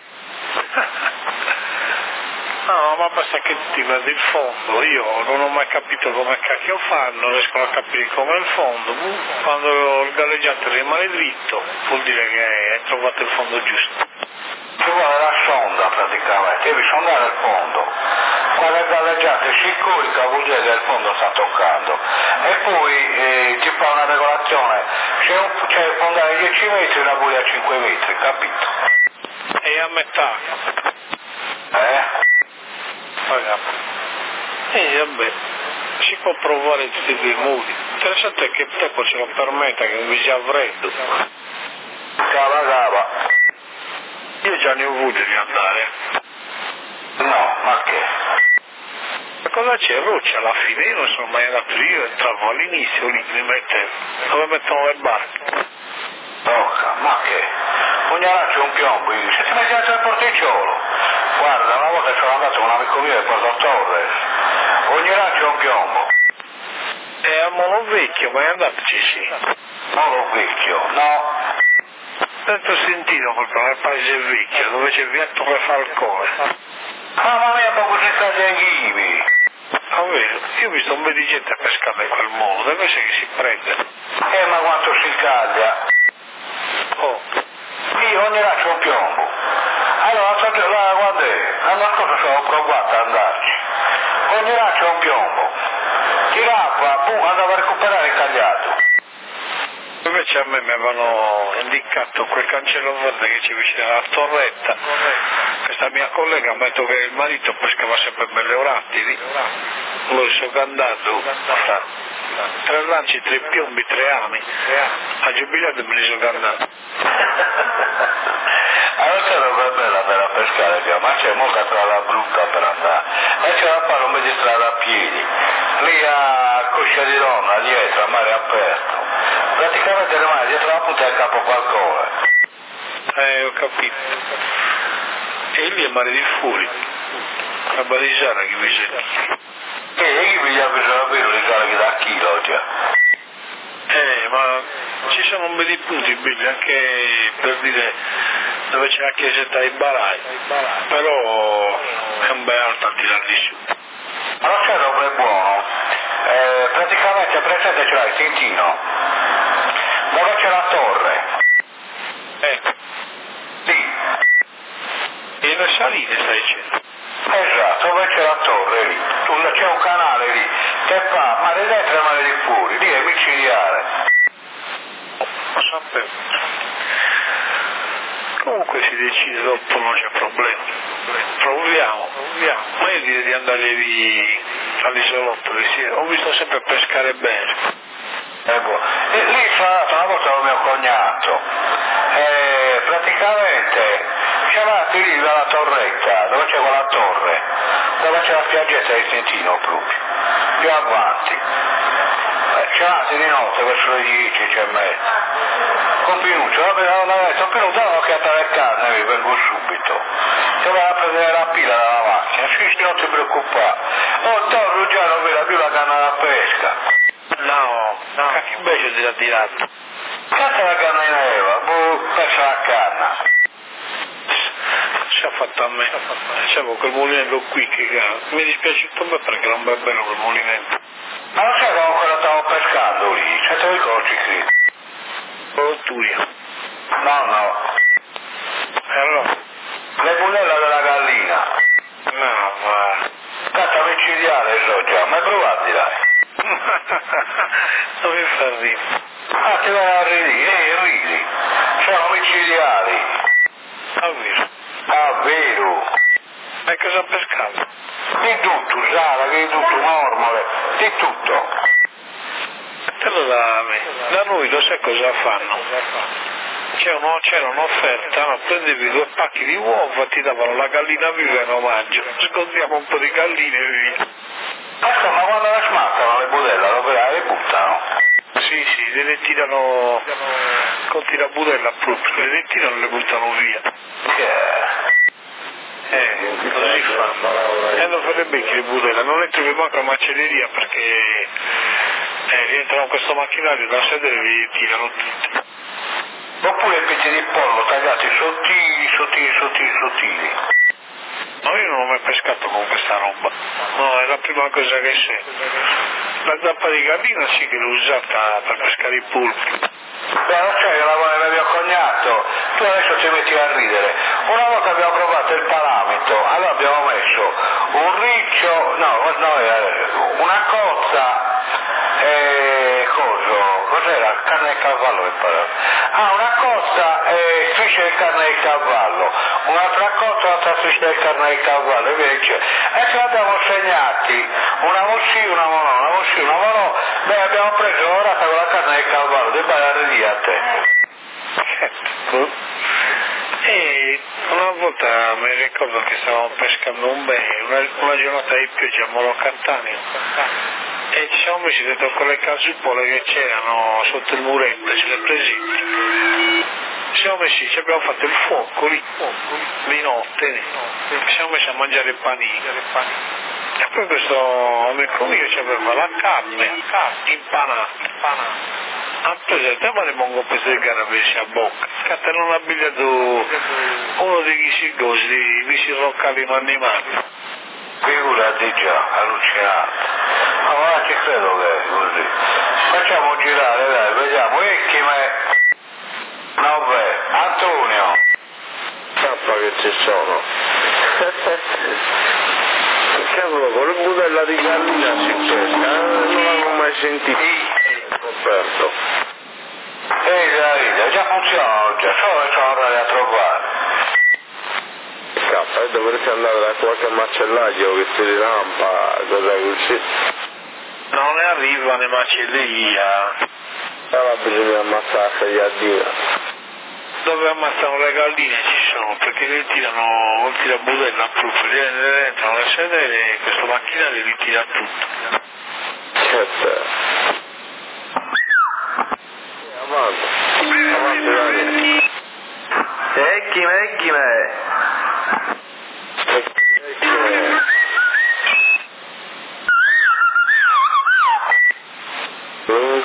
No, ma basta che ti guardi il fondo, io non ho mai capito come cacchio fanno, non riesco a capire come è il fondo, quando il galleggiante rimane dritto vuol dire che hai trovato il fondo giusto. Ci vuole la sonda praticamente, devi sondare il fondo. Quando il galleggiante si corica vuol dire che il fondo sta toccando. E poi eh, ti fa una regolazione, c'è, un, c'è il fondo a dieci metri e la buia a cinque metri, capito? E a metà. Eh? E vabbè, si può provare tutti e due i modi. Interessante è che il tempo ce lo permetta, che non vi sia freddo. Cava cava. Io già ne ho avuto di andare. No, ma che? Ma cosa c'è? Roccia alla fine, io non sono mai andato lì, io entravo all'inizio lì, mi mettevo, dove mettono le barche. Rocca, ma che? Ogni anno c'è un piombo, io dico, se ti metti dentro il porticciolo. Guarda, una volta sono andato con un amico mio e Porto Torres, ogni anno c'è un piombo. E a Molo Vecchio, ma è andateci sì. Molo Vecchio, no. Tanto sentito proprio nel paese vecchio, dove c'è via Torre Falcone. Mamma mia, proprio si sta dei ghivi. Ah, vero, io ho visto un po' di gente a pescare in quel modo, dove c'è che si prende? Eh, ma quanto si caglia. Oh. Io ogni anno c'è un piombo. Allora, là, guarda, l'anno scorso sono provato ad andarci. Ogni anno c'è un piombo. Tirava, boom, andava a recuperare il cagliato. Invece a me mi avevano indicato quel cancello verde che c'è vicino alla torretta. Questa mia collega mi ha detto che il marito pescava sempre belle orattili. Lui sono andato, tre lanci, tre piombi, tre ami. A giubilato me ne sono andato. Allora c'è roba bella per a pescare, ma c'è molta strada brutta per andare. E c'è da fare un po' di strada a piedi. Lì a Coscia di Donna, dietro, a mare aperto. praticamente rimane dietro la punta del capo qualcosa. Eh, ho capito. E lì è mare di fuori. La balisara che vi senti. E chi mi ha preso davvero le gare che da chilo già? Eh, ma ci sono un bel di punti belli, anche per dire dove c'è la chiesetta dei Barai, però è un bel alto a tirare di su. Ma non c'è roba buono, eh, praticamente presente ce l'hai Tintino, dove c'è la torre. Ecco. Sì. E le saline stai dicendo? Esatto, dove c'è la torre lì, tu, c'è un canale lì, che fa mare di dentro e mare di fuori, lì è micidiale. Lo sapevo. Comunque si decide dopo, non c'è problema. Proviamo, proviamo. Ma io direi di andare lì all'isolotto, ho visto sempre pescare bene. Eh, boh. E lì sono andato una volta con mio cognato, eh, praticamente c'è avanti lì dalla torretta, dove c'è quella torre, dove c'è la spiaggetta di Tintino proprio, più avanti. Eh, c'è avanti di notte verso le dieci e mezza. Con Pinuccio, vabbè, l'ho detto, Pinuccio, dai un'occhiata alle canne, vi vengo subito. Che vai a prendere la pila dalla macchina, sì, sì, non ti preoccupare. Oh, torno già, non vedo più la canna da pesca. No, no, che invece ti ha tirato. Cazzo la canna in Eva, boh, persa la canna. Ci ha fatto a me, dicevo quel mulinello qui che mi è dispiaciuto un po' perché era un bel bello quel mulinello. Ma non sai come quello stavo pescando lì, se te ricordi qui? Rotturia. No, no. E allora? Le budella della gallina. No, ma... Cazzo micidiale so già, ma provati dai. Non mi fa ridere. Ah, ti vai a ridere, eh, ridi. Sono micidiali. Ah, vero? Ah, vero. Ma cosa ha pescato? Di tutto, Sara, di tutto, mormore, di tutto. Te lo da me. Da noi lo sai cosa fanno? C'era, uno, c'era un'offerta, no? Prendevi due pacchi di uova, ti davano la gallina viva in omaggio. Scontiamo un po' di galline e via. Ecco, ma quando le smaccano le budella, lo le buttano? Sì, sì, le tirano con tirabudella proprio, le tirano e le buttano via. Che... Eh, così fanno. E hanno fatto becchi le budella, non le trovi manco a macelleria perché eh, rientrano in questo macchinario da sedere e li tirano tutti. Oppure pezzi di pollo tagliati sottili, sottili, sottili, sottili. No, io non ho mai pescato con questa roba. No, è la prima cosa che sento. La zappa di gallina sì che l'ho usata per pescare i polpi. Ma non c'è che la vuole mio cognato, tu adesso ti metti a ridere. Una volta abbiamo provato il palamito, allora abbiamo messo un riccio, no, no, una cozza, e coso, cos'era? Carne di cavallo che parla. Ah, una cozza e strisce di carne di cavallo, un'altra cozza, un'altra striscia di carne di cavallo, e via dicendo. E ce l'abbiamo segnati, una mosci, una monò, una mosci, una monò, beh abbiamo preso ora con la carne di cavallo, devi andare lì a te. E una volta mi ricordo che stavamo pescando un bene, una, una giornata di pioggia a Molo Cattaneo, e ci siamo messi dentro quelle casuppole che c'erano sotto il muretto, ce le presenti. Ci siamo messi, ci abbiamo fatto il fuoco lì, di notte, ci siamo messi a mangiare il panino. E poi questo amico mio ci aveva la carne impanata. Ha preso il tema di mongo peso di garabessi a bocca, scatta non ha abbigliato uno dei ghisiggosi, di visi roccalino animali. Figurati già, allucinante. Ma guarda, ci credo che è così. Facciamo girare, dai, vediamo. Ecchi me. No, beh, Antonio. Sappa che ci sono. Cavolo, con le budella di gallina si pesca, non l'avevo mai sentito. Scoperto. Ehi, Davide, già funziona già, solo che sono andati a trovare. Scappa, e dovresti andare da qualche macellaio che ti rilampa, cosa così. Non ne arriva né macelleria. Allora bisogna ammazzarsi gli addio. Dove ammazzano le galline ci sono, perché le tirano, il tirabudella proprio, le entrano le sedere e questo macchinario li tira tutto. Certo. Avanti, avanti Daniele. Ecchime, ecchime. Ecchime. Mm.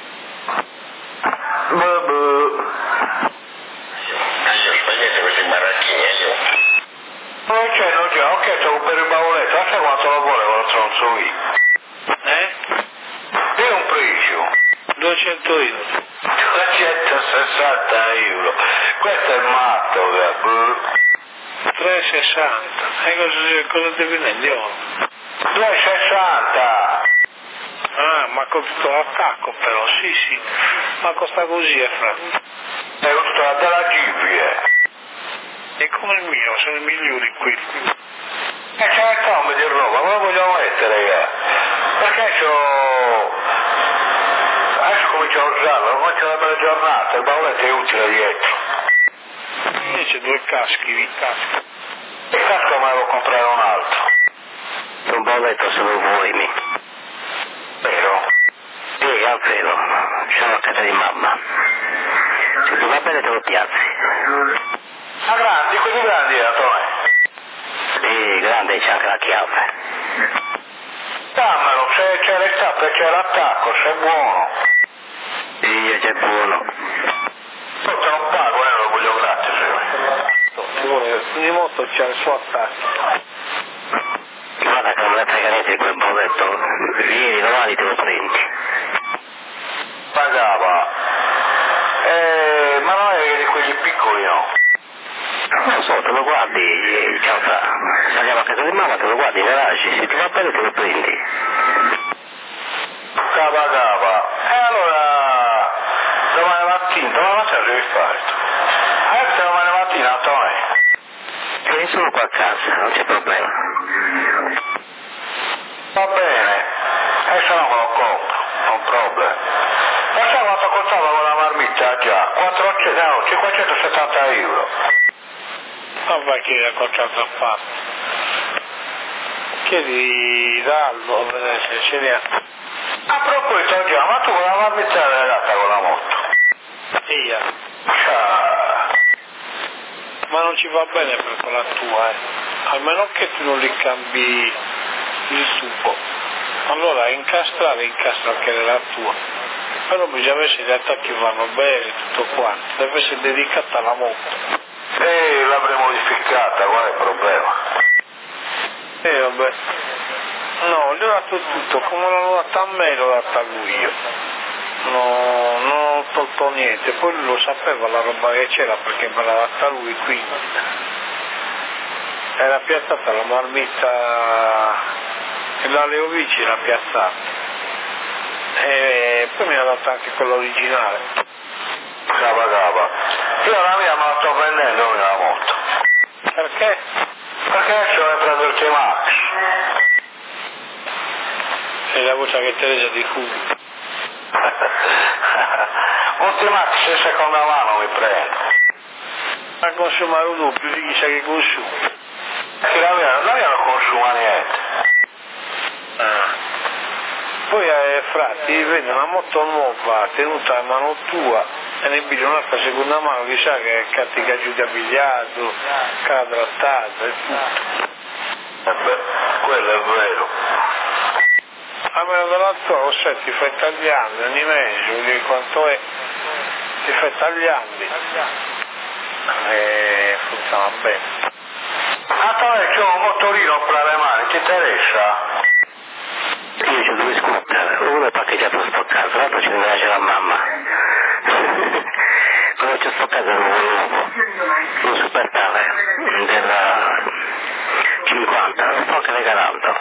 Buh, Io spegnete questi baracchini, eh, io. non c'è, non c'è, ho chiesto per il bavoletto, non sai quanto lo vuole quello stronzo lì. Eh? È un prezzo. duecento euro. duecentosessanta euro. Questo è matto, buh. tre e sessanta. E cosa, cosa devi vendere? due e sessanta. Ah, ma con tutto l'attacco però, sì sì. Ma costa così, è fra. È costato della Jeep, eh. E come il mio, sono i migliori qui. E c'è il cambio di roba, ma lo vogliamo mettere, eh? Perché c'ho... Adesso comincio a usarlo, comincio una bella giornata, il bavoletto è utile dietro. Invece due caschi, vi caschi. Il casco me ne devo comprare un altro. Un bavoletto se lo vuoi, mi. Vero? Sì, Alfredo, c'è la casa di mamma. Se ti va bene te lo piazzi. Ma grandi, quelli grandi, Antonio. Sì, grande, c'è anche la chiave. Dammelo, se c'è le tappe, c'è l'attacco, se è buono. Sì, c'è buono. Io te lo pago, eh, lo voglio gratis. Ogni moto c'ha il suo attacco. Guarda che non me ne frega niente di quel bavoletto. Vieni, domani te lo prendi. Pagava. Eh, ma non è di quelli piccoli, no? Non lo so, te lo guardi, ciao fra. Se andiamo a casa di mamma te lo guardi in garage, se ti va bene te lo prendi. Cava cava. E allora domani mattina, domani mattina devi fare. Eh, domani mattina, Antonio. E sono qua a casa, non c'è problema. Va bene. E se no me lo compro, non problema. Ma sai quanto costava con la marmitta già? quattrocento, no, cinquecentosettanta euro. Ma vai che ha cominciato a fare. Chiedi Dallo a vedere se ce ne ha. A proposito già, ma tu con la marmitta l'hai data con la moto? Sì, Ciao. ma non ci va bene per quella tua, eh. Almeno che tu non li cambi il tubo. Allora incastrare, incastra anche nella tua. Però bisogna essere gli attacchi vanno bene, tutto quanto. Deve essere dedicata alla moto. E l'avrei modificata, qual è il problema? E vabbè. No, gli ho dato tutto, come l'hanno data a me l'ho data a lui io. No, non ho tolto niente, poi lui lo sapeva la roba che c'era perché me l'ha data lui, quindi. Era piazzata la marmitta e la Leovici l'ha piazzata. E poi mi ha dato anche quella originale. Cava cava. Io la mia me la sto prendendo la moto. Perché? Perché adesso ne prendo il T-Max. Sei la voce che Teresa di Cubi. Un T-Max in seconda mano mi prendo. A consumare un doppio di chissà che consuma. Perché la mia, la mia non consuma niente. Ah. Poi eh, frati vende una moto nuova tenuta a mano tua e ne piglia un'altra seconda mano, chissà che cattica giù da biliardo, cadrattata e tutto. E beh, quello è vero. Almeno dalla tua, lo sai, ti fai tagliando, ogni mese, di quanto è, ti fai tagliando e funziona bene. Antonio, c'ho un motorino per le mani, ti interessa? Io c'ho due scooter, uno è parcheggiato sto caso, l'altro ce ne piace la mamma. Quello c'è sto caso è un nuovo, un super tale della cinquanta, lo sto anche regalando.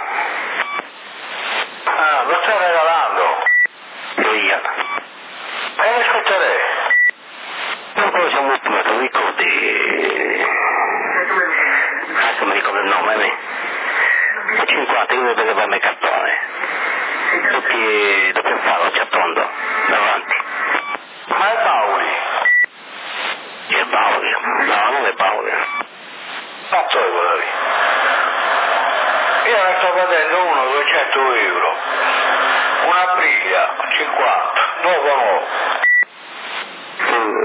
Ah, lo stai regalando? Io. E ne scooterei? Non poi siamo ultimo, te lo ricordi? Adesso mi ricordo il nome, me. cinquanta, io devo prendere il cartone. Tutti doppio faro, c'è tondo, davanti. Ma è Paoli? C'è Paoli, no, non è Paoli. Fatto è quello lì. Io ne sto prendendo uno duecento euro. Una briglia, cinquanta, nuovo nuovo.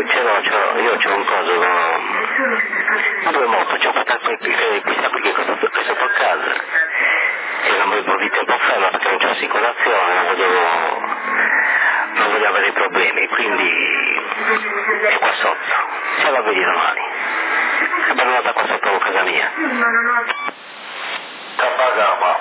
ce l'ho, ce l'ho, io c'ho un coso, no, due moto, c'ho questa qui che è sotto a casa, e non volevo vita un po' ferma perché non c'è assicurazione, non volevo, non voglio avere problemi, quindi è qua sotto, ce la vedi domani, è abbandonata qua sotto casa mia. Capagama.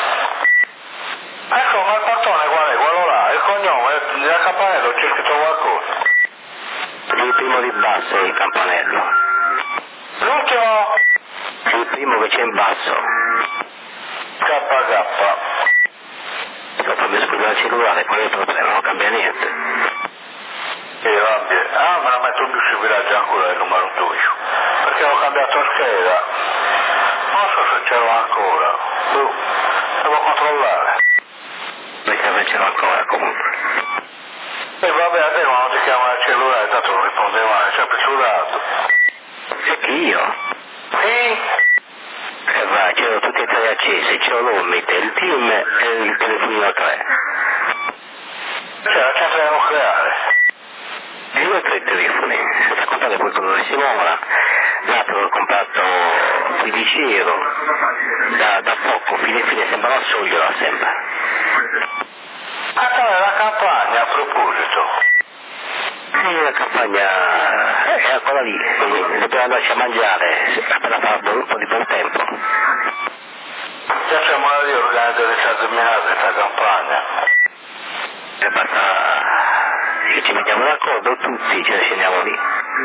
Ecco, ma il pattone qual è? Quello là, il cognome, nel campanello c'è scritto qualcosa. Il primo di basso è il campanello. L'ultimo? Il primo che c'è in basso. K K. Sopra mi scusa il cellulare, qual è il problema? Non cambia niente. E vabbè, ah me la metto più su villaggio ancora il numero due, perché ho cambiato scheda. Non so se ce l'ho ancora. Tu, devo controllare. Perché ce l'ho ancora comunque. E vabbè, a te quando ti chiama il cellulare, tanto non risponde mai, è sempre sudato. E che io? Sì? E va, c'erano tutti e tre accesi, c'è l'Omite, il team e il telefonino tre. C'è la centrale nucleare. E due o tre telefoni, senza contare poi quello di Simola, l'altro l'ho comprato quindici euro, da, da poco, fine fine sembra una sogliola sembra. Ah, c'è la campagna a proposito. Sì, la campagna era quella lì, dobbiamo andarci a mangiare, appena farlo un po' di buon tempo. Già siamo là di organizzare le terminate questa campagna. E basta che ci mettiamo d'accordo tutti, ce ne scendiamo lì.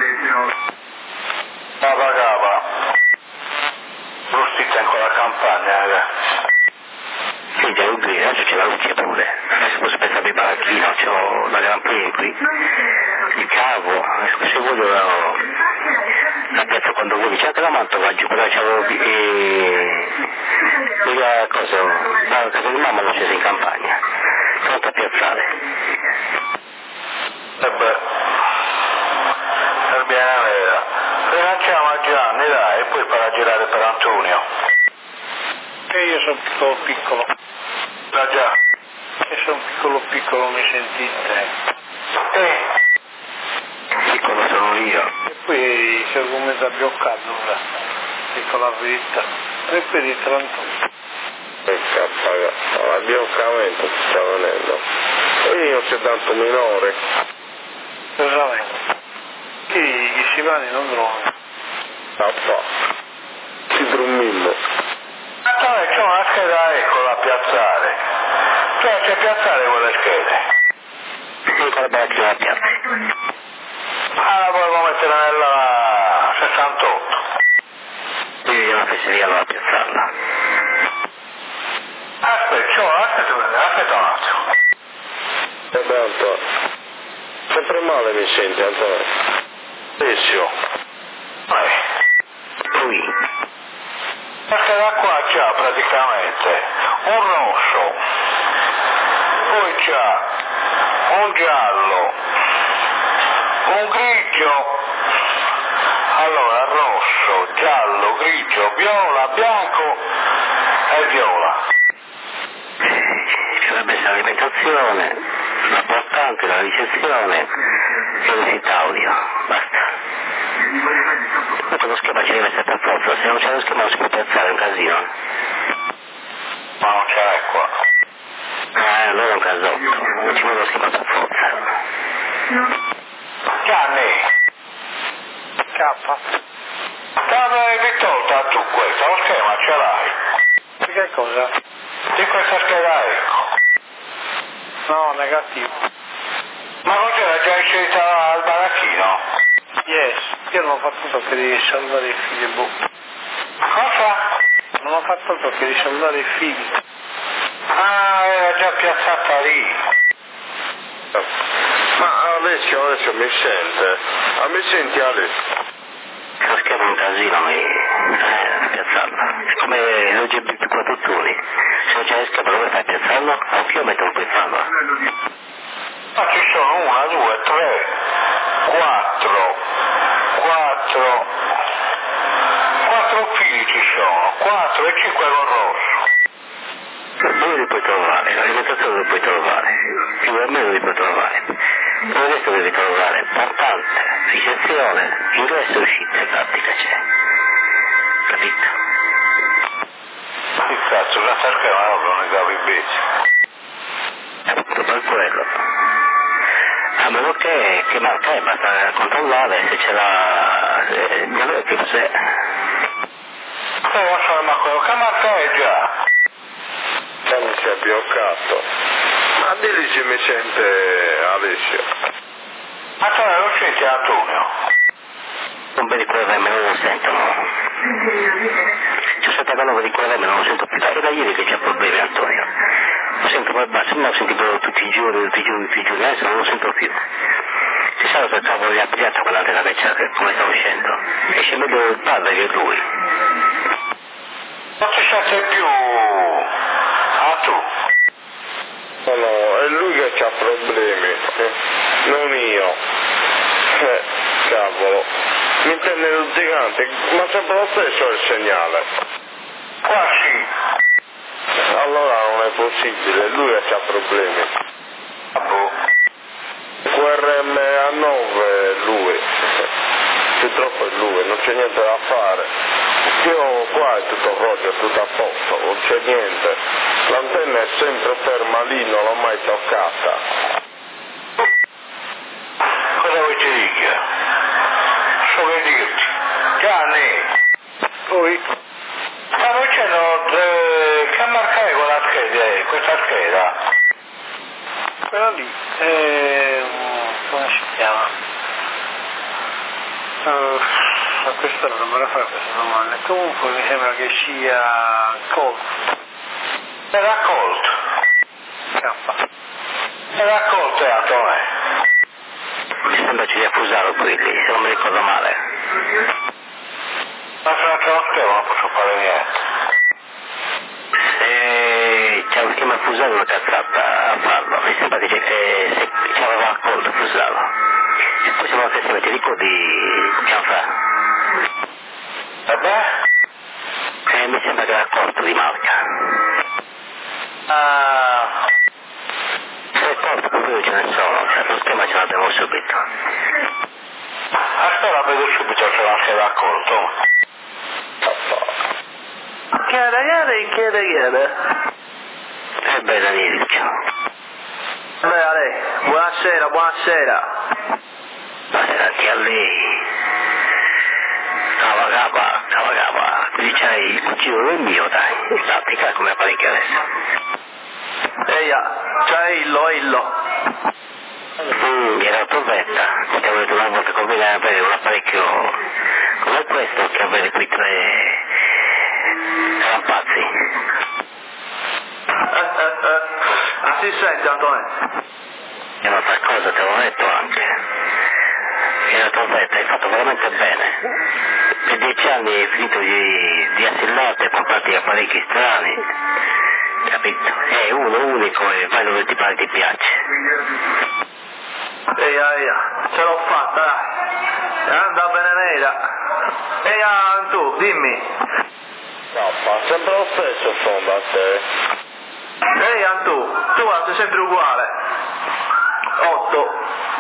Ma pagava. Brustita in quella campagna, eh. Sì, già un qui, adesso c'è la luce pure. Adesso posso pensare al baracchino, c'ho la Gran Prix qui, il cavo, se voglio la, la piazza quando vuoi, c'è anche la Mantova giù, però c'avevo e, e la cosa, la casa di mamma l'ho scesa in campagna, pronta a piazzare. E beh, per bene vera. Rinacciamo a Gianni, dai, e poi per girare per Antonio. E io sono piccolo piccolo. Da già. E sono piccolo piccolo, mi sentite? Eh. Piccolo sono io. E poi sono come da bioccato ora, dico la verità. E per i trentotto. E cappa, l'abbiocamento ti sta venendo. E io c'è tanto minore. Esattamente. Chi gli sivani non trovano. Papà, si drummillo. Allora c'è una scheda ecco da piazzare. Cioè c'è piazzare quelle schede. Sì, quella bella che la piazza. Ah, la volevo mettere nella sessantotto. Io io la fesseria allora a piazzarla. Aspetta, c'ho, aspetta, aspetta un attimo. E beh Antonio, sempre male mi senti Antonio. Benissimo. Eh. Qui. Perché da qua c'ha praticamente un rosso, poi c'ha un giallo, un grigio, allora rosso, giallo, grigio, viola, bianco e viola. Ci dovrebbe essere l'alimentazione, la portante, la ricezione e l'uscita audio. Basta. Comunque lo schema ci deve essere per forza, se non c'è lo schema non si può piazzare, è un casino. Ma non ce l'hai qua. Eh, allora è un casotto, non ci vuole lo schema per forza. Gianni, K. te l'avevi tolta tu questa, lo schema ce l'hai. Di che cosa? Di questa scheda ecco. No, negativo. Ma non c'era già inserita al baracchino? Yes, io non ho fatto altro che di salvare i figli, boh. Cosa? Non ho fatto altro che di salvare i figli. Ah, era già piazzata lì. Ma Alessio, adesso mi sente? Ah, mi senti Alessio? Lo schema è un casino e eh, piazzarla. Come l'O G B più quattro turni. Se non c'è lo schema dove fai piazzarlo? Anch'io metto un piazzarlo. Ma ci sono una, due, tre, quattro, quattro, quattro fili ci sono, quattro e cinque con rosso. Dove li puoi trovare? L'alimentazione dove puoi trovare? Più o meno li puoi trovare. Poi adesso devi trovare portante, fissazione, ingresso e uscita, in pratica c'è, capito? Che cazzo, la perché ma no, non ne davo invece? Appunto per quello. A meno che, che marca è, basta controllare se c'è la... Eh, che cos'è? Eh, lo so, ma quello che marca è già? Non mi si è bloccato. Ma dilli se mi sente Alessio. Ma tu non lo senti Antonio? Non vedi quelle remme, non lo sentono. C'è sette valore di quelle remme, non lo sento più. È da ieri che c'è problemi, Antonio. Lo sento per basso, ma lo sentivo tutti i giorni, tutti i giorni, tutti i giorni, adesso non lo sento più. Si sa che cavolo gli ha pigliato quell'antena che c'è, come sta uscendo. Esce meglio il padre che lui. Non ti sente più... Ah, tu? No, no, è lui che ha problemi, non io. Eh, cavolo. Mi intende il gigante, ma sempre lo stesso è il segnale. Quasi. Allora non è possibile, lui che ha problemi. Ah, boh. Q R M a nove lui. Purtroppo è lui, non c'è niente da fare. Io qua è tutto rosso, è tutto a posto, non c'è niente. L'antenna è sempre ferma lì, non l'ho mai toccata. Cosa vuoi ti dica? So che dirti? Gianni! Poi? Stavo dicendo eh, che marca è quella scheda, eh, questa scheda? Quella lì, è... come si chiama? Uh, a quest'ora non me la fa questa domanda. Comunque mi sembra che sia Colt. Era Colt. K. Era Colt, eh, Antonio. Mi sembra ci sia Fusaro quelli, se non mi ricordo male. Ma se non ce lo scrivo non posso fare niente. Se c'è un schema Fusaro una cazzata a farlo, mi sembra che c'è che se c'aveva accolto Fusaro. E poi siamo anche se ti ricordi Gianfra. Vabbè? Eh, mi sembra che era corto di marca. Ah... Se è corto che poi ce ne sono, cioè lo schema ce l'abbiamo subito. Aspetta, vedo subito se la scheda accolto. Chiede, chiede, chiede, chiede. Eh beh, Danieliccio. Beh, Ale, buonasera, buonasera. Buonasera anche a lei. Cava cava, cava cava. Qui c'hai il cucino del mio, dai. In pratica come apparecchio adesso. Eia, c'è illo, illo. Mmm, era provetta. Ti ho detto una volta che conviene avere un apparecchio come questo che avere quei tre rampazzi. Eh, eh, eh. Ah, si sente, Antonio? E un'altra cosa te l'ho detto anche. Era provetta, hai fatto veramente bene. Per dieci anni hai finito di, di assillare e comprarti apparecchi strani. Capito? È uno unico e vai dove ti pare ti piace. Eia, eia, ce l'ho fatta, dai. Anda bene nera. Eia, tu, dimmi. No, ma sempre lo stesso sono da te. Eia, tu, tu sei sempre uguale. Otto.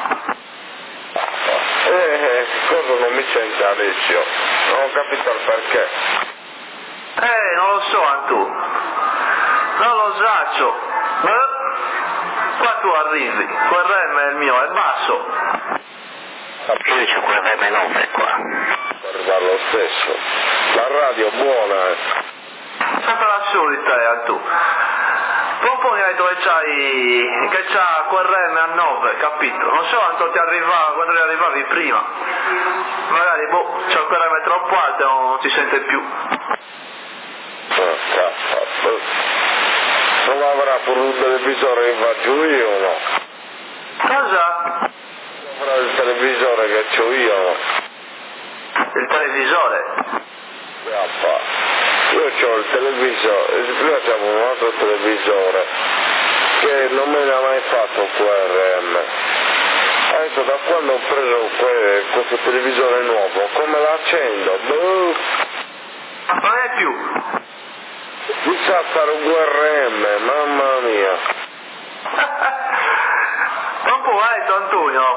Eh, cosa non mi sente Alessio? Non ho capito il perché. Eh, non lo so, Antù. Non lo saccio. Eh? Qua tu arrivi, quel rem è il mio, è basso. Io c'ho quel rem nove qua. Guarda lo stesso. La radio buona, eh. Sempre la solita, eh, Antù. Proponi hai dove c'hai, che c'ha quel rem a nove, capito? Non so quanto ti arrivava, quando ti arrivavi prima. Magari, boh, c'ha quel rem troppo alto e non si sente più. Oh, cazzo. Non avrà pure un televisore che faccio io o no? Cosa? Avrà il televisore che c'ho io o no? Il televisore? Papà, io ho il televisore, prima c'avevo un altro televisore che non me ne ha mai fatto Q R M. Adesso da quando ho preso que- questo televisore nuovo, come l'accendo? Boh. Non è più. Mi sa fare un Q R M, mamma mia. Non può, eh, Antonio.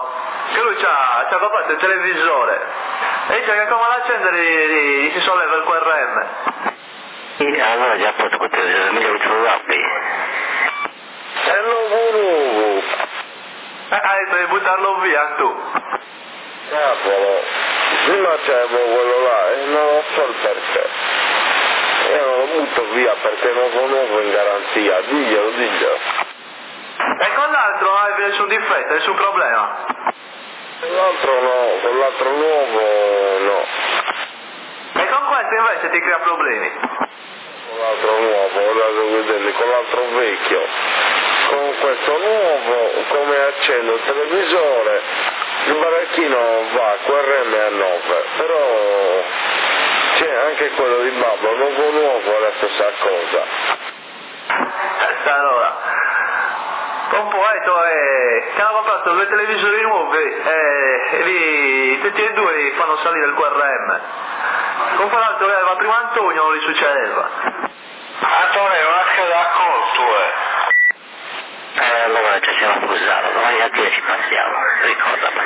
che lui c'ha, c'ha fatto il televisore e dice che come l'accende gli, gli si solleva il Q R M. E allora già porto quel televisore, meglio che lo apri. È nuovo nuovo. Eh, hai detto di buttarlo via tu. Cavolo, prima c'avevo quello là e non so il perché. Io non lo butto via perché non sono nuovo in garanzia, diglielo, diglielo. E con l'altro non hai nessun difetto, nessun problema? Con l'altro no, con l'altro nuovo no. E con questo invece ti crea problemi? Con l'altro nuovo, guardate vederli, con l'altro vecchio. Con questo nuovo, come accendo il televisore, il baracchino va, Q R M a nove, però c'è anche quello di Babbo, nuovo nuovo è la stessa cosa. Allora, un poeta è... che hanno comprato due televisori nuovi e lì tutti e due li fanno salire il Q R M. Con quell'altro che aveva prima Antonio non gli succedeva. Antonio, non è che d'accordo, eh. Eh, allora ci siamo accusati, domani mattina ci passiamo, ricordamelo.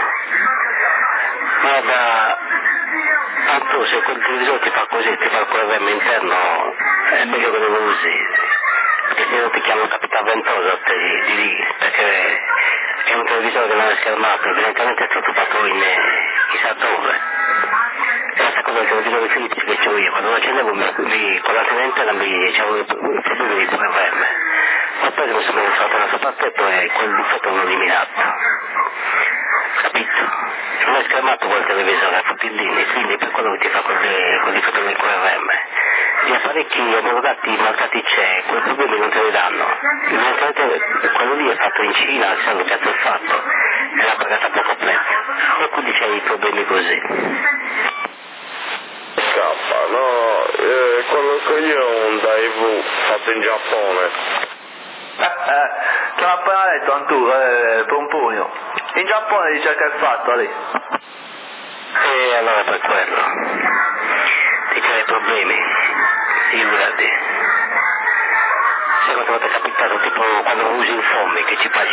Guarda, tanto se quel televisore ti fa così, ti fa il Q R M interno, è meglio che non lo usi, perché se non ti chiamo Capitano Ventosa di, di lì, perché è un televisore che non è schermato, evidentemente è stato fatto in chissà dove. È la cosa del televisore Philips che ho io, quando lo accendevo mi, mi, con la tele interna mi c'avevo i problemi di Q R M. Ma poi devo sapere che sono stato pacchetto e quel difetto l'ho eliminato. Capito? Non è schermato quel televisore, ha fatto il linee, quindi per quello che ti fa quel, quel difetto del Q R M. Gli apparecchi omologati marcati c'è, quei problemi non te li danno. Evidentemente quello lì è fatto in Cina, chissà che cazzo è fatto, e l'ha pagata a poco prezzo. E quindi c'è i problemi così. Scappa, no, eh, quello che io ho un Daewoo fatto in Giappone. Eh, eh, te l'ha appena detto Antù, eh, Pomponio. In Giappone dice che è fatto lì. E allora per quello ti crea problemi, figurati. Se quante volte è capitato tipo quando usi il foamy che ci fa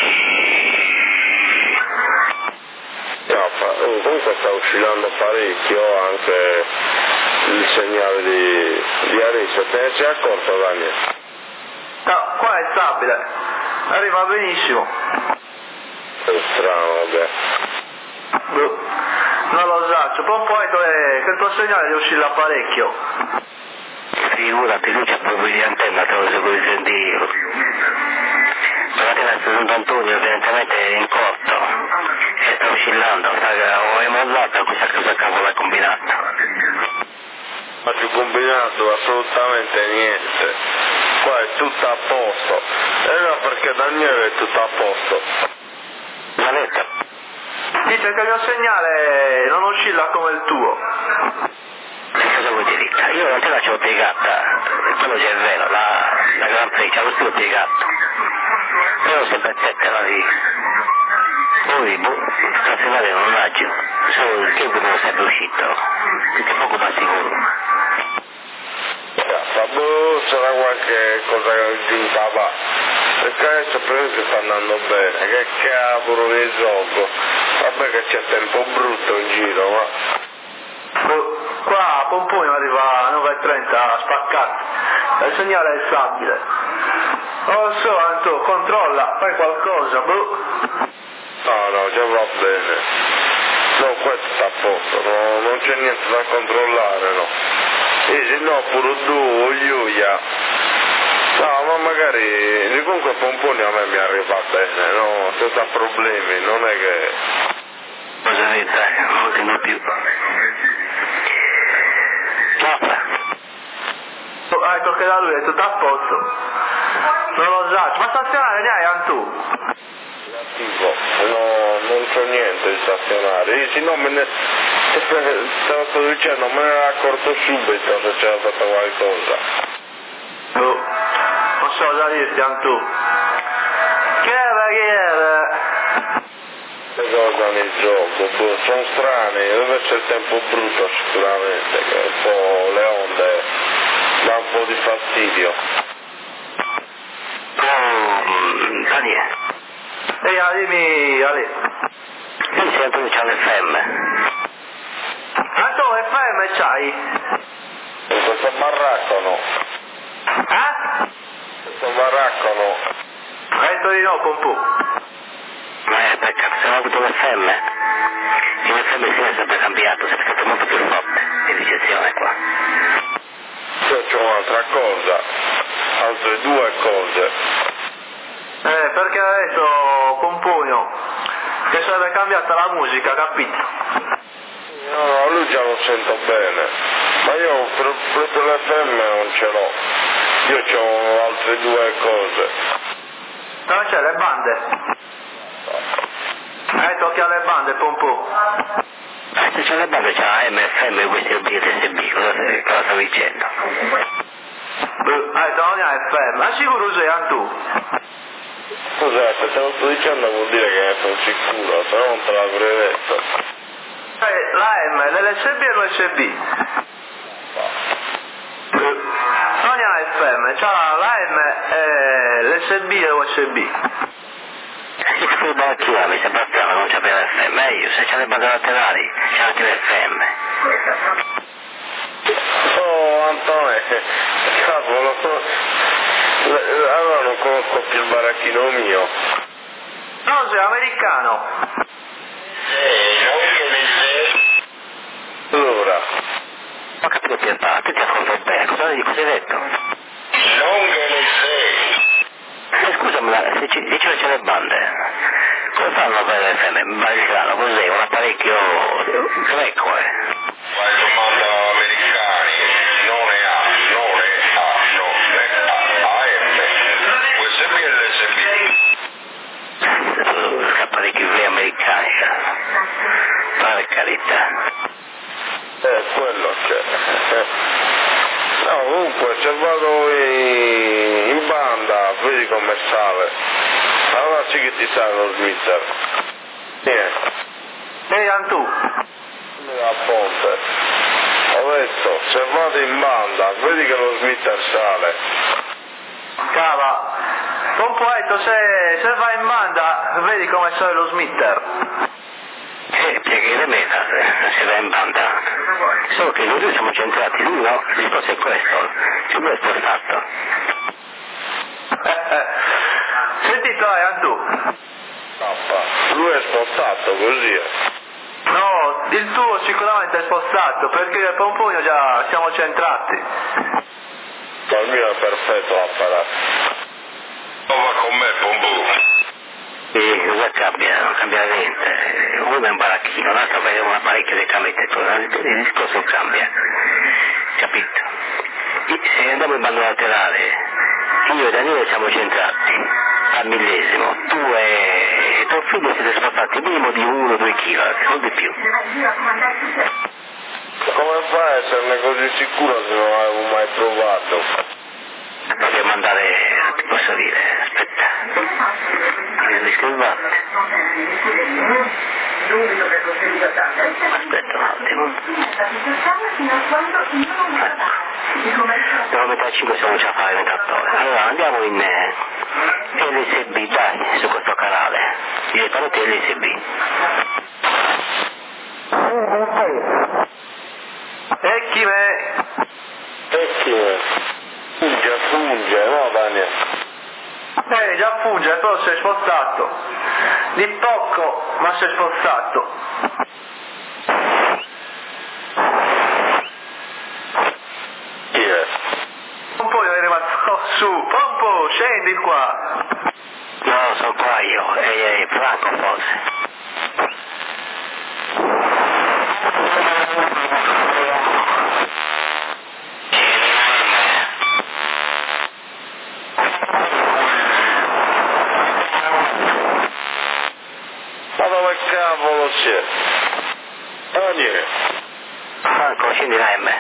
Scappa, oh, comunque sta oscillando parecchio anche il segnale di, di Arezzo, te ne sei accorto Daniel? No, qua è stabile, arriva benissimo. È strano, vabbè. Boh, non lo so, poi poi che il tuo segnale oscilla parecchio. Figurati, lui c'ha proprio di antenna, te lo so come senti io. Stamattina sto Santo Antonio evidentemente è in corto e sta oscillando, o è mollato questa cosa cavolo è combinata. Ma più combinato assolutamente niente, qua è tutto a posto, e no perché Daniele è tutto a posto. La letta? Dice che il mio segnale non oscilla come il tuo. Che cosa vuoi dire? Io non te la c'ho piegata, quello c'è vero, la, la Gran Prix c'avevo solo piegato, però sempre tetera lì. Poi, boh, stazionario non agio, solo il cable non è sempre uscito, perché poco ma sicuro. Ma boh, sarà qualche cosa che aggiunta va, perché adesso per che sta andando bene, che cavolo di gioco, vabbè che c'è tempo brutto in giro, ma... Boh, qua a Pomponio arriva a nove e trenta spaccato, il segnale è stabile. Non lo so, Anto, controlla, fai qualcosa, boh. No, no, già va bene. No, questo sta a posto, no, non c'è niente da controllare, no. E se no, pure tu, Giulia. No, ma magari, comunque Pomponio a me mi arriva bene, no, senza problemi, non è che... Cosa vedi, dai, non ti do più. Papa. Oh, ecco che da lui è tutto a posto. Non lo so, ma stazionare ne hai Antù? Tipo, no, non c'ho niente di stazionario, io se no me ne... te lo sto dicendo, me ne ero accorto subito se c'era stata qualcosa. Oh, non so da dirti Antù. Che era, che era? Che cosa nel gioco? Boh, sono strani, deve essere il tempo brutto sicuramente, che un po' le onde dà un po' di fastidio. Oh, Daniele. Ehi, dimmi, Ale. Io sento che c'è l'F M. Ma tu F M c'hai? In questo baracco no. Eh? Questo baracco no. Hai detto di no, Pompù. Ma è perché se non ho avuto l'F M, il F M si è sempre cambiato, si è stato molto più forte di ricezione qua. Io c'ho un'altra cosa, altre due cose. Eh, perché ha detto Pompugno che sarebbe cambiata la musica, capito? No, no, lui già lo sento bene, ma io per, proprio l'F M non ce l'ho. Io c'ho altre due cose. Non c'è le bande? Hai detto che ha le bande, Pompù. Eh, se c'è la banda c'è A M, F M, U S B e S B, cosa, cosa stavo dicendo? Hai detto non è F M, ma sicuro sei anche tu? Scusate, se te lo sto dicendo vuol dire che ne sono sicuro, se no non te l'avrei detto. Eh, la M, l'L S B e l'U S B? Non è F M, c'ha la M, eh, l'S B e l'U S B. Si fu baracchina, mi sembra strano, non c'aveva l'F M, meglio, se c'è le bande laterali c'è anche l'F M. Oh Antonio, cavolo, allora non conosco più il baracchino mio. No, sei americano. Eh, non che ne sei. Allora. Ho capito Pierpa, tu ti ascolti bene, cosa, cosa hai detto? Non che ne sei. Eh, scusami, se ci, dice c'è le bande, come fanno per l'F M? Baricano, cos'è? Un apparecchio greco, eh? Fai domanda americani, non è A, non è A, no, è A, A M, U S B e l'S B. Apparecchi veri americani, per carità. Eh, quello c'è. No, comunque, se vado in, in banda, vedi come sale. Allora sì che ti sale lo smitter. Niente. Ehi, Antù. A ponte. Ho detto, se vado in banda, vedi che lo smitter sale. Cava. Un poetto, se, se vai in banda, vedi come sale lo smitter. Eh, perché le meta, se va in banda. Solo che noi due siamo centrati, lui no, il discorso è questo, se lui è spostato. Eh, eh. Senti tu, eh, Antù. Lui è spostato così. No, il tuo sicuramente è spostato, perché il Pompugno già siamo centrati. Il mio è perfetto l'apparato. Non va con me, Pompù. E cosa cambia? Non cambia niente. Uno è un baracchino, l'altro è un apparecchio di cammettetto, il discorso cambia. Capito? Se andiamo in banda laterale, io e Daniele siamo centrati al millesimo, tu e tuo figlio siete spostati minimo di uno o due chili, non di più. Come fai a esserne così sicuro se non l'avevo mai provato? Dobbiamo andare, ti posso dire, aspetta, mi scrivate. Aspetta un attimo. Ecco. Devo mettere cinque se non ce la fa il ventatore. Allora andiamo in eh, L S B, dai, su questo canale. Direttamente L S B. E chi me? E chi? Funge, funge, no Daniel? Eh, già funge, però si è spostato. Di poco, ma si è spostato. Chi è? Pompo è arrivato su. Pompo, scendi qua. No, sono qua io, è, è Franco forse. Ma dove cavolo c'è? Daniele. Franco, scendi la M.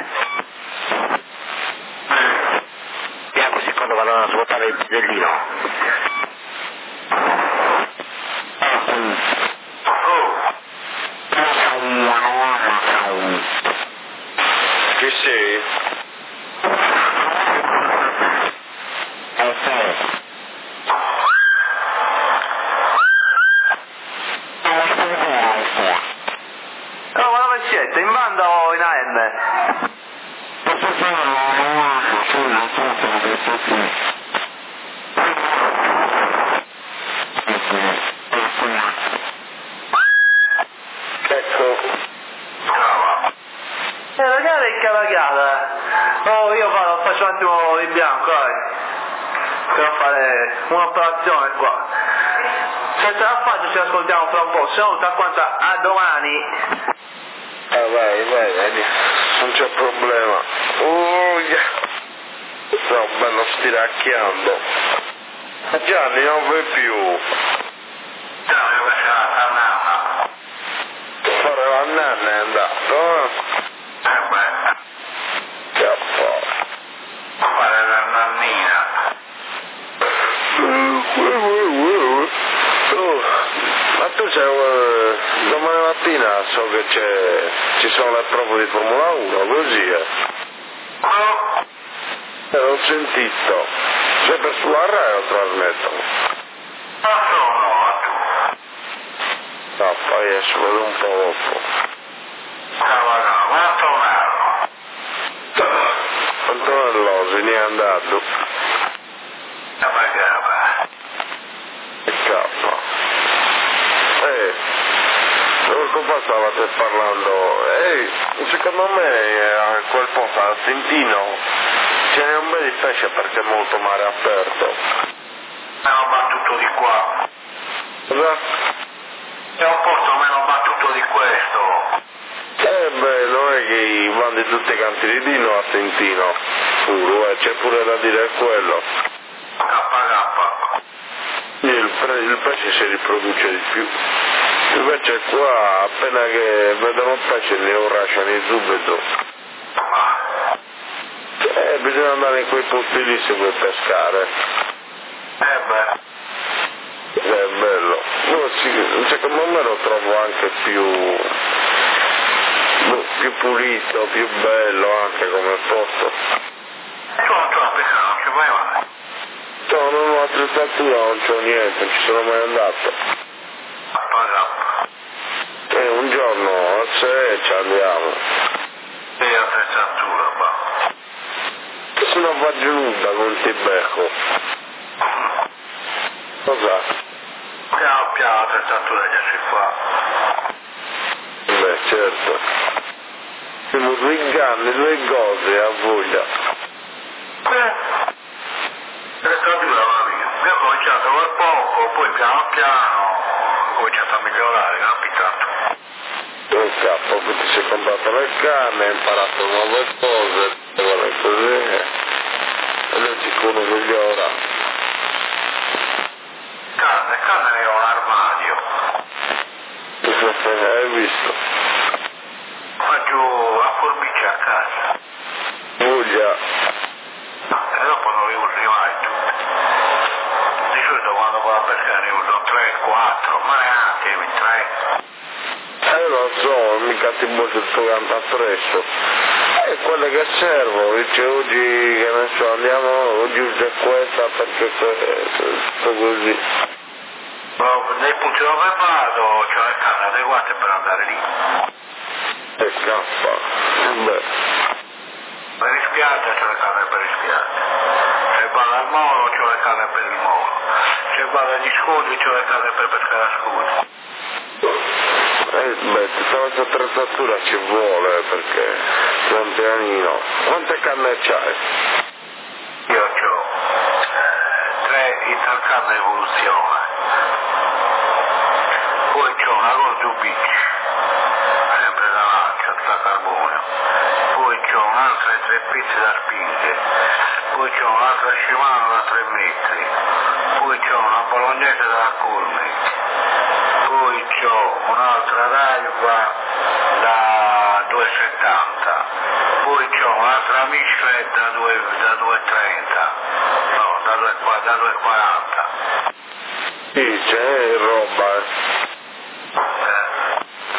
Bianco secondo vanno a svuotare il pisellino. Chi sei? In banda o in A M? Ecco. Eh, la gara è cavagata. Oh, io vado, faccio un attimo di bianco, dai. Per fare un'operazione qua. Se ce la faccio ci ascoltiamo fra un po', se no tutta quanta a domani. Ah, vai, vai, vedi. Non c'è problema. Oh, yeah. Sto bello stiracchiando. Gianni, non vuoi più. Fare la nanna è andato, eh? Eh beh, Che po'. fare la nannina. Oh, ma tu sei, eh, domani mattina so che c'è, ci sono le prove di Formula uno, così eh. Oh, Eh, l'ho sentito. Sempre sulla Rai lo trasmettono. ma sono tu. No, poi adesso vedo un po' dopo. Cavolo, ma tornavo. Antonello, se ne è andato. E magari. E cappa. Eh, poco fa stavate parlando. Eh, secondo me eh, a quel posto a Tintino ce n'è un bel di pesce perché è molto mare aperto. Meno battuto di qua. Cosa? È un posto meno battuto di questo. Eh beh, non è che vanno di tutti i canti di Dino a Tintino. Puro, eh, c'è pure da dire quello. K K. Il, pre- il pesce si riproduce di più. Invece qua appena che vedono il pesce li orrasciano subito. Eh, bisogna andare in quei posti lì se vuoi pescare. Eh beh. È bello. No, sì, secondo me lo trovo anche più, più pulito, più bello anche come posto. Tu non c'ho la pesca, non ci vai mai. No, non ho attrezzatura, non c'ho niente, non ci sono mai andato. K K. E un giorno a sei ci andiamo. E attrezzatura, ma. Se non faccio nulla non ti becco. Cosa? Piano piano attrezzatura già si fa. Beh, certo. Siamo due inganni, due cose a voglia. Eh. Attrezzatura va via. Io ho cominciato per poco, poi piano piano ho cominciato a migliorare, capito? Un capo, poi ti sei comprato le canne, hai imparato nuove cose, e guarda così. E non sicuro migliora. Canne, canne ne ho un armadio. Hai visto? Faccio a forbice a casa. Voglia. E dopo non li usi mai tutti. Di solito quando vado a pescare ne uso tre, quattro, ma neanche tre. Eh lo so, mica ti boccio il tuo canto appresso. E quelle che servono, dice oggi che ne so, andiamo, oggi usa questa perché sto così. No, nei punti dove vado c'ho le canne adeguate per andare lì. E scappa. Beh. Per in spiaggia c'ho le canne per in spiaggia. Se vado al molo c'ho le canne per il molo. Se vado agli scudi c'ho le canne per pescare a scudi. Eh, beh, tutta questa attrezzatura ci vuole perché pian pianino. Quante canne c'hai? Io c'ho eh, tre intercanne evoluzione. Poi c'ho una Gold Beach, sempre da lancia, da carbonio. Poi c'ho un'altra tre pizze da spingere. Poi c'ho un'altra Shimano da tre metri. Poi c'ho una bolognese da Colmec. Poi c'ho un'altra Daiwa da due virgola settanta, poi c'ho un'altra Michelin da due virgola trenta, no, da due virgola quaranta. Sì, c'è roba. Eh.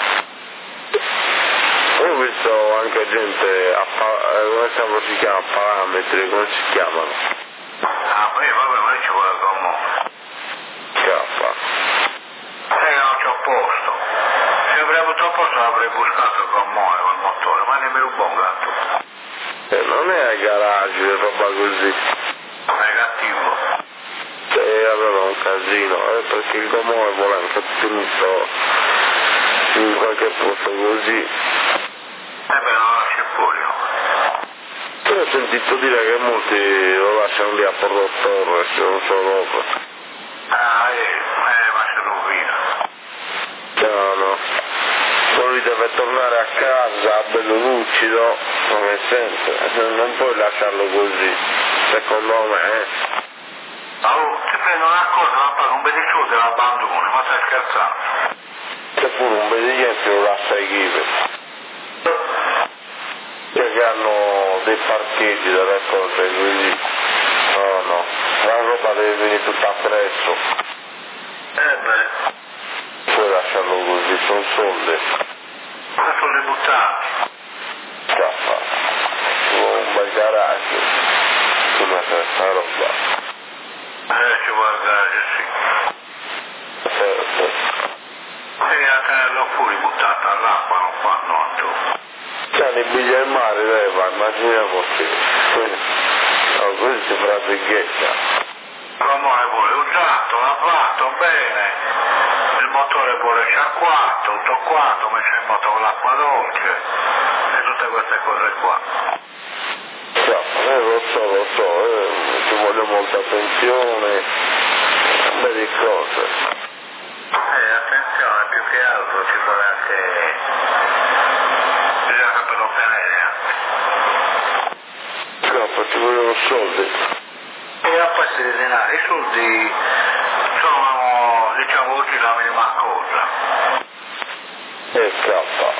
Ho visto anche gente a pa- eh, come cavolo si chiama? Parametri, come si chiamano? Ah, beh, vabbè, ma lì ci vuole comunque. K. E non c'ho posto. Se avrei avuto quanto posso avrei buscato con Moe col motore, ma nemmeno un buon gatto. E non è ai garage, roba così. Negativo. E allora un casino, eh, perché il gommone vuole anche tenuto in qualche posto così. Eh beh, non lasci fuori. Io ho sentito dire che molti lo lasciano lì a Porto Torres, non so roba. Ah, eh, eh, ma si rovina. No, no. Poi lui deve tornare a casa, bello lucido, come sempre, non puoi lasciarlo così, secondo me. Eh. Allora, ti prendo una cosa, ma poi un bel te l'abbandoni, ma stai scherzando? Seppure un bedigliente lo lascia ai chive. Che hanno dei parcheggi delle cose così. No, no, la roba deve venire tutta appresso. Eh beh. Puoi lasciarlo così, sono soldi. Ma sono le buttati. Scappa. Un bel garage. Come c'è sta roba? Eh, ci vuole il garage, sì. Eh, eh. Devi a tenerlo fuori, buttato all'acqua, non fa nuoto. C'hanno i bigli al mare, leva, immaginiamoci. No, così si fa brighetta. Come vuole usato, lavato, bene. Il motore vuole sciacquato, tutto quanto, messo in moto con l'acqua dolce e tutte queste cose qua. Eh, lo so, lo so, eh, ci vuole molta attenzione, belle cose. Eh, attenzione, più che altro ci vuole anche... bisogna saperlo tenere anche. Scappa, ci vogliono soldi. E a parte di denaro, i soldi sono, diciamo così, la minima cosa. E scappa.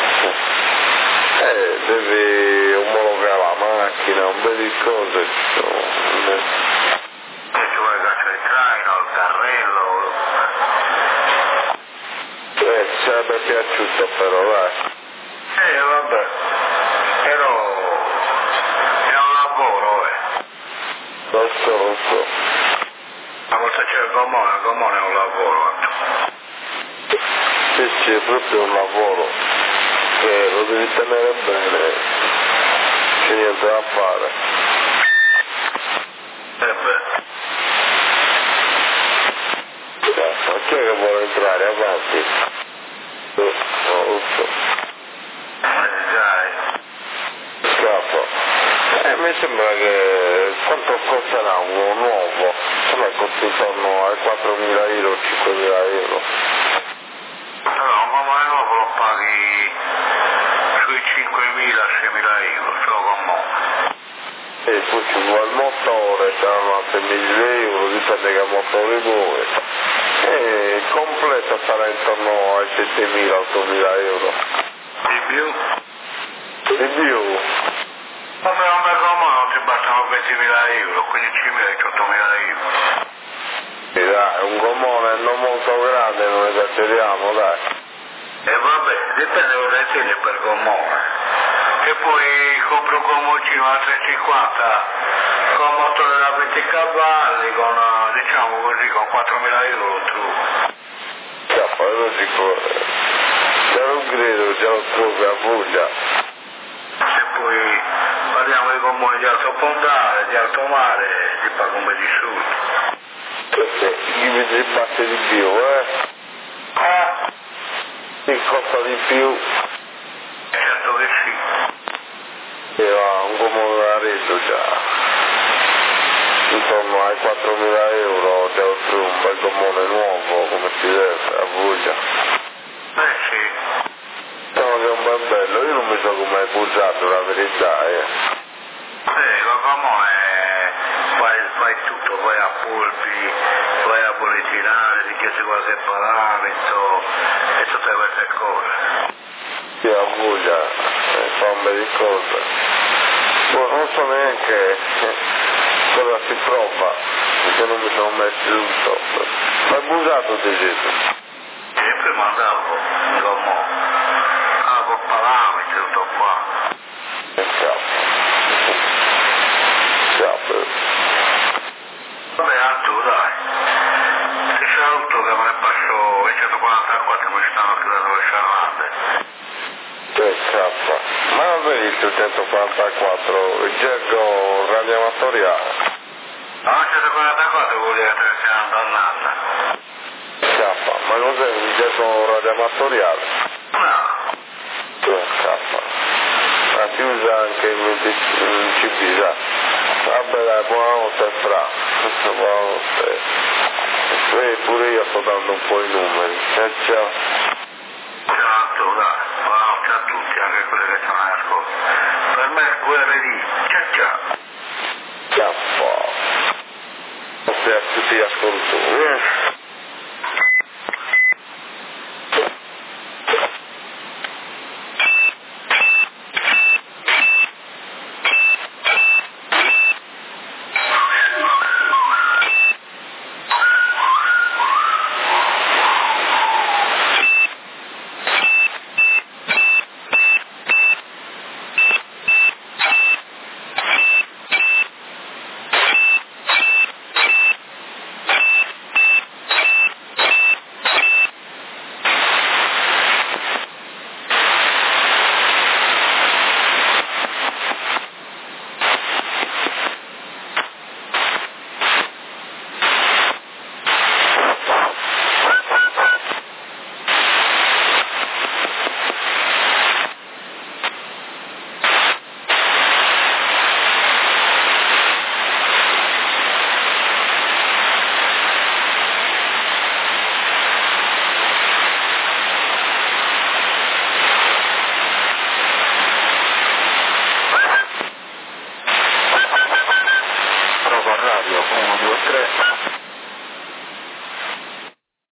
Eh, devi omologare la macchina, un bel di cose. E ci vuole caccia di traino, il carrello. Eh, ci sarebbe piaciuto però, dai. Eh, vabbè. Però è un lavoro, eh. Lo so, lo so. Una volta c'è il gommone, il gommone è un lavoro. Sì, sì, è proprio un lavoro che lo devi tenere bene, c'è niente da fare. Eh beh. Ma chi è che vuole entrare avanti? No, non lo so. Ma dai. Scappa. Eh, mi sembra che quanto costerà uno nuovo? Se no costa intorno ai quattromila euro, cinquemila euro. Allora, un gommone nuovo lo paghi sui cinquemila seimila euro, solo gommone. E poi ci vuole il motore, saranno altri mille euro, dipende che motore vuoi. E completo sarà intorno ai settemila ottomila euro. Di più? Di più? Ma per un bel gommone non ti bastano ventimila euro, quindicimila, diciottomila euro. E dai, un gommone non molto grande, non esageriamo, dai. E vabbè, dipende cosa intendi per gommone. E poi compro un gommoncino a trecentocinquanta con motore da venti cavalli, con, diciamo così, con quattromila euro lo trovo. Scappa, è logico. Già lo credo, già lo trovi a voglia. Se poi parliamo di gommoni di alto fondale, di alto mare, ti pago un bel di soldi. Perché gli vedi batte di più, eh? Ah, Ti costa di più. certo che sì. E va un gommone da reso già. Intorno ai quattromila euro già lo trovi un bel gommone nuovo, come si deve, a voglia. Eh sì. No, che è un bel bello, io non mi so come hai busato, la verità, eh. Sì, con gommone fai, fai tutto, vai a polpi, vai a politinare, ti chiedi qualche parametro e tutte queste cose. Sì, a voglia, eh, fa un bel di cose. Boh, non so neanche cosa si prova, perché non mi sono messo tutto. Ma è busato ti siete? E prima andavo in gommone, ah, con parametri, tutto qua. E capo. Capo. Vabbè, Arturo, dai. Ti saluto che me ne passo i centoquarantaquattro, mi stanno chiudendo le serrate. duecentoquarantaquattro, il gergo radioamatoriale. novecentoquarantaquattro vuol dire che stiamo tornando. K, ma cos'è il gergo radioamatoriale? No. K. Ma si usa anche il C B, sa? Vabbè dai, buonanotte fra. Buonanotte. E pure io sto dando un po' i numeri. Ciao ciao. Ciao, dai. Buonanotte a tutti, anche quelli che sono in ascolto. Per me è Q R D. Ciao ciao. Ciao. Se ti ascolto.